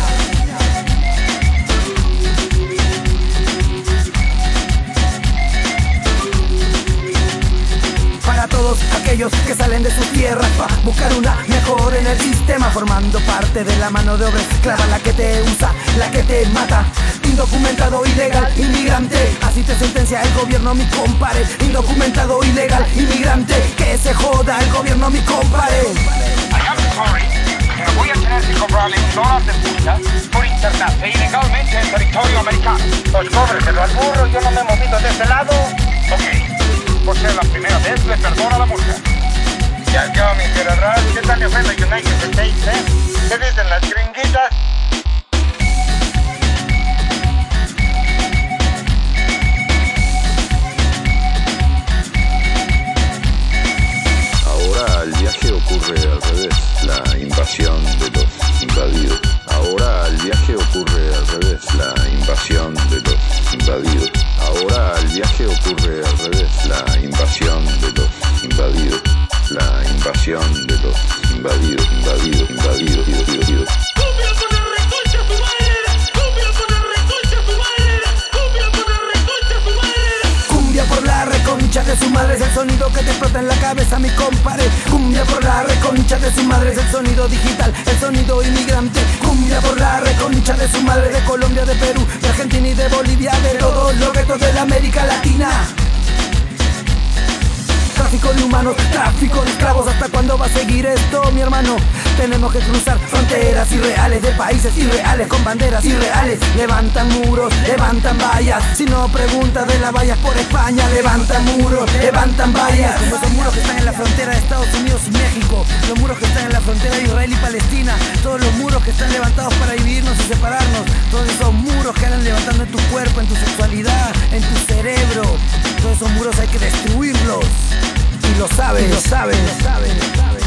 Para todos aquellos que salen de sus tierras para buscar una mejor en el sistema, formando parte de la mano de obra esclava, la que te usa, la que te mata. indocumentado, ilegal, inmigrante. Así te sentencia el gobierno, mi compadre. Indocumentado, ilegal, inmigrante. Que se joda el gobierno, mi compadre. I am sorry, pero voy a tener que cobrarle un dólar de multa por internarse ilegalmente en territorio americano. Pues cóbreselo al burro, yo no me he movido de ese lado. Ok, por ser la primera vez le perdona la multa. Ya, yo, mi general, ¿qué tal me ofende United States, eh? ¿Qué dicen las gringuitas? Ahora el viaje ocurre al revés, la invasión de los invadidos. Ahora el viaje ocurre al revés, la invasión de los invadidos. Ahora el viaje ocurre al revés, la invasión de los invadidos. La invasión de los invadidos, invadidos, invadidos, invadidos. Cumbia por la reconcha de su madre es el sonido que te explota en la cabeza, mi compadre. Cumbia por la reconcha de su madre es el sonido digital, el sonido inmigrante. Cumbia por la reconcha de su madre, de Colombia, de Perú, de Argentina y de Bolivia, de todos los guetos de la América Latina. Tráfico de humanos, tráfico de esclavos. ¿Hasta cuándo va a seguir esto, mi hermano? Tenemos que cruzar fronteras irreales de países irreales con banderas irreales. Levantan muros, levantan vallas. Si no preguntas de las vallas por España, levantan muros, levantan vallas. Los muros que están en la frontera de Estados Unidos y México, los muros que están en la frontera de Israel y Palestina, todos los muros que están levantados para dividirnos y separarnos, todos esos muros que andan levantando en tu cuerpo, en tu sexualidad, en tu cerebro, todos esos muros hay que destruirlos. Y lo sabes, y lo sabes, lo sabes, lo sabes.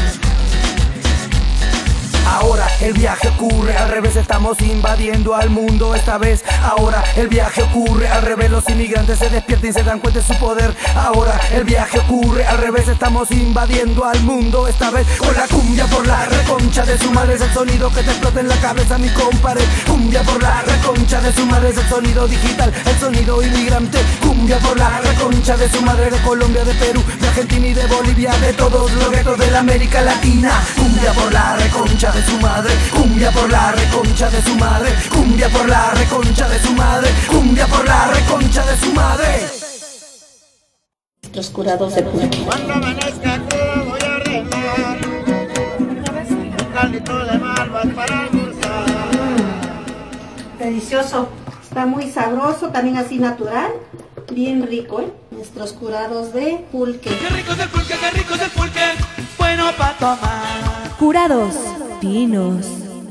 Ahora el viaje ocurre al revés, estamos invadiendo al mundo esta vez. Ahora el viaje ocurre al revés, los inmigrantes se despiertan y se dan cuenta de su poder. Ahora el viaje ocurre al revés, estamos invadiendo al mundo esta vez. Con la cumbia por la reconcha de su madre es el sonido que te explota en la cabeza, mi compadre. Cumbia por la reconcha de su madre es el sonido digital, el sonido inmigrante. Cumbia por la reconcha de su madre, de Colombia, de Perú, de Argentina y de Bolivia, de todos los guetos de la América Latina. Cumbia por la reconcha de su madre, cumbia por la reconcha de su madre, cumbia por la reconcha de su madre, cumbia por la reconcha de su madre. Los curados de pulque. Cuando amanezca crudo voy a ordenar un caldito de malvas para almorzar. Delicioso, está muy sabroso, también así natural, bien rico, ¿eh? Nuestros curados de pulque. Qué rico es el pulque, qué rico es el pulque, bueno para tomar. Curados finos.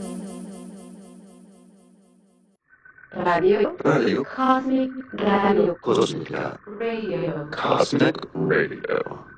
Radio. Radio. Cosmic Radio. Cósmica. Radio. Cosmic Radio.